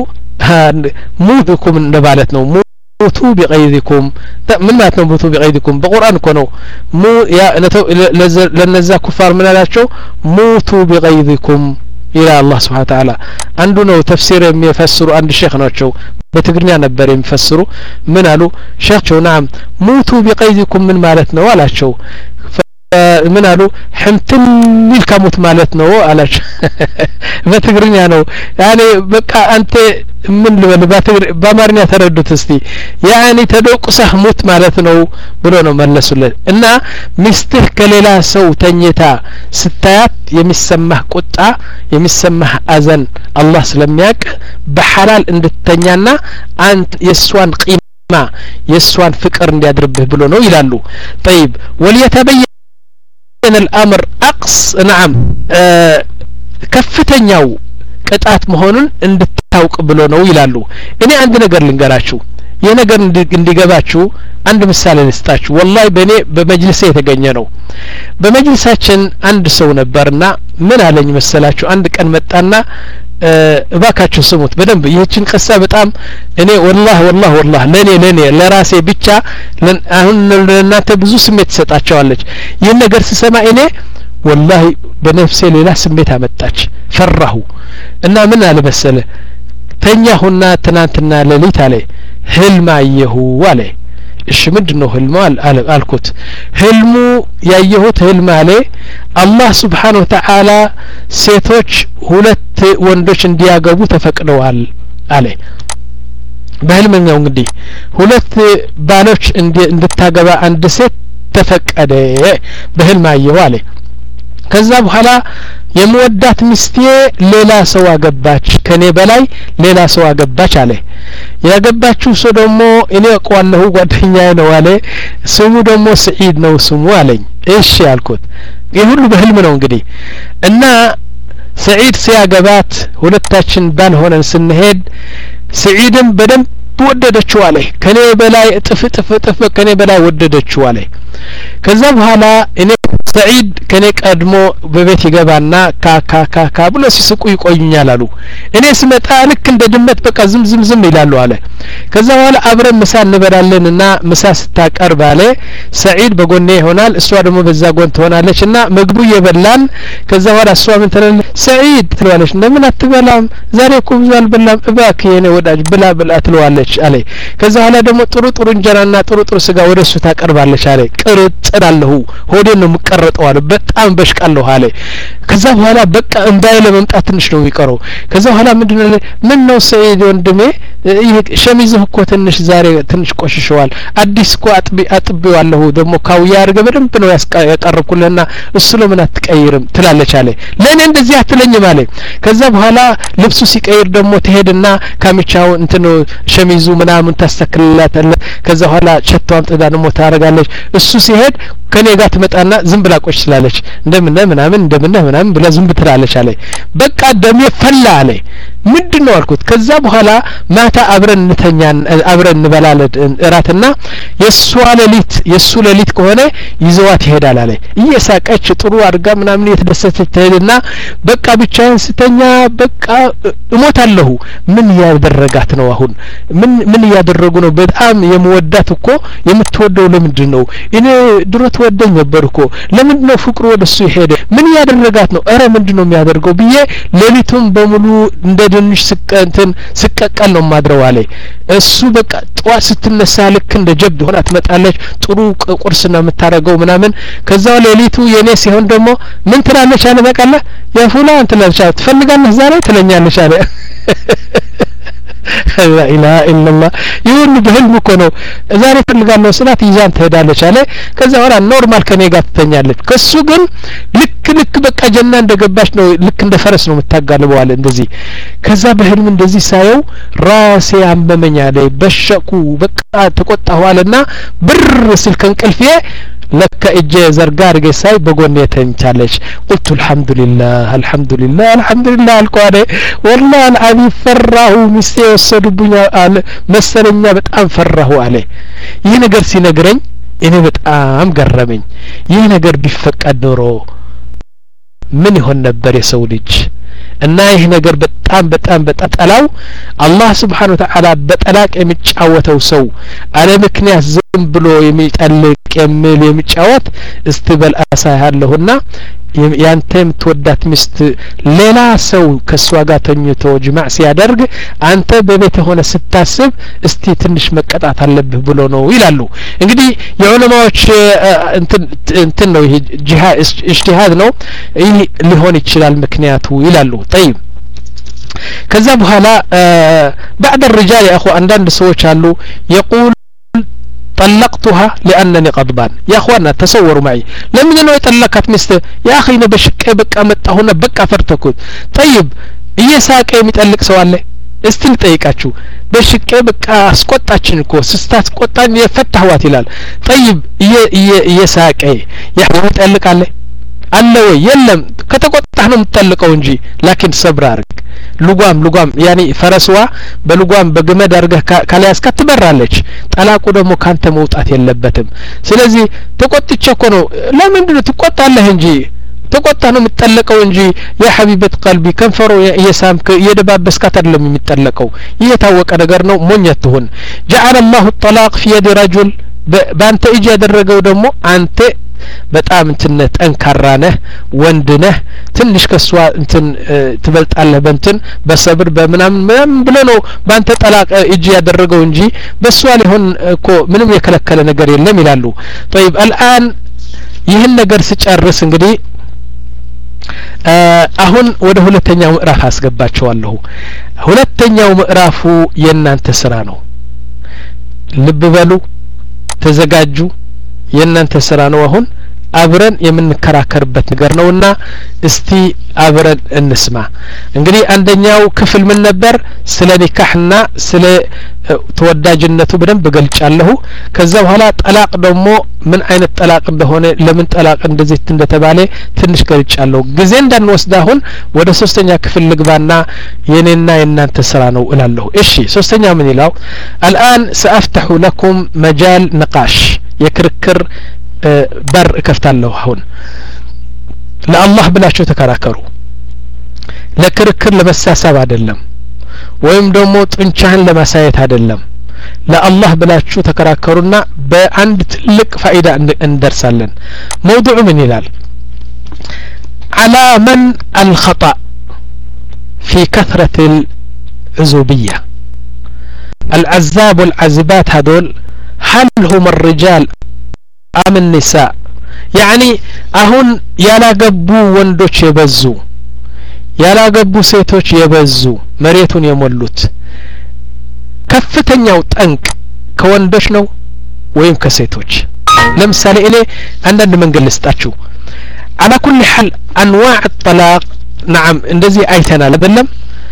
Speaker 1: ሙቱኩም እንደማለት ነው ሙቱ بغيظكم ምን ማለት ነው ሙቱ بغيظكم በቁርአን እኮ ነው ሙ ያ ለነዛ ኩፋር ምን አላቸው ሙቱ بغيظكم إلى الله سبحانه وتعالى عندنا تفسير يفسر عند الشيخ ناتشو بتقرنيا نبر يفسروا من قالوا شيخ نعم موتوا بقيدكم من مالتنا ولا شو من قالوا حمتل كموت مالتنا ولا شو بتقرنيا نو يعني بقى أنت من اللي بتقر بمرنيا تردد تستي يعني تدوق سهموت مالتنا بلونه ملسوا له إن مستر كليلا سو تنيتا ستات يمسمه قطع يمسمه أذن الله سلمياك بحلال عند التنيانا أنت يسوان قيمة يسوان فكر اندي أدربه بلونه يلالو طيب وليتبين الأمر أقص نعم آه كفتنياو ቅጣት መሆኑን እንድታውቅ ብሎ ነው ይላሉ እኔ አንድ ነገር ልንገራችሁ የነገር እንዲገባችሁ አንድ ምሳሌ ልስጣችሁ ወላሂ በእኔ በመጅልስ የተገኘ ነው በመጅልሳችን አንድ ሰው ነበርና ምን አለኝ መሰላችሁ አንድ ቀን መጣና እባካችሁ ስሙት በደንብ ይህችን ቀሳ በጣም እኔ ወላሂ ወላሂ ወላሂ ለኔ ለኔ ለራሴ ብቻ አሁን ለእናንተ ብዙ ስሜት ተሰጣቸዋለች ይህን ነገር ስሰማ እኔ والله بنفسي ሌላ ስሜት አመጣች ፈራሁ እና ምን አለ መሰለ ተኛሁና ትናንትና ሌሊት አለ ህልም አየሁ አለ እሺ ምንድነው ህልሙ አልኩት ህልሙ ያየሁት ህልም አለ አላህ Subhanahu Wa Ta'ala ሴቶች ሁለት ወንዶች እንዲያገቡ ተፈቅደዋል አለ በህልም ነው እንግዲህ ሁለት ባሎች እንድታገባ አንድ ሴት ተፈቀደ በህልም አየሁ አለ ከዛ በኋላ የምወዳት ሚስቴ ሌላ ሰው አገባች ከኔ በላይ ሌላ ሰው አገባች አለ ያገባችው ሰው ደግሞ እኔ አውቀዋለሁ ጓደኛዬ ነው አለ ስሙ ደግሞ ሰዒድ ነው ስሙ አለኝ እሺ አልኩት ይሁሉ በህልም ነው እንግዲህ እና ሰዒድ ሲያገባት ሁለታችን ባል ሆነን ስንሄድ ሰዒድም በደንብ ወደደችው አለ ከኔ በላይ ጥፍ ጥፍ ጥፍ ከኔ በላይ ወደደችው አለ ከዛ በኋላ እኔ ሰዒድ ከኔ ቀድሞ በቤት ይገባና ካካካካ ብሎ ሲስቁ ይቆዩኛል አሉ እኔ ስመጣ ልክ እንደ ድመት በቃ ዝም ዝም ዝም ይላሉ አለ ከዛ በኋላ አብረን ምሳ እንበላለንና ምሳ ስታቀርብ አለ ሰዒድ በጎኔ ይሆናል እሷ ደግሞ በዛ ጎን ትሆናለችና ምግቡ እየበላን ከዛ በኋላ እሷ ምን ትላለች ሰዒድ ትለዋለች እንደምን አትበላም ዛሬ እኮ ብዙ አልበላም እባክህ የኔ ወዳጅ ብላ ብላ ትለዋለች አለ ከዛ በኋላ ደግሞ ጥሩ ጥሩ እንጀራና ጥሩ ጥሩ ስጋ ወደሱ ታቀርባለች አለ ቅርጥራለሁ ሆዴን ነው ምቀረጠው አለ በጣም በሽቃለሁ አለ ከዛ በኋላ በቃ እንዳይ ለመምጣት ትንሽ ነው የሚቀረው ከዛ በኋላ ምንድነው ምን ነው ሰዒድ ወንድሜ ሸሚዝህ እኮ ትንሽ ዛሬ ትንሽ ቆሽሸዋል አዲስ እኮ አጥቢ አጥቢዋለሁ ደግሞ ካውያ አርገ በደንብ ነው ያቀርብኩልና እሱ ለምን አትቀይርም ትላለች አለ ለኔ እንደዚህ አትለኝም አለ ከዛ በኋላ ልብሱ ሲቀይር ደግሞ ትሄድና ካሚቻው እንትን ሸሚዙ ምናምን ታስተክልላታለች ከዛ በኋላ ቸቷን ጥዳ ደግሞ ታረጋለች እሱ ሲሄድ ከኔ ጋር ትመጣና ዝም ብላ ቆሽ ትላለች እንደምን ምናምን እንደምን ምናምን ብላ ዝም ብትላለች አለ በቃ ደሜ ፈላ አለ ምንድነው አልኩት ከዛ በኋላ ማታ አብረን እንተኛን አብረን እንበላለን እራትና የሱ ሌሊት የሱ ሌሊት ከሆነ ይዘዋት ይሄዳል አለ እየሳቀች ጥሩ አድርጋ ምናምን የተደሰተች ትሄድና በቃ ብቻዬን ስተኛ በቃ እሞታለሁ ምን ያደረጋት ነው አሁን ምን ምን ያደረጉ ነው በጣም የምወዳት እኮ የምትወደው ለምንድን ነው እኔ ድሮ ትወደኝ ነበር እኮ ለምንድነው ፍቅሩ ወደሱ ይሄደ ምን ያደረጋት ነው አረ ምንድነው የሚያደርገው ብዬ ሌሊቱን በሙሉ እንደ ድንሽ ስቀንትን ስቀቀል ነው ማድረው አለ እሱ በቃ ጧት ስትነሳ ልክ እንደ ጀብድ ሆና ትመጣለች ጥሩ ቁርስ ነው የምታረገው ምናምን ከዛው ሌሊቱ የኔ ሲሆን ደግሞ ምን ትላለች አለ በቃላ ያ ፉላን ትላለች ትፈልጋለህ ዛሬ ትለኛለች አለ لا اله الا الله ይሁን በህልም እኮ ነው ዛሬ ፈልጋለሁ ስላት ይዛን ትሄዳለች አለ ከዛ በኋላ ኖርማል ከኔ ጋር ትተኛለች ከሱ ግን ልክ ልክ በቃ ጀና እንደገባች ነው ልክ እንደ ፈረስ ነው የምታጋልበው አለ እንደዚህ ከዛ በህልም እንደዚህ ሳየው ራሴ አመመኝ አለ በሸኩ በቃ ተቆጣሁ አለና ብር ስልክ እንቅልፌ ለካ እጄ ዘርጋ አድርጌ ሳይ በጎኔ ተኝቻለች قلت الحمد لله الحمد لله الحمد لله አልቋደ والله العظيم ፈራሁ ሚስቴ ወሰዱብኝ አለ መሰለኛ በጣም ፈራሁ አለ ይህ ነገር ሲነግረኝ እኔ በጣም ገረመኝ ይህ ነገር ቢፈቀድ ኖሮ ምን ይሆን ነበር የሰው ልጅ እና ይህ ነገር በጣም በጣም በጣም ጠላው አላህ Subhanahu Wa Ta'ala በጠላቅ የሚጫወተው ሰው አለ ምክንያት ዝም ብሎ የሚጠልቅ የሚል የሚጫወት እስትበል አሳያለሁና ያንተም ተወዳት ሚስት ሌላ ሰው ከሷ ጋር ተኝቶ ጅማዕ ሲያደርግ አንተ በቤት ሆነ ስታስብ እስቲ ትንሽ መቀጣት አለብህ ብሎ ነው ይላሉ እንግዲህ የዑለማዎች እንትን እንትን ነው ይሄ ጂሃድ ኢጅቲሃድ ነው ይህ ሊሆን ይችላል ምክንያቱ ይላሉ طيب ከዛ በኋላ بعد الرجال يا اخو عندنا ሰዎች አሉ يقول طلقتها لانني غضبان يا اخوانا تصوروا معي لمن انه يطلقت مسته يا اخي انا بشقي بقى مጣሁና በቃ ፈርተኩት طيب እየሳቀ የሚጠልቅ ሰው አለ እስቲ ልጠይቃችሁ በሽቄ በቃ አስቆጣችን እኮ ስስታት ቆጣን የፈታህዋት ይላል طيب እየሳቀ ያጠልቃለ አለ ወይ የለም ከተቆጣህ ነው የምትጠልቀው እንጂ ላኪን ሰብር አርግ ሉጓም ሉጓም ያኒ ፈረስዋ በሉጓም በገመድ አርገህ ካላያስካ ትበራለች ጠላቁ ደግሞ ካንተ መውጣት የለበትም ስለዚህ ተቆጥቼ እኮ ነው ለምንድነው ትቆጣለህ እንጂ ተቆጣ ነው የምትጠለቀው እንጂ ያ ሐቢበት ቀልቢ ከንፈሮ የሳምክ የደባበስካት አይደለም የሚጠለቀው ይሄ የታወቀ ነገር ነው ሞኝት ትሁን جعل الله الطلاق في يد رجل በአንተ እጅ ያደረገው ደግሞ አንተ በጣም እንትን ጠንካራ ነህ ወንድ ነህ ትንሽ ከሷ እንትን ትበልጣለህ በእንትን በሰብር በመናምን ምንም ብሎ ነው ባንተ ጠላቅ እጅ ያደረገው እንጂ በሷ ሊሆን እኮ ምንም የከለከለ ነገር የለም ይላሉ طيب الان ይህን ነገር ሲጨርስ እንግዲህ አሁን ወደ ሁለተኛው ምዕራፍ አስገባቸዋለሁ ሁለተኛው ምዕራፉ የናንተ ስራ ነው ልብ በሉ ተዘጋጁ የናንተ ስራ ነው አሁን አብረን የምንከራከርበት ነገር ነውና እስቲ አብረን እንስማ እንግዲህ አንደኛው ክፍል ምን ነበር ስለ ኒካህና ስለ ተወዳጅነቱ በደንብ ገልጫለሁ ከዛ በኋላ ጠላቅ ደግሞ ምን አይነት ጠላቅ እንደሆነ ለምን ጠላቅ እንደዚህ እንደተባለ ትንሽ ገልጫለሁ ጊዜ እንዳንወስድ አሁን ወደ ሶስተኛ ክፍል ልግባና የኔና የናንተ ስራ ነው እላለሁ እሺ ሶስተኛ ምን ይላል الان سافتح لكم مجال نقاش የክርክር በር እከፍታለሁ አሁን ለአላህ ብላችሁ ተከራከሩ ለክርክር ለመሳሳብ አይደለም ወይም ደግሞ ጥንቻህን ለማሳየት አይደለም ለአላህ ብላችሁ ተከራከሩና በአንድ ትልቅ ፋይዳ እንደርሳለን موضوع ምን ይላል على من الخطأ في كثرة العزوبية العزاب والعزبات هذول هل هم الرجال أم النساء يعني أهون يلاقبو وندوش يبزو يلاقبو سيتوش يبزو مريتون يمولوت كفتن يوت أنك كوندوش نو ويم كسيتوش لمثال إلي عندنا من قلستاتشو على كل حال أنواع الطلاق نعم اندزي أيتنا لبنم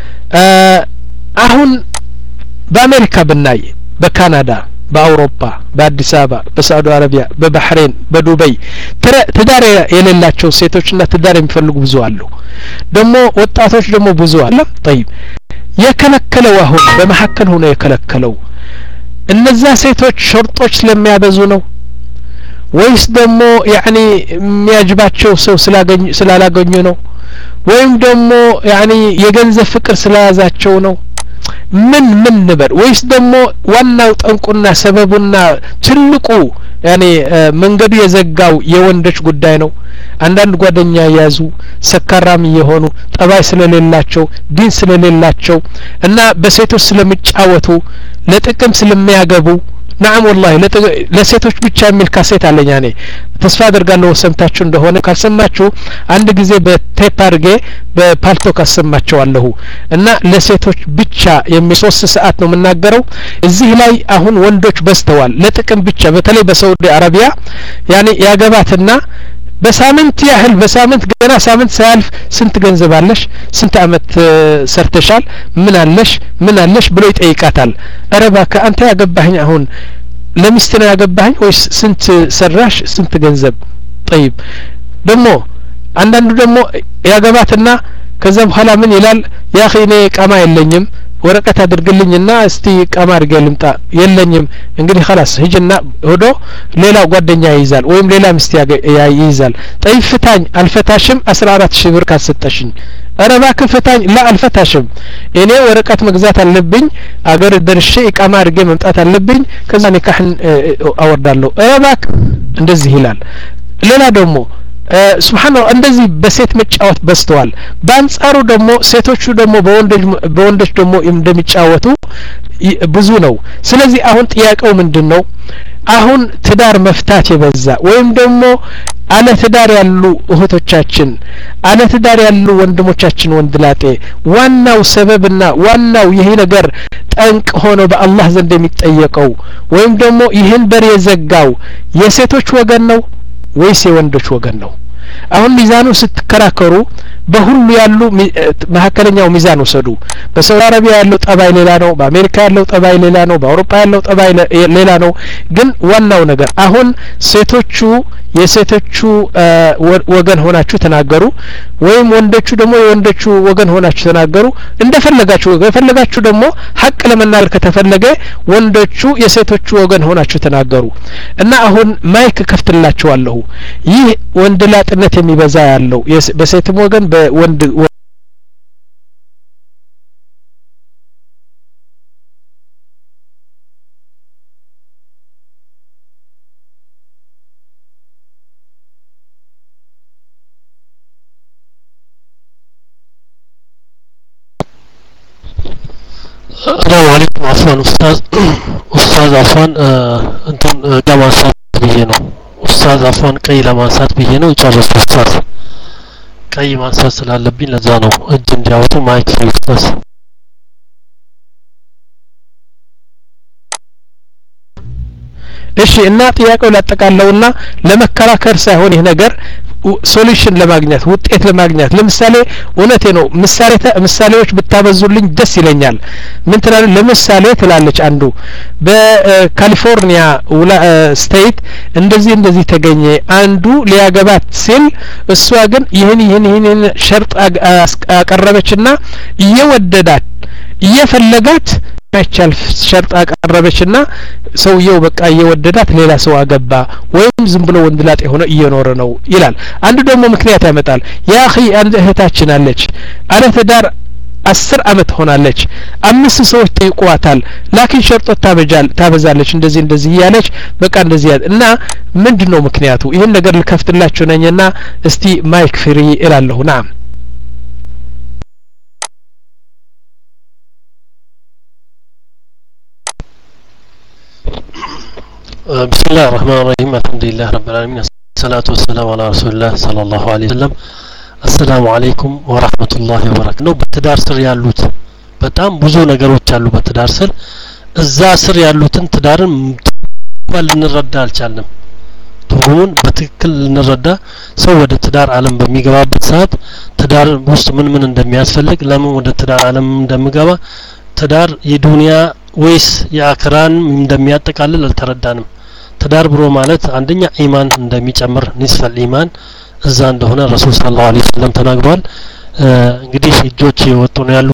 Speaker 1: أهون بأمريكا بالناي بكندا በአውሮፓ በአዲስ አበባ በሳዑዲ አረቢያ በባህሬን በዱባይ ትዳር የሌላቸው ሴቶችና ትዳር የሚፈልጉ ብዙ አሉ ደግሞ ወጣቶች ደግሞ ብዙ አለ طيب የከለከለው አሁን በመሐከል ሆነ የከለከለው እነዛ ሴቶች ሸርጦች ስለሚያበዙ ነው ወይስ ደግሞ ያኒ የሚያጅባቸው ሰው ስላገኙ ስላላገኙ ነው ወይም ደግሞ ያኒ የገንዘብ ፍቅር ስለያዛቸው ነው ምን ምን ነበር ወይስ ደግሞ ዋናው ጠንቁና ሰበቡና ትልቁ ያኔ መንገዱ የዘጋው የወንዶች ጉዳይ ነው አንዳንድ ጓደኛ ያዙ ሰካራም የሆኑ ጠባይ ስለሌላቸው ዲን ስለሌላቸው እና በሴቶች ስለሚጫወቱ ለጥቅም ስለሚያገቡ نعم والله ለሴቶች ብቻ የሚል ካሴት አለኝ እኔ ተስፋ አደርጋለሁ ሰምታችሁ እንደሆነ ካልሰማችሁ አንድ ጊዜ በቴፕ አድርጌ በፓልቶ ካሰማችኋለሁ እና ለሴቶች ብቻ የሚል ሶስት ሰዓት ነው የምናገረው እዚህ ላይ አሁን ወንዶች በስተዋል ለጥቅም ብቻ በተለይ በሳውዲ አረቢያ ያኔ ያገባትና በሳምንት ያህል በሳምንት ገና ሳምንት ሳያልፍ ስንት ገንዘብ አለሽ ስንት አመት ሰርተሻል ምን አለሽ ምን አለሽ ብሎ ይጠይቃታል አረባ ከአንተ ያገባህኝ አሁን ለሚስት ነው ያገባኝ ወይስ ስንት ሰራሽ ስንት ገንዘብ طيب ደሞ አንዳንዱ ደሞ ያገባትና ከዛ በኋላ ምን ይላል ያ اخي እኔ ቃማ የለኝም ወረቀት አድርግልኝና እስቲ ቃማ አድርገልምጣ የለኝም እንግዲህ خلاص ሂጅና ሆዶ ሌላ ጓደኛ ይይዛል ወይም ሌላ ሚስት ይይዛል طيب ፍታኝ አልፈታሽም አስራ አራት ሺህ ብር ካሰጠሽኝ አረባ ከፈታኝ ላ አልፈታሽም እኔ ወረቀት መግዛት አለብኝ አገር ደርሼ ቃማ አድርጌ መምጣት አለብኝ ከዛ ንካህን አወርዳለሁ አረባክ እንደዚህ ይላል ሌላ ደግሞ ሱብሃንአላህ እንደዚህ በሴት መጫወት በስተዋል በአንጻሩ ደግሞ ሴቶቹ ደግሞ በወንዶች በወንዶች ደግሞ እንደሚጫወቱ ብዙ ነው ስለዚህ አሁን ጥያቄው ምንድነው አሁን ትዳር መፍታት የበዛ ወይም ደግሞ አለ ትዳር ያሉ እህቶቻችን አለ ትዳር ያሉ ወንድሞቻችን ወንድላጤ ዋናው ሰበብና ዋናው ይሄ ነገር ጠንቅ ሆኖ በአላህ ዘንድ የሚጠየቀው ወይም ደግሞ ይህን በር የዘጋው የሴቶች ወገን ነው ወይስ የወንዶች ወገን ነው አሁን ሚዛኑ ስትከራከሩ በሁሉ ያሉ መሐከለኛው ሚዛን ወሰዱ በሳውዲ አረቢያ ያለው ጠባይ ሌላ ነው በአሜሪካ ያለው ጠባይ ሌላ ነው በአውሮፓ ያለው ጠባይ ሌላ ነው ግን ዋናው ነገር አሁን ሴቶቹ የሴቶቹ ወገን ሆናችሁ ተናገሩ ወይም ወንዶቹ ደግሞ የወንዶቹ ወገን ሆናችሁ ተናገሩ እንደፈለጋችሁ የፈለጋችሁ ደግሞ ሐቅ ለመናገር ከተፈለገ ወንዶቹ የሴቶቹ ወገን ሆናችሁ ተናገሩ እና አሁን ማይክ ከፍትላችኋለሁ ይህ ወንድላጥነት የሚበዛ ያለው በሴትም ወገን በወንድ
Speaker 2: السلام عليكم عفوا استاذ استاذ عفوا انتم ለማንሳት ብዬ ነው استاذ عفوا ቀይ ለማንሳት ብዬ ነው ጨርሱ استاذ ቀይ ማንሳት ስላለብኝ ለዛ ነው እጅ እንዲያወጡ ማይክ ይፈስ
Speaker 1: እሺ እና ጥያቄው ላጠቃለውና ለመከራከር ሳይሆን ይሄ ነገር ሶሉሽን ለማግኘት ውጤት ለማግኘት ለምሳሌ እውነቴ ነው ምሳሌ ምሳሌዎች ብታበዙልኝ ደስ ይለኛል ምን ትላለህ ለምሳሌ ትላለች አንዱ በካሊፎርኒያ ስቴት እንደዚህ እንደዚህ ተገኘ አንዱ ሊያገባት ሲል እሷ ግን ይሄን ይሄን ይሄን ሸርጥ አቀረበችና እየወደዳት እየፈለጋት ማይቻል ሸርጥ አቀረበችና ሰውየው በቃ እየወደዳት ሌላ ሰው አገባ ወይም ዝም ብሎ ወንድላጤ ሆነ እየኖረ ነው ይላል አንዱ ደግሞ ምክንያት ያመጣል ያ اخي አንድ እህታችን አለች አለ ትዳር አስር አመት ሆናለች አምስት ሰዎች ጠይቋታል ላኪን ሸርጦት ታበጃል ታበዛለች እንደዚህ እንደዚህ ያለች በቃ እንደዚህ እና ምንድነው ምክንያቱ ይሄን ነገር ልከፍትላችሁ ነኝና እስቲ ማይክ ፍሪ እላለሁ ናም
Speaker 2: بسم الله الرحمن الرحيم الحمد لله رب العالمين الصلاة والسلام على رسول الله صلى الله عليه وسلم السلام عليكم ورحمة الله وبركاته ነው በትዳር ስር ያሉት በጣም ብዙ ነገሮች አሉ በትዳር ስር እዛ ስር ያሉትን ትዳርን ልንረዳ አልቻልንም ትርጉሙን በትክክል ልንረዳ ሰው ወደ ትዳር ዓለም በሚገባበት ሰዓት ትዳር ውስጥ ምን ምን እንደሚያስፈልግ ለምን ወደ ትዳር ዓለም እንደሚገባ ትዳር የዱንያ ወይስ የአክራን እንደሚያጠቃልል አልተረዳንም ትዳር ብሎ ማለት አንደኛ ኢማን እንደሚጨምር ንስፈል ኢማን እዛ እንደሆነ ረሱል ሰለላሁ ዐለይሂ ወሰለም ተናግሯል እንግዲህ እጆች የወጡ ነው ያሉ